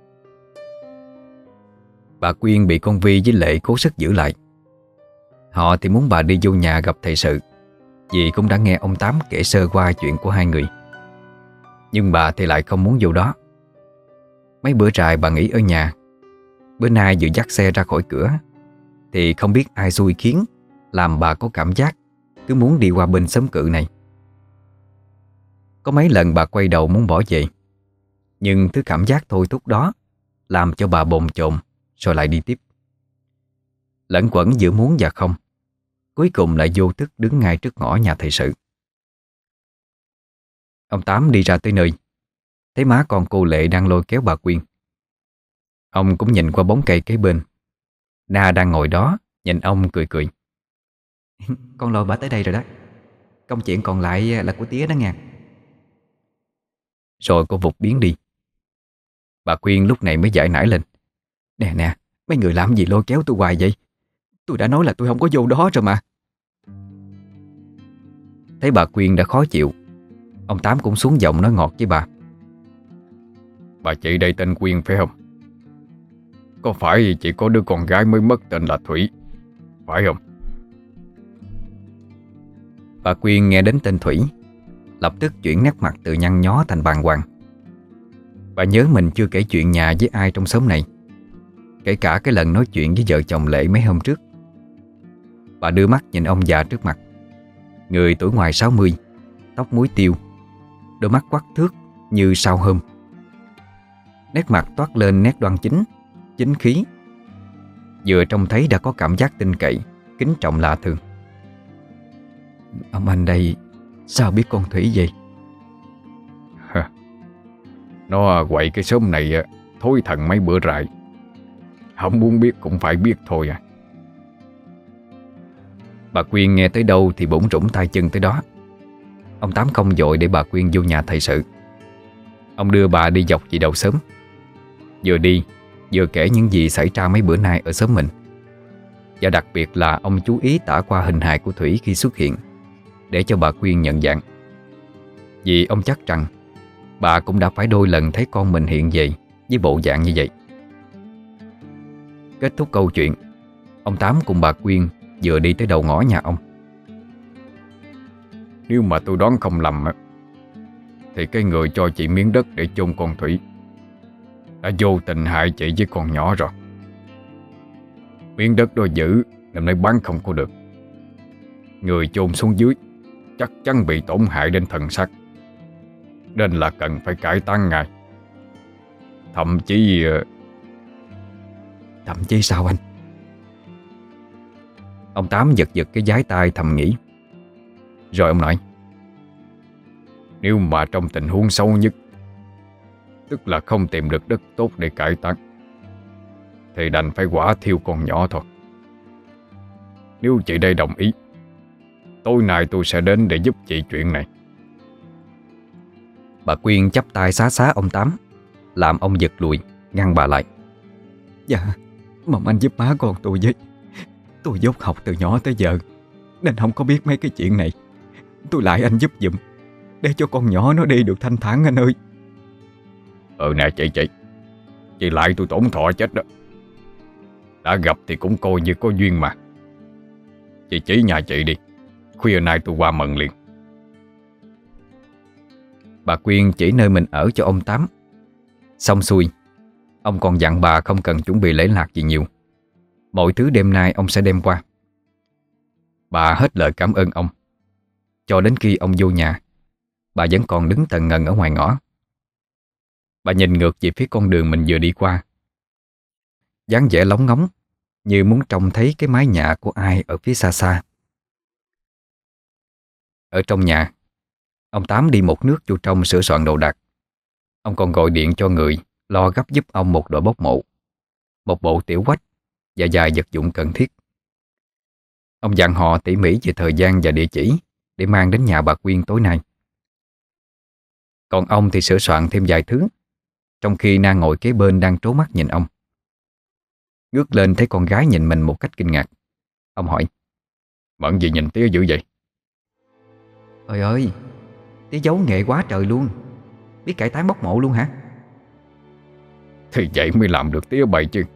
Bà Quyên bị con Vi với Lệ cố sức giữ lại. Họ thì muốn bà đi vô nhà gặp thầy sự, vì cũng đã nghe ông Tám kể sơ qua chuyện của hai người. Nhưng bà thì lại không muốn vô đó. Mấy bữa dài bà nghỉ ở nhà. Bữa nay vừa dắt xe ra khỏi cửa thì không biết ai xui khiến làm bà có cảm giác cứ muốn đi qua bên xóm cự này. Có mấy lần bà quay đầu muốn bỏ về, Nhưng thứ cảm giác thôi thúc đó làm cho bà bồn chồn, rồi lại đi tiếp. Lẫn quẩn giữa muốn và không, cuối cùng lại vô thức đứng ngay trước ngõ nhà thầy sự. Ông Tám đi ra tới nơi, thấy má con cô Lệ đang lôi kéo bà Quyên. Ông cũng nhìn qua bóng cây kế bên. Na đang ngồi đó, nhìn ông cười cười. Con lôi bà tới đây rồi đó. Công chuyện còn lại là của tía đó nghe. Rồi cô vụt biến đi. Bà Quyên lúc này mới giải nải lên. Nè nè, mấy người làm gì lôi kéo tôi hoài vậy? Tôi đã nói là tôi không có vô đó rồi mà. Thấy bà Quyên đã khó chịu, ông Tám cũng xuống giọng nói ngọt với bà. Bà chị đây tên Quyên phải không? Có phải chỉ có đứa con gái mới mất tên là Thủy, phải không? Bà Quyên nghe đến tên Thủy, lập tức chuyển nét mặt từ nhăn nhó thành bàng hoàng. Bà nhớ mình chưa kể chuyện nhà với ai trong xóm này, kể cả cái lần nói chuyện với vợ chồng Lệ mấy hôm trước. Bà đưa mắt nhìn ông già trước mặt, người tuổi ngoài sáu mươi, tóc muối tiêu, đôi mắt quắc thước như sao hôm. Nét mặt toát lên nét đoan chính, chính khí. Vừa trông thấy đã có cảm giác tin cậy, kính trọng lạ thường. Ông anh đây sao biết con Thủy vậy? Nó quậy cái xóm này thối thần mấy bữa rại. Không muốn biết cũng phải biết thôi à. Bà Quyên nghe tới đâu thì bủn rủn tay chân tới đó. Ông Tám không vội để bà Quyên vô nhà thầy sự. Ông đưa bà đi dọc về đầu xóm, vừa đi vừa kể những gì xảy ra mấy bữa nay ở xóm mình. Và đặc biệt là ông chú ý tả qua hình hài của Thủy khi xuất hiện, để cho bà Quyên nhận dạng. Vì ông chắc rằng bà cũng đã phải đôi lần thấy con mình hiện về với bộ dạng như vậy. Kết thúc câu chuyện, ông Tám cùng bà Quyên vừa đi tới đầu ngõ nhà ông. Nếu mà tôi đoán không lầm á, thì cái người cho chị miếng đất để chôn con Thủy đã vô tình hại chị với con nhỏ rồi. Miếng đất đó giữ năm nay bán không có được. Người chôn xuống dưới chắc chắn bị tổn hại đến thần sắc, nên là cần phải cải táng ngay. Thậm chí Thậm chí sao anh? Ông Tám giật giật cái giái tai thầm nghĩ. Rồi ông nói, nếu mà trong tình huống xấu nhất, tức là không tìm được đất tốt để cải táng, thì đành phải quả thiêu con nhỏ thôi. Nếu chị đây đồng ý, tối nay tôi sẽ đến để giúp chị chuyện này. Bà Quyên chắp tay xá xá ông Tám, làm ông giật lùi, ngăn bà lại. Dạ, mong anh giúp má con tôi với. Tôi dốt học từ nhỏ tới giờ, nên không có biết mấy cái chuyện này. Tôi lại anh giúp giùm, để cho con nhỏ nó đi được thanh thản anh ơi. Ừ nè chị chị Chị lại tôi tổn thọ chết đó. Đã gặp thì cũng coi như có duyên mà. Chị chỉ nhà chị đi, khuya nay tôi qua mần liền. Bà Quyên chỉ nơi mình ở cho ông Tám. Xong xuôi, ông còn dặn bà không cần chuẩn bị lễ lạc gì nhiều. Mọi thứ đêm nay ông sẽ đem qua. Bà hết lời cảm ơn ông. Cho đến khi ông vô nhà, bà vẫn còn đứng tần ngần ở ngoài ngõ. Bà nhìn ngược về phía con đường mình vừa đi qua, dáng vẻ lóng ngóng, như muốn trông thấy cái mái nhà của ai ở phía xa xa. Ở trong nhà, ông Tám đi một nước vô trong sửa soạn đồ đạc. Ông còn gọi điện cho người lo gấp giúp ông một đội bốc mộ, một bộ tiểu quách và vài vật dụng cần thiết. Ông dặn họ tỉ mỉ về thời gian và địa chỉ để mang đến nhà bà Quyên tối nay. Còn ông thì sửa soạn thêm vài thứ, trong khi Na ngồi kế bên đang trố mắt nhìn ông. Ngước lên thấy con gái nhìn mình một cách kinh ngạc. Ông hỏi, Bận gì nhìn tía dữ vậy? Trời ơi, tía giấu nghệ quá trời luôn. Biết cải táng bốc mộ luôn hả? Thì vậy mới làm được tía bày chứ.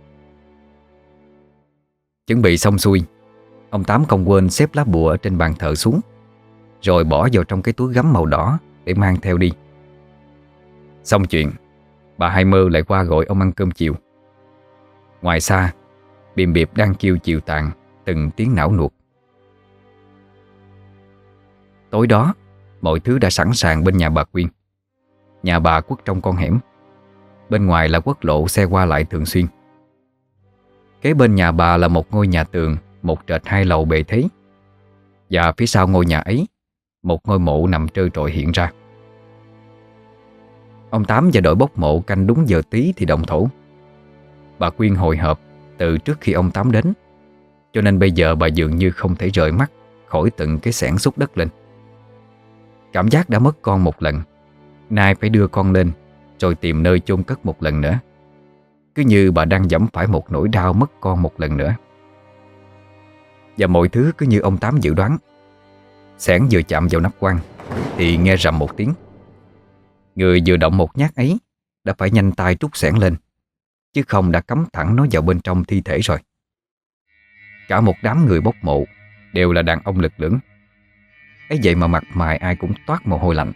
Chuẩn bị xong xuôi, ông Tám không quên xếp lá bùa ở trên bàn thờ xuống, rồi bỏ vào trong cái túi gấm màu đỏ để mang theo đi. Xong chuyện, bà Hai Mơ lại qua gọi ông ăn cơm chiều. Ngoài xa, bìm biệp đang kêu chiều tàn từng tiếng não nuột. Tối đó, mọi thứ đã sẵn sàng bên nhà bà Quyên. Nhà bà quất trong con hẻm, Bên ngoài là quốc lộ xe qua lại thường xuyên. Kế bên nhà bà là một ngôi nhà tường, một trệt hai lầu bề thế. Và phía sau ngôi nhà ấy, một ngôi mộ nằm trơ trọi hiện ra. Ông Tám và đội bốc mộ canh đúng giờ tí thì động thổ. Bà Quyên hồi hộp từ trước khi ông Tám đến, cho nên bây giờ bà dường như không thể rời mắt khỏi từng cái xẻng xúc đất lên. Cảm giác đã mất con một lần, nay phải đưa con lên rồi tìm nơi chôn cất một lần nữa. Cứ như bà đang dẫm phải một nỗi đau mất con một lần nữa. Và mọi thứ cứ như ông Tám dự đoán. Xẻng vừa chạm vào nắp quan thì nghe rầm một tiếng. Người vừa động một nhát ấy đã phải nhanh tay trút xẻng lên, chứ không đã cắm thẳng nó vào bên trong thi thể rồi. Cả một đám người bốc mộ đều là đàn ông lực lưỡng, ấy vậy mà mặt mày ai cũng toát mồ hôi lạnh.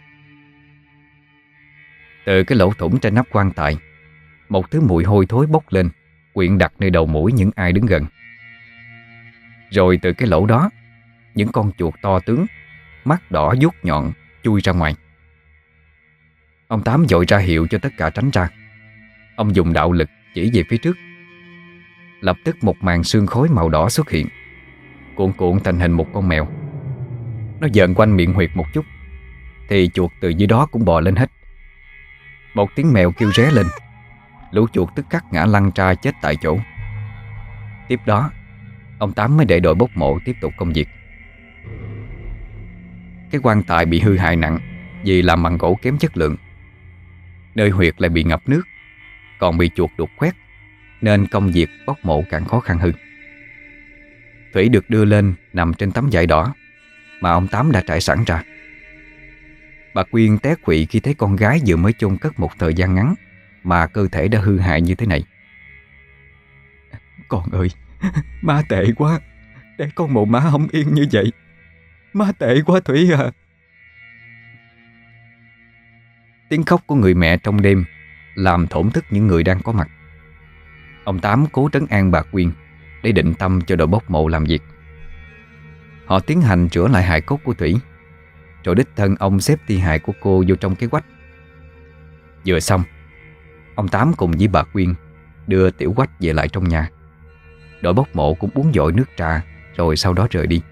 Từ cái lỗ thủng trên nắp quan tài, một thứ mùi hôi thối bốc lên, quyện đặc nơi đầu mũi những ai đứng gần. Rồi từ cái lỗ đó, những con chuột to tướng, mắt đỏ vuốt nhọn chui ra ngoài. Ông Tám vội ra hiệu cho tất cả tránh ra. Ông dùng đạo lực chỉ về phía trước. Lập tức một màn sương khói màu đỏ xuất hiện, cuộn cuộn thành hình một con mèo. Nó dợn quanh miệng huyệt một chút thì chuột từ dưới đó cũng bò lên hết. Một tiếng mèo kêu ré lên, lũ chuột tức khắc ngã lăn ra chết tại chỗ. Tiếp đó, ông Tám mới để đội bốc mộ tiếp tục công việc. Cái quan tài bị hư hại nặng vì làm bằng gỗ kém chất lượng. Nơi huyệt lại bị ngập nước, còn bị chuột đục khoét, nên công việc bốc mộ càng khó khăn hơn. Thủy được đưa lên nằm trên tấm vải đỏ mà ông Tám đã trải sẵn ra. Bà Quyên té quỵ khi thấy con gái vừa mới chôn cất một thời gian ngắn mà cơ thể đã hư hại như thế này. Con ơi, má tệ quá, để con mộ má không yên như vậy. Má tệ quá Thủy à. Tiếng khóc của người mẹ trong đêm làm thổn thức những người đang có mặt. Ông Tám cố trấn an bà Quyên để định tâm cho đội bốc mộ làm việc. Họ tiến hành rửa lại hài cốt của Thủy, rồi đích thân ông xếp thi hài của cô vô trong cái quách. Vừa xong, ông Tám cùng với bà Quyên đưa tiểu quách về lại trong nhà. Đội bốc mộ cũng uống dội nước trà rồi sau đó rời đi.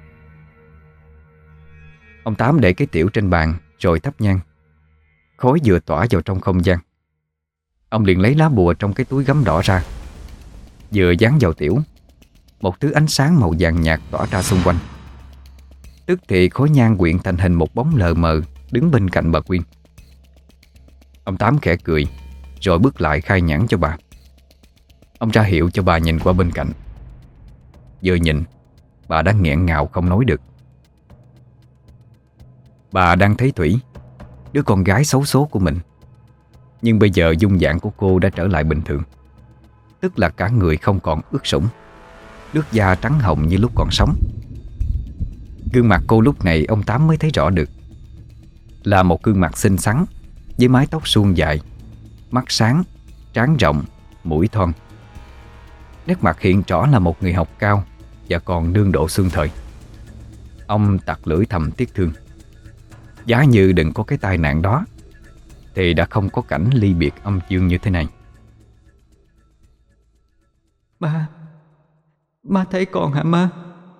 Ông Tám để cái tiểu trên bàn rồi thắp nhang. Khói vừa tỏa vào trong không gian. Ông liền lấy lá bùa trong cái túi gấm đỏ ra, vừa dán vào tiểu, một thứ ánh sáng màu vàng nhạt tỏa ra xung quanh. Tức thì khói nhang quyện thành hình một bóng lờ mờ đứng bên cạnh bà Quyên. Ông Tám khẽ cười rồi bước lại khai nhãn cho bà. Ông ra hiệu cho bà nhìn qua bên cạnh. Vừa nhìn, bà đã nghẹn ngào không nói được. Bà đang thấy Thủy, đứa con gái xấu số của mình. Nhưng bây giờ dung dạng của cô đã trở lại bình thường, tức là cả người không còn ướt sũng, nước da trắng hồng như lúc còn sống. Gương mặt cô lúc này ông Tám mới thấy rõ được, là một gương mặt xinh xắn với mái tóc suôn dài, mắt sáng, trán rộng, mũi thon. Nét mặt hiện rõ là một người học cao và còn đương độ xương thời. Ông tặc lưỡi thầm tiếc thương. Giá như đừng có cái tai nạn đó thì đã không có cảnh ly biệt âm dương như thế này. Má, má thấy con hả má?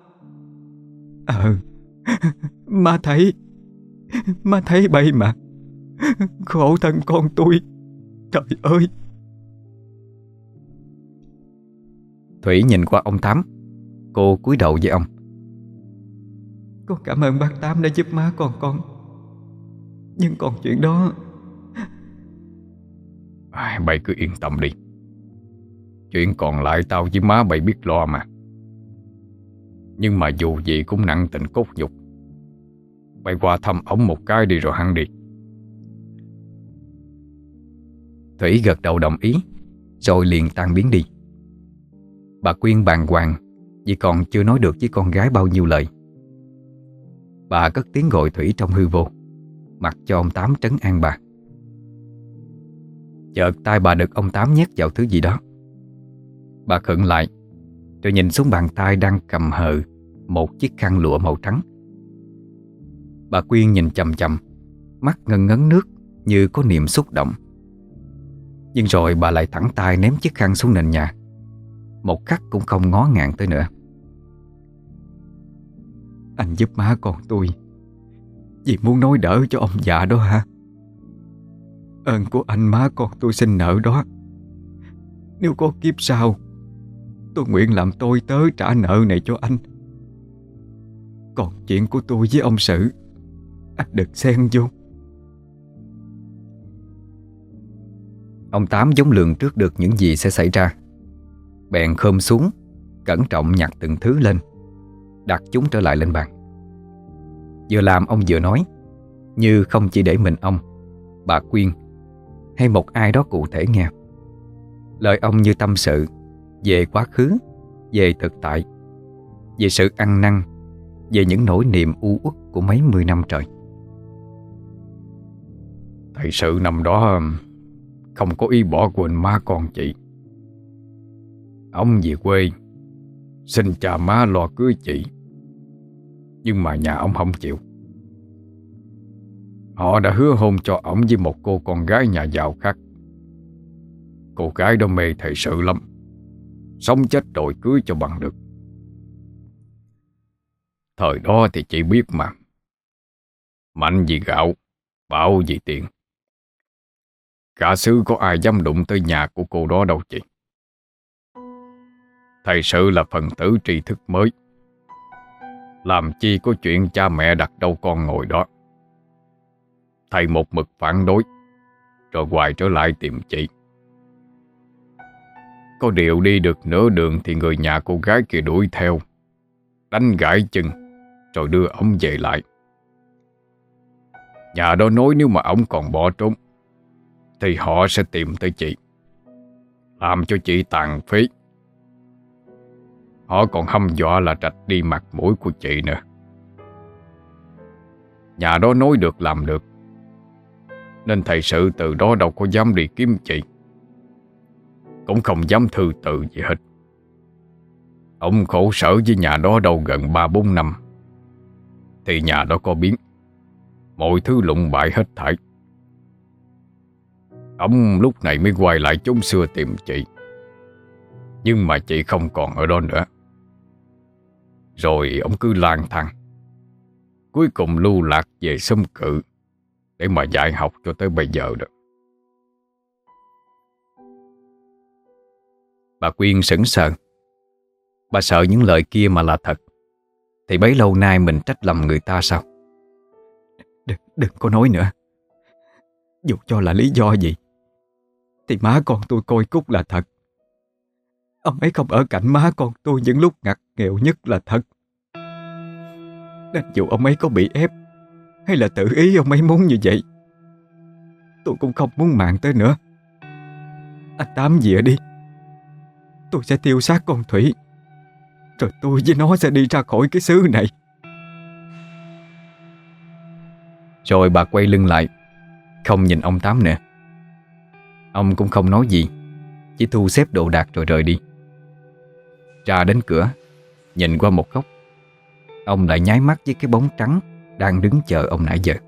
Ờ, má thấy, má thấy bay mà. Khổ thân con tôi, trời ơi. Thủy nhìn qua ông Tám. Cô cúi đầu với ông. Con cảm ơn bác Tám đã giúp má con con. Nhưng còn chuyện đó... À, bay cứ yên tâm đi. Chuyện còn lại tao với má bay biết lo mà. Nhưng mà dù gì cũng nặng tình cốt nhục. Bay qua thăm ổng một cái đi rồi hăng đi. Thủy gật đầu đồng ý, rồi liền tan biến đi. Bà Quyên bàng hoàng vì còn chưa nói được với con gái bao nhiêu lời. Bà cất tiếng gọi Thủy trong hư vô, mặc cho ông Tám trấn an bà. Chợt tay bà được ông Tám nhét vào thứ gì đó. Bà khựng lại, rồi nhìn xuống bàn tay đang cầm hờ một chiếc khăn lụa màu trắng. Bà Quyên nhìn chằm chằm, mắt ngân ngấn nước như có niềm xúc động. Nhưng rồi bà lại thẳng tay ném chiếc khăn xuống nền nhà, một khắc cũng không ngó ngàng tới nữa. Anh giúp má con tôi vì muốn nói đỡ cho ông già đó hả? Ơn của anh má con tôi xin nợ đó. Nếu có kiếp sau, tôi nguyện làm tôi tớ trả nợ này cho anh. Còn chuyện của tôi với ông Sự, anh đừng xen vô. Ông Tám giống lường trước được những gì sẽ xảy ra, bèn khom xuống, cẩn trọng nhặt từng thứ lên, đặt chúng trở lại lên bàn. Vừa làm ông vừa nói, như không chỉ để mình ông, bà Quyên hay một ai đó cụ thể nghe. Lời ông như tâm sự về quá khứ, về thực tại, về sự ăn năn, về những nỗi niềm u uất của mấy mươi năm trời. Thật sự năm đó không có ý bỏ quên má con chị. Ông về quê xin cha má lo cưới chị, nhưng mà nhà ông không chịu. Họ đã hứa hôn cho ổng với một cô con gái nhà giàu khác. Cô gái đó mê thầy sự lắm, sống chết rồi cưới cho bằng được. Thời đó thì chị biết mà, mạnh vì gạo, bạo vì tiền. Cả xứ có ai dám đụng tới nhà của cô đó đâu chị. Thầy sự là phần tử tri thức mới, làm chi có chuyện cha mẹ đặt đâu con ngồi đó. Thầy một mực phản đối, rồi hoài trở lại tìm chị. Có điều đi được nửa đường thì người nhà cô gái kia đuổi theo, đánh gãy chân, rồi đưa ổng về lại. Nhà đó nói nếu mà ổng còn bỏ trốn thì họ sẽ tìm tới chị, làm cho chị tàn phế. Họ còn hăm dọa là rạch đi mặt mũi của chị nữa. Nhà đó nói được làm được, nên thầy sự từ đó đâu có dám đi kiếm chị, cũng không dám thư từ gì hết. Ông khổ sở với nhà đó đâu gần ba bốn năm, thì nhà đó có biến, mọi thứ lụng bại hết thảy. Ông lúc này mới quay lại chốn xưa tìm chị, nhưng mà chị không còn ở đó nữa. Rồi ông cứ lang thang, cuối cùng lưu lạc về xóm Cự để mà dạy học cho tới bây giờ đó. Bà Quyên sững sờ. Bà sợ những lời kia mà là thật thì bấy lâu nay mình trách lầm người ta sao? Đừng, đừng có nói nữa. Dù cho là lý do gì thì má con tôi coi Cúc là thật. Ông ấy không ở cạnh má con tôi những lúc ngặt nghèo nhất là thật. Nên dù ông ấy có bị ép hay là tự ý ông ấy muốn như vậy, tôi cũng không muốn mạng tới nữa. Anh Tám về đi, tôi sẽ tiêu xác con Thủy, rồi tôi với nó sẽ đi ra khỏi cái xứ này. Rồi bà quay lưng lại, không nhìn ông Tám nữa. Ông cũng không nói gì, chỉ thu xếp đồ đạc rồi rời đi. Ra đến cửa, nhìn qua một góc, ông lại nháy mắt với cái bóng trắng đang đứng chờ ông nãy giờ.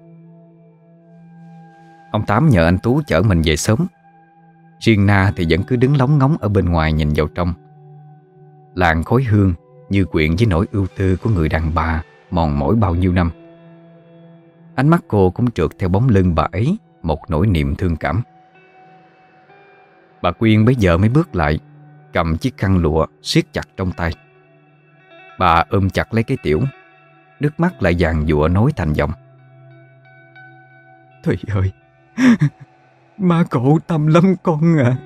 Ông Tám nhờ anh Tú chở mình về sớm. Riêng Na thì vẫn cứ đứng lóng ngóng ở bên ngoài nhìn vào trong. Làn khói hương như quyện với nỗi ưu tư của người đàn bà mòn mỏi bao nhiêu năm. Ánh mắt cô cũng trượt theo bóng lưng bà ấy một nỗi niềm thương cảm. Bà Quyên bấy giờ mới bước lại, cầm chiếc khăn lụa siết chặt trong tay. Bà ôm chặt lấy cái Tiểu, nước mắt lại giàn giụa nói thành giọng: Thùy ơi, má khổ tâm lắm con à.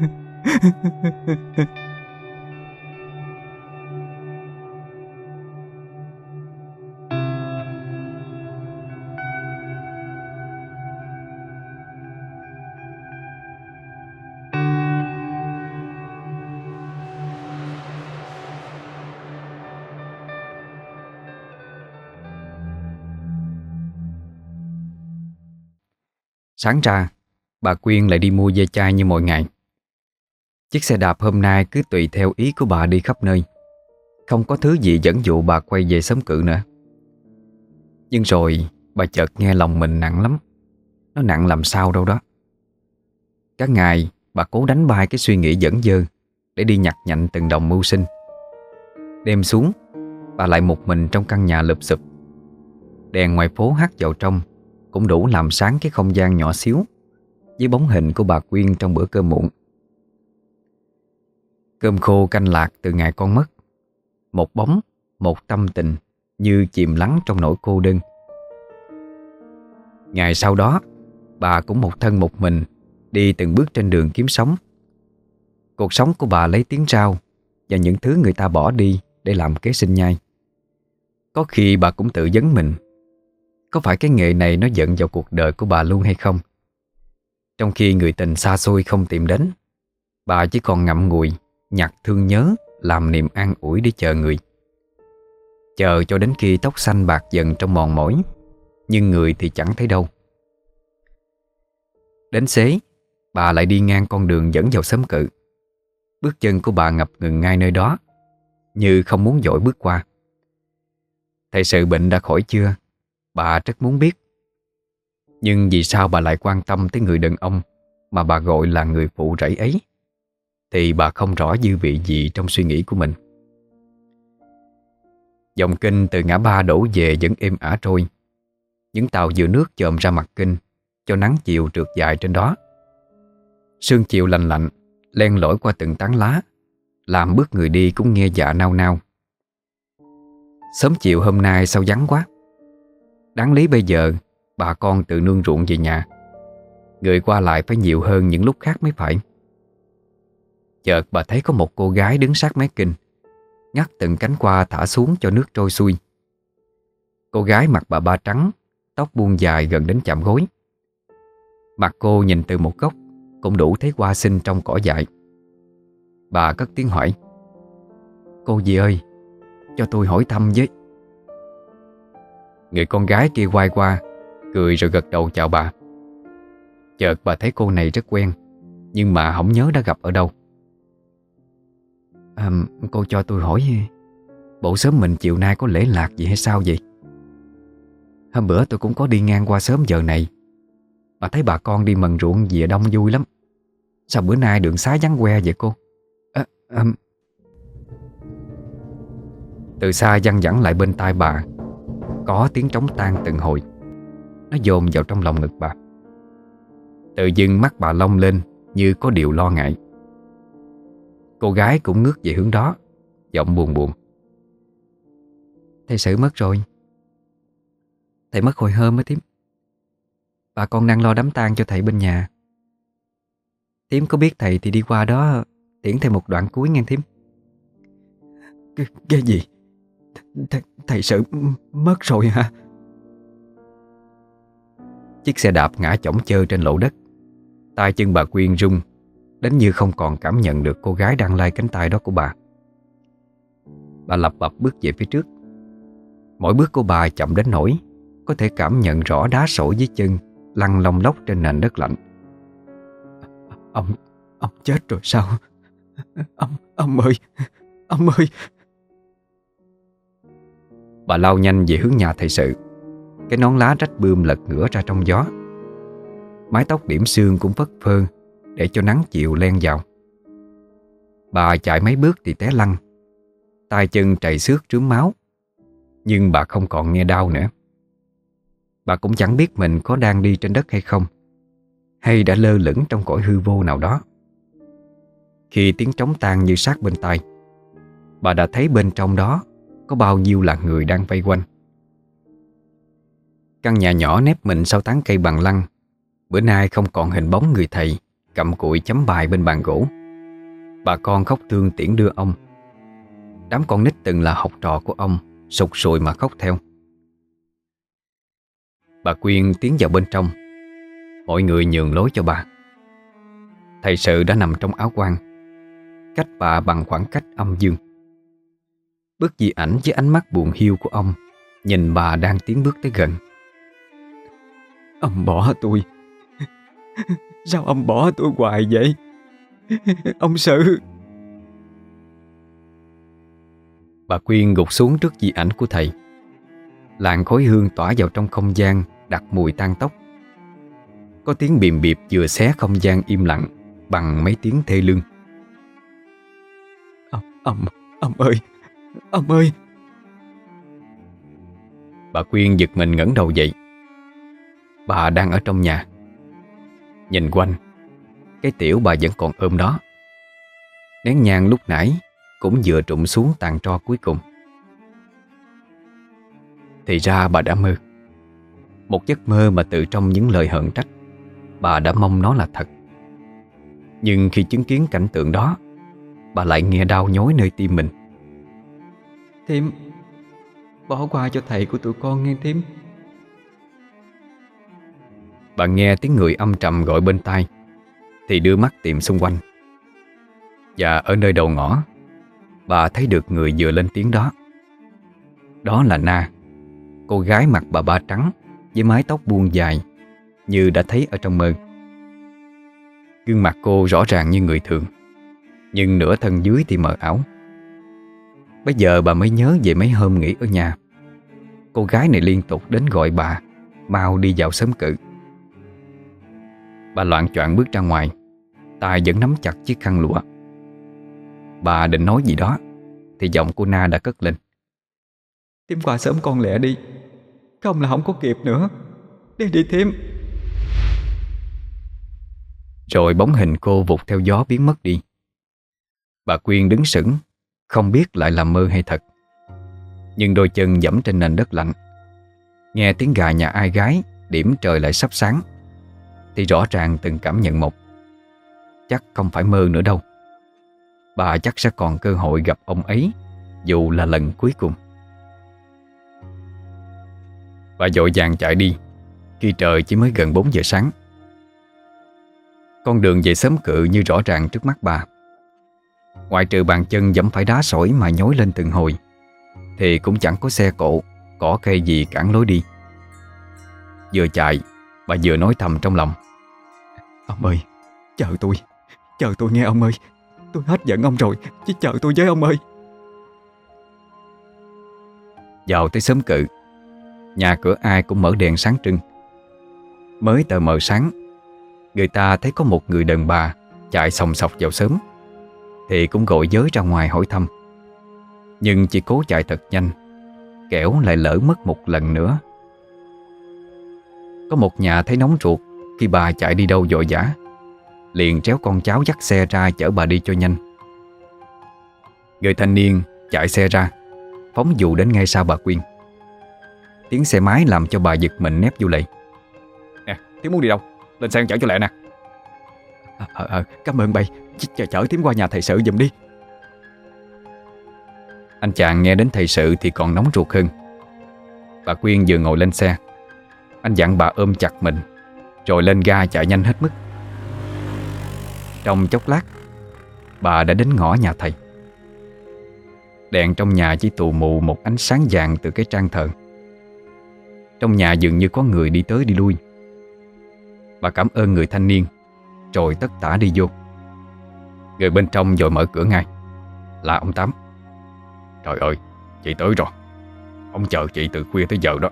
Sáng ra, bà Quyên lại đi mua ve chai như mọi ngày. Chiếc xe đạp hôm nay cứ tùy theo ý của bà đi khắp nơi, không có thứ gì dẫn dụ bà quay về xóm Cự nữa. Nhưng rồi bà chợt nghe lòng mình nặng lắm. Nó nặng làm sao đâu đó. Cả ngày bà cố đánh bay cái suy nghĩ dởn dơ để đi nhặt nhạnh từng đồng mưu sinh. Đêm xuống, bà lại một mình trong căn nhà lụp xụp. Đèn ngoài phố hắt vào trong cũng đủ làm sáng cái không gian nhỏ xíu với bóng hình của bà Quyên trong bữa cơm muộn. Cơm khô canh lạc từ ngày con mất. Một bóng, một tâm tình như chìm lắng trong nỗi cô đơn. Ngày sau đó, bà cũng một thân một mình đi từng bước trên đường kiếm sống. Cuộc sống của bà lấy tiếng rao và những thứ người ta bỏ đi để làm kế sinh nhai. Có khi bà cũng tự vấn mình, có phải cái nghề này nó dẫn vào cuộc đời của bà luôn hay không? Trong khi người tình xa xôi không tìm đến, bà chỉ còn ngậm ngùi nhặt thương nhớ, làm niềm an ủi để chờ người. Chờ cho đến khi tóc xanh bạc dần trong mòn mỏi, nhưng người thì chẳng thấy đâu. Đến xế, bà lại đi ngang con đường dẫn vào xóm Cự. Bước chân của bà ngập ngừng ngay nơi đó, như không muốn dội bước qua. Thầy sự bệnh đã khỏi chưa? Bà rất muốn biết. Nhưng vì sao bà lại quan tâm tới người đàn ông mà bà gọi là người phụ rẫy ấy, thì bà không rõ dư vị gì trong suy nghĩ của mình. Dòng kênh từ ngã ba đổ về vẫn êm ả trôi. Những tàu dừa nước chồm ra mặt kênh cho nắng chiều trượt dài trên đó. Sương chiều lạnh lạnh len lỏi qua từng tán lá, làm bước người đi cũng nghe dạ nao nao. Sớm chiều hôm nay sao vắng quá. Đáng lý bây giờ bà con tự nương ruộng về nhà, người qua lại phải nhiều hơn những lúc khác mới phải. Chợt bà thấy có một cô gái đứng sát mé kênh, ngắt từng cánh hoa thả xuống cho nước trôi xuôi. Cô gái mặc bà ba trắng, tóc buông dài gần đến chạm gối. Mặt cô nhìn từ một góc cũng đủ thấy hoa xinh trong cỏ dại. Bà cất tiếng hỏi: "Cô dì ơi, cho tôi hỏi thăm với." Người con gái kia quay qua, cười rồi gật đầu chào bà. Chợt bà thấy cô này rất quen, nhưng mà không nhớ đã gặp ở đâu. À, cô cho tôi hỏi, bộ xóm mình chiều nay có lễ lạc gì hay sao vậy? Hôm bữa tôi cũng có đi ngang qua xóm giờ này, mà thấy bà con đi mần ruộng về đông vui lắm. Sao bữa nay đường xá vắng que vậy cô? À, à... Từ xa văng vẳng lại bên tai bà có tiếng trống tan từng hồi. Nó dồn vào trong lòng ngực bà. Tự dưng mắt bà long lên như có điều lo ngại. Cô gái cũng ngước về hướng đó, giọng buồn buồn: "Thầy Sử mất rồi. Thầy mất hồi hôm á thím. Bà con đang lo đám tang cho thầy bên nhà. Thím có biết thầy thì đi qua đó tiễn thầy một đoạn cuối nghe thím." Cái, cái gì? Th thầy Sử mất rồi hả? Chiếc xe đạp ngã chỏng chơ trên lộ đất. Tay chân bà Quyên rung đến như không còn cảm nhận được cô gái đang lai cánh tay đó của bà. Bà lập bập bước về phía trước. Mỗi bước của bà chậm đến nỗi có thể cảm nhận rõ đá sỏi dưới chân lăn lông lốc trên nền đất lạnh. Ông, ông chết rồi sao? Ông, ông ơi, ông ơi. Bà lao nhanh về hướng nhà thầy Sự. Cái nón lá rách bươm lật ngửa ra trong gió. Mái tóc điểm sương cũng phất phơ để cho nắng chiều len vào. Bà chạy mấy bước thì té lăn, tay chân trầy xước rướm máu. Nhưng bà không còn nghe đau nữa. Bà cũng chẳng biết mình có đang đi trên đất hay không, hay đã lơ lửng trong cõi hư vô nào đó. Khi tiếng trống tan như sát bên tai, bà đã thấy bên trong đó có bao nhiêu là người đang vây quanh. Căn nhà nhỏ nép mình sau tán cây bằng lăng bữa nay không còn hình bóng người thầy cầm cụi chấm bài bên bàn gỗ. Bà con khóc thương tiễn đưa ông. Đám con nít từng là học trò của ông sụt sùi mà khóc theo. Bà Quyên tiến vào bên trong. Mọi người nhường lối cho bà. Thầy Sự đã nằm trong áo quan, cách bà bằng khoảng cách âm dương. Bức di ảnh với ánh mắt buồn hiu của ông nhìn bà đang tiến bước tới gần. Ông bỏ tôi. Sao ông bỏ tôi hoài vậy? Ông Sự. Bà Quyên gục xuống trước di ảnh của thầy. Làn khói hương tỏa vào trong không gian, đặc mùi tang tóc. Có tiếng bìm bịp vừa xé không gian im lặng, bằng mấy tiếng thê lương. Ông, ông, ông ơi, ông ơi. Bà Quyên giật mình ngẩng đầu dậy. Bà đang ở trong nhà. Nhìn quanh, cái tiểu bà vẫn còn ôm đó. Nén nhang lúc nãy cũng vừa trụng xuống tàn tro cuối cùng. Thì ra bà đã mơ. Một giấc mơ mà từ trong những lời hờn trách, bà đã mong nó là thật. Nhưng khi chứng kiến cảnh tượng đó, bà lại nghe đau nhói nơi tim mình. Thím, bỏ qua cho thầy của tụi con nghe thím. Bà nghe tiếng người âm trầm gọi bên tai, thì đưa mắt tìm xung quanh. Và ở nơi đầu ngõ, bà thấy được người vừa lên tiếng đó. Đó là Na, cô gái mặc bà ba trắng với mái tóc buông dài như đã thấy ở trong mơ. Gương mặt cô rõ ràng như người thường, nhưng nửa thân dưới thì mờ ảo. Bây giờ bà mới nhớ về mấy hôm nghỉ ở nhà. Cô gái này liên tục đến gọi bà mau đi vào xóm cự. Bà loạng choạng bước ra ngoài, tay vẫn nắm chặt chiếc khăn lụa. Bà định nói gì đó thì giọng cô Na đã cất lên. Thím qua sớm con lẹ đi, không là không có kịp nữa. Đi đi thím. Rồi bóng hình cô vụt theo gió biến mất đi. Bà Quyên đứng sững, không biết lại là mơ hay thật. Nhưng đôi chân dẫm trên nền đất lạnh, nghe tiếng gà nhà ai gái điểm trời lại sắp sáng, thì rõ ràng từng cảm nhận một. Chắc không phải mơ nữa đâu. Bà chắc sẽ còn cơ hội gặp ông ấy, dù là lần cuối cùng. Bà vội vàng chạy đi khi trời chỉ mới gần bốn giờ sáng. Con đường về xóm cự như rõ ràng trước mắt bà. Ngoại trừ bàn chân dẫm phải đá sỏi mà nhói lên từng hồi, thì cũng chẳng có xe cộ, cỏ cây gì cản lối đi. Vừa chạy, bà vừa nói thầm trong lòng. Ông ơi, chờ tôi, chờ tôi nghe ông ơi. Tôi hết giận ông rồi, chỉ chờ tôi với ông ơi. Vào tới xóm cự, nhà cửa ai cũng mở đèn sáng trưng. Mới tờ mờ sáng, người ta thấy có một người đàn bà chạy sòng sọc vào xóm, thì cũng gọi giới ra ngoài hỏi thăm. Nhưng chỉ cố chạy thật nhanh, kẻo lại lỡ mất một lần nữa. Có một nhà thấy nóng ruột khi bà chạy đi đâu vội vã, liền tréo con cháu dắt xe ra chở bà đi cho nhanh. Người thanh niên chạy xe ra, phóng dụ đến ngay sau bà Quyên. Tiếng xe máy làm cho bà giật mình nép vô lệ. Nè, Thím muốn đi đâu? Lên xe chở cho lẹ nè. à, à, à, Cảm ơn bay, chờ chở thím qua nhà thầy sự giùm đi. Anh chàng nghe đến thầy sự thì còn nóng ruột hơn. Bà Quyên vừa ngồi lên xe, anh dặn bà ôm chặt mình, rồi lên ga chạy nhanh hết mức. Trong chốc lát, bà đã đến ngõ nhà thầy. Đèn trong nhà chỉ tù mù một ánh sáng vàng từ cái trang thờ. Trong nhà dường như có người đi tới đi lui. Bà cảm ơn người thanh niên, rồi tất tả đi vô. Người bên trong vội mở cửa ngay. Là ông Tám. Trời ơi, chị tới rồi. Ông chờ chị từ khuya tới giờ đó.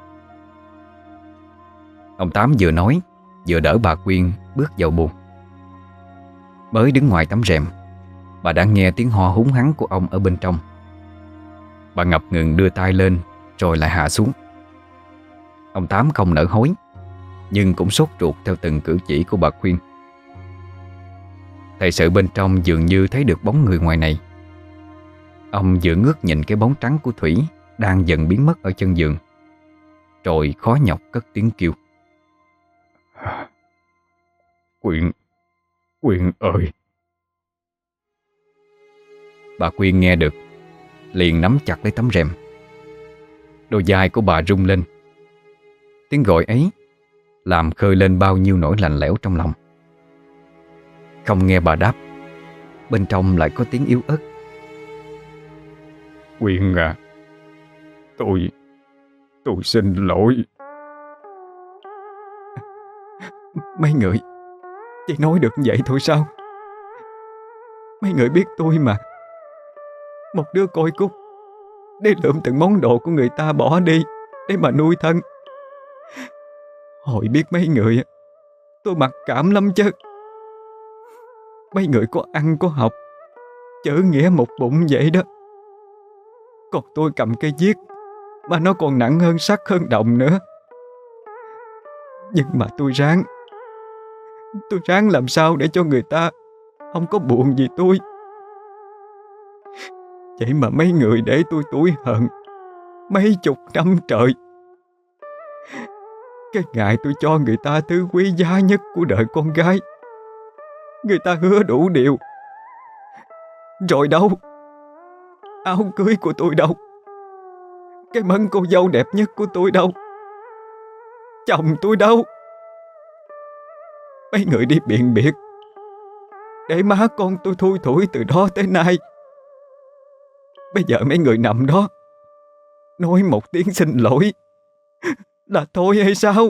Ông Tám vừa nói vừa đỡ bà Quyên bước vào buồng. Mới đứng ngoài tấm rèm, bà đã nghe tiếng ho húng hắng của ông ở bên trong. Bà ngập ngừng đưa tay lên, rồi lại hạ xuống. Ông Tám không nỡ hối, nhưng cũng sốt ruột theo từng cử chỉ của bà Quyên. Thầy sự bên trong dường như thấy được bóng người ngoài này. Ông vừa ngước nhìn cái bóng trắng của Thủy đang dần biến mất ở chân giường, rồi khó nhọc cất tiếng kêu. Quyên, Quyên ơi. Bà Quyên nghe được, liền nắm chặt lấy tấm rèm. Đôi vai của bà rung lên. Tiếng gọi ấy làm khơi lên bao nhiêu nỗi lạnh lẽo trong lòng. Không nghe bà đáp, bên trong lại có tiếng yếu ớt. Quyên à, tôi, tôi xin lỗi. Mấy người chỉ nói được vậy thôi sao? Mấy người biết tôi mà. Một đứa coi cút để lượm từng món đồ của người ta bỏ đi để mà nuôi thân. Hồi biết mấy người, tôi mặc cảm lắm chứ. mấy người có ăn có học, chữ nghĩa một bụng vậy đó. Còn tôi cầm cây viết mà nó còn nặng hơn sắt hơn đồng nữa. Nhưng mà tôi ráng Tôi ráng làm sao để cho người ta không có buồn vì tôi. Vậy mà mấy người để tôi tủi hận mấy chục năm trời. Cái ngày tôi cho người ta thứ quý giá nhất của đời con gái, người ta hứa đủ điều. Rồi đâu? Áo cưới của tôi đâu? Cái mân cô dâu đẹp nhất của tôi đâu? Chồng tôi đâu? Mấy người đi biện biệt để má con tôi thui thủi từ đó tới nay. Bây giờ mấy người nằm đó nói một tiếng xin lỗi là thôi hay sao?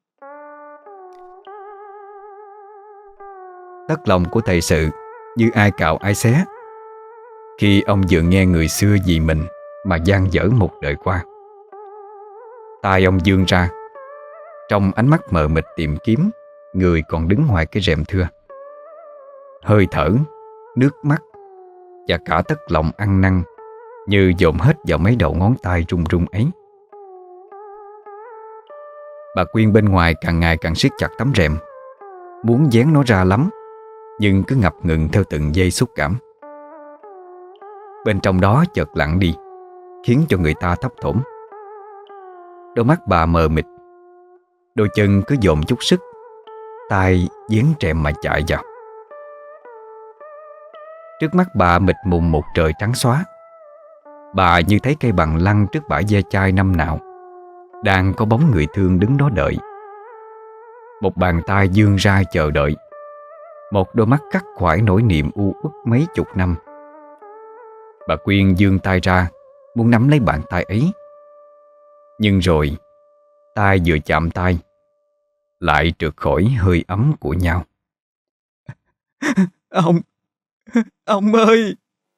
Tất lòng của thầy sự như ai cạo ai xé khi ông vừa nghe người xưa vì mình mà dang dở một đời qua. Tai ông vươn ra, trong ánh mắt mờ mịt tìm kiếm người còn đứng ngoài cái rèm thưa. Hơi thở, nước mắt và cả tất lòng ăn năn như dồn hết vào mấy đầu ngón tay run run ấy. Bà Quyên bên ngoài càng ngày càng siết chặt tấm rèm, muốn vén nó ra lắm, nhưng cứ ngập ngừng theo từng giây xúc cảm. Bên trong đó chợt lặng đi, khiến cho người ta thấp thỏm. Đôi mắt bà mờ mịt, đôi chân cứ dồn chút sức, tay vén rèm mà chạy vào. Trước mắt bà mịt mùng một trời trắng xóa. Bà như thấy cây bằng lăng trước bãi ve chai năm nào, đang có bóng người thương đứng đó đợi. Một bàn tay vươn ra chờ đợi, một đôi mắt cắt khoải nỗi niềm u uất mấy chục năm. Bà Quyên vươn tay ra muốn nắm lấy bàn tay ấy, nhưng rồi tay vừa chạm tay lại trượt khỏi hơi ấm của nhau. Ông Ông ơi!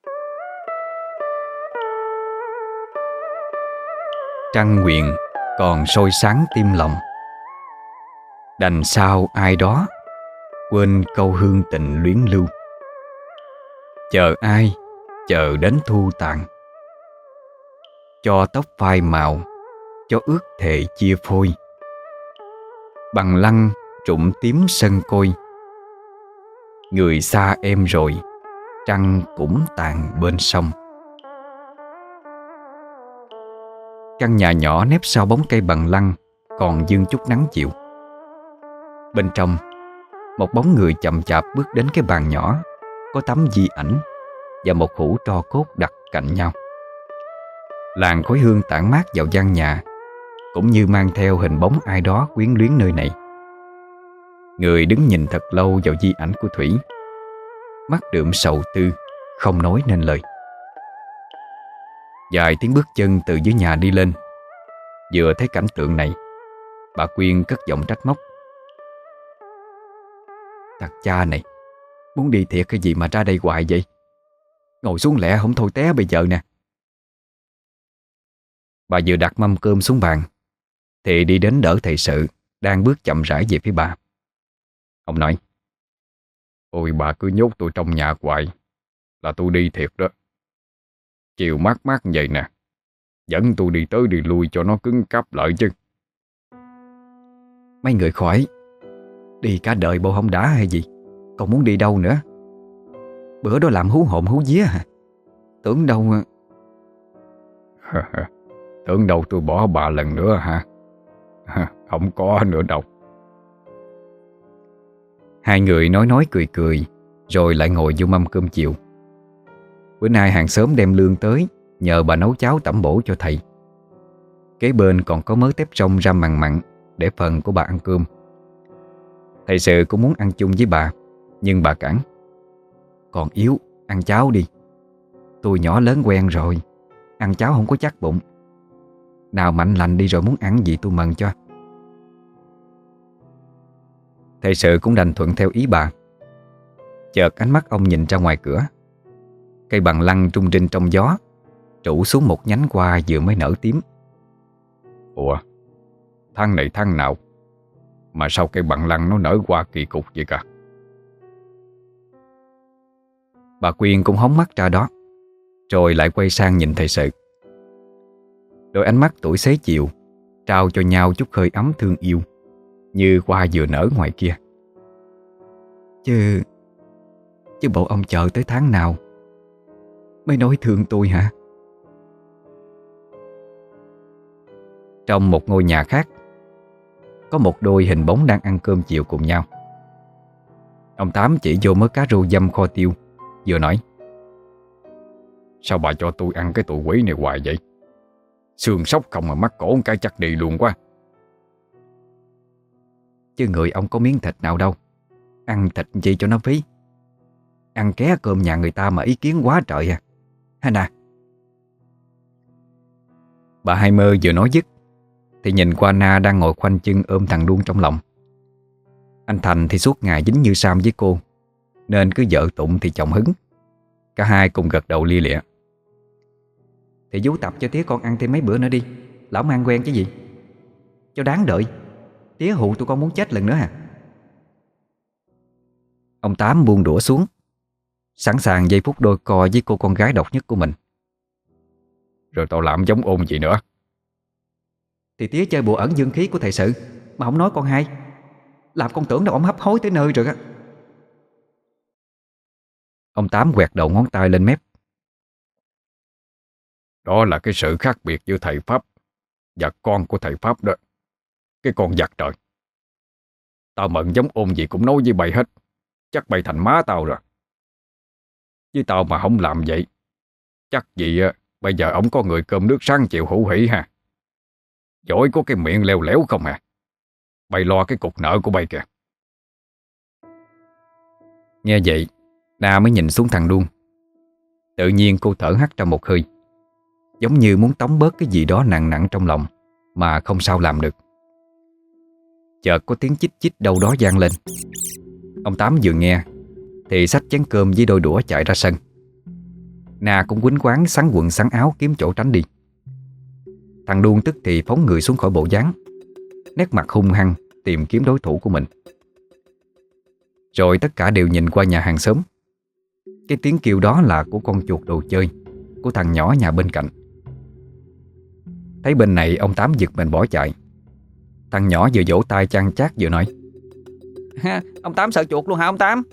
Trăng nguyện còn soi sáng tim lòng, đành sao ai đó quên câu hương tình luyến lưu. Chờ ai chờ đến thu tàn, cho tóc phai màu, cho ước thệ chia phôi. Bằng lăng trụng tím sân côi, người xa em rồi, trăng cũng tàn bên sông. Căn nhà nhỏ nép sau bóng cây bằng lăng còn vương chút nắng chiều. Bên trong, một bóng người chậm chạp bước đến cái bàn nhỏ có tấm di ảnh và một hũ tro cốt đặt cạnh nhau. Làn khói hương tản mát vào gian nhà, cũng như mang theo hình bóng ai đó quyến luyến nơi này. Người đứng nhìn thật lâu vào di ảnh của Thủy, mắt đượm sầu tư, không nói nên lời. Vài tiếng bước chân từ dưới nhà đi lên. Vừa thấy cảnh tượng này, bà Quyên cất giọng trách móc: Thằng cha này muốn đi thiệt cái gì mà ra đây hoài vậy? Ngồi xuống lẹ không thôi té bây giờ nè. Bà vừa đặt mâm cơm xuống bàn thì đi đến đỡ thầy sự đang bước chậm rãi về phía bà. Ông nói: Ôi bà cứ nhốt tôi trong nhà hoài là tôi đi thiệt đó. Chiều mát mát vậy nè, dẫn tôi đi tới đi lui cho nó cứng cáp lại chứ. Mấy người khỏi, đi cả đời bộ không đã hay gì, còn muốn đi đâu nữa? Bữa đó làm hú hồn hú vía hả? Tưởng đâu... Tưởng đâu tôi bỏ bà lần nữa hả? Không có nữa đâu. Hai người nói nói cười cười, rồi lại ngồi vô mâm cơm chiều. Bữa nay hàng xóm đem lương tới, nhờ bà nấu cháo tẩm bổ cho thầy. Kế bên còn có mớ tép rong ra mặn mặn để phần của bà ăn cơm. Thầy sự cũng muốn ăn chung với bà, nhưng bà cản: Còn yếu, ăn cháo đi. Tôi nhỏ lớn quen rồi, ăn cháo không có chắc bụng. Nào mạnh lành đi rồi muốn ăn gì tôi mần cho. Thầy sự cũng đành thuận theo ý bà. Chợt ánh mắt ông nhìn ra ngoài cửa. Cây bằng lăng trung rinh trong gió, trụ xuống một nhánh hoa vừa mới nở tím. Ủa, tháng này tháng nào mà sao cây bằng lăng nó nở hoa kỳ cục vậy cả? Bà Quyên cũng hóng mắt ra đó, rồi lại quay sang nhìn thầy Sự. Đôi ánh mắt tuổi xế chiều trao cho nhau chút hơi ấm thương yêu, như hoa vừa nở ngoài kia. Chứ Chứ bộ ông chờ tới tháng nào mới nói thương tôi hả? Trong một ngôi nhà khác, có một đôi hình bóng đang ăn cơm chiều cùng nhau. Ông Tám chỉ vô mớ cá rô dăm kho tiêu, vừa nói: Sao bà cho tôi ăn cái tụi quỷ này hoài vậy? Xương sóc không mà mắc cổ một cái chắc đi luôn quá. Chứ người ông có miếng thịt nào đâu, ăn thịt chi cho nó phí. Ăn ké cơm nhà người ta mà ý kiến quá trời à, ha nè. Bà Hai Mơ vừa nói dứt thì nhìn qua Na đang ngồi khoanh chân ôm thằng Đuông trong lòng. Anh Thành thì suốt ngày dính như sam với cô, nên cứ vợ tụng thì chồng hứng. Cả hai cùng gật đầu lia lịa. Thì vú tập cho tía con ăn thêm mấy bữa nữa đi, lão mang quen chứ gì. Cho đáng đợi, tía hụ tụi con muốn chết lần nữa hả? Ông Tám buông đũa xuống, sẵn sàng giây phút đôi co với cô con gái độc nhất của mình. Rồi tao làm giống ôn gì nữa? Thì tía chơi bộ ẩn dương khí của thầy Sự mà không nói con hay, làm con tưởng đâu ông hấp hối tới nơi rồi á. Ông Tám quẹt đầu ngón tay lên mép. Đó là cái sự khác biệt giữa thầy Pháp và con của thầy Pháp đó. Cái con giặc trời. Tao mận giống ôn gì cũng nói với bày hết. Chắc bày thành má tao rồi. Với tao mà không làm vậy, chắc gì bây giờ ổng có người cơm nước sáng chịu hữu hỉ ha. Giỏi có cái miệng leo lẻo không à. Bày lo cái cục nợ của bày kìa. Nghe vậy, Na mới nhìn xuống thằng Đuông. Tự nhiên cô thở hắt ra một hơi, giống như muốn tống bớt cái gì đó nặng nặng trong lòng mà không sao làm được. Chợt có tiếng chích chích đâu đó vang lên. Ông Tám vừa nghe thì xách chén cơm với đôi đũa chạy ra sân. Na cũng quýnh quáng xắn quần xắn áo kiếm chỗ tránh đi. Thằng Đuông tức thì phóng người xuống khỏi bộ dáng, nét mặt hung hăng tìm kiếm đối thủ của mình. Rồi tất cả đều nhìn qua nhà hàng xóm. Cái tiếng kêu đó là của con chuột đồ chơi của thằng nhỏ nhà bên cạnh. Thấy bên này, ông Tám giật mình bỏ chạy. Thằng nhỏ vừa vỗ tay chan chát vừa nói: ha, ông Tám sợ chuột luôn hả ông Tám?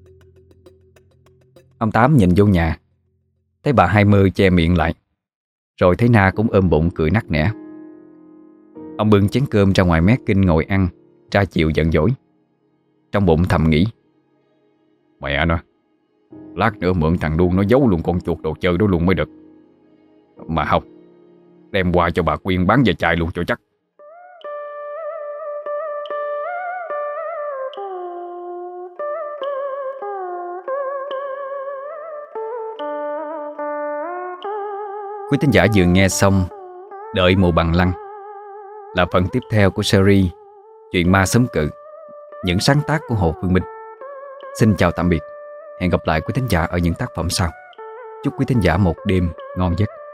Ông Tám nhìn vô nhà, thấy bà Hai Mươi che miệng lại, rồi thấy Na cũng ôm bụng cười nắc nẻ. Ông bưng chén cơm ra ngoài mé kinh ngồi ăn, ra chiều giận dỗi. Trong bụng thầm nghĩ: mẹ nó, lát nữa mượn thằng Đuông nó giấu luôn con chuột đồ chơi đó luôn mới được. Mà không, đem qua cho bà Quyên bán về chai luôn cho chắc. Quý thính giả vừa nghe xong Đợi Mùa Bằng Lăng, là phần tiếp theo của series Chuyện Ma Xóm Cự, những sáng tác của Hồ Phương Minh. Xin chào tạm biệt. Hẹn gặp lại quý thính giả ở những tác phẩm sau. Chúc quý thính giả một đêm ngon giấc.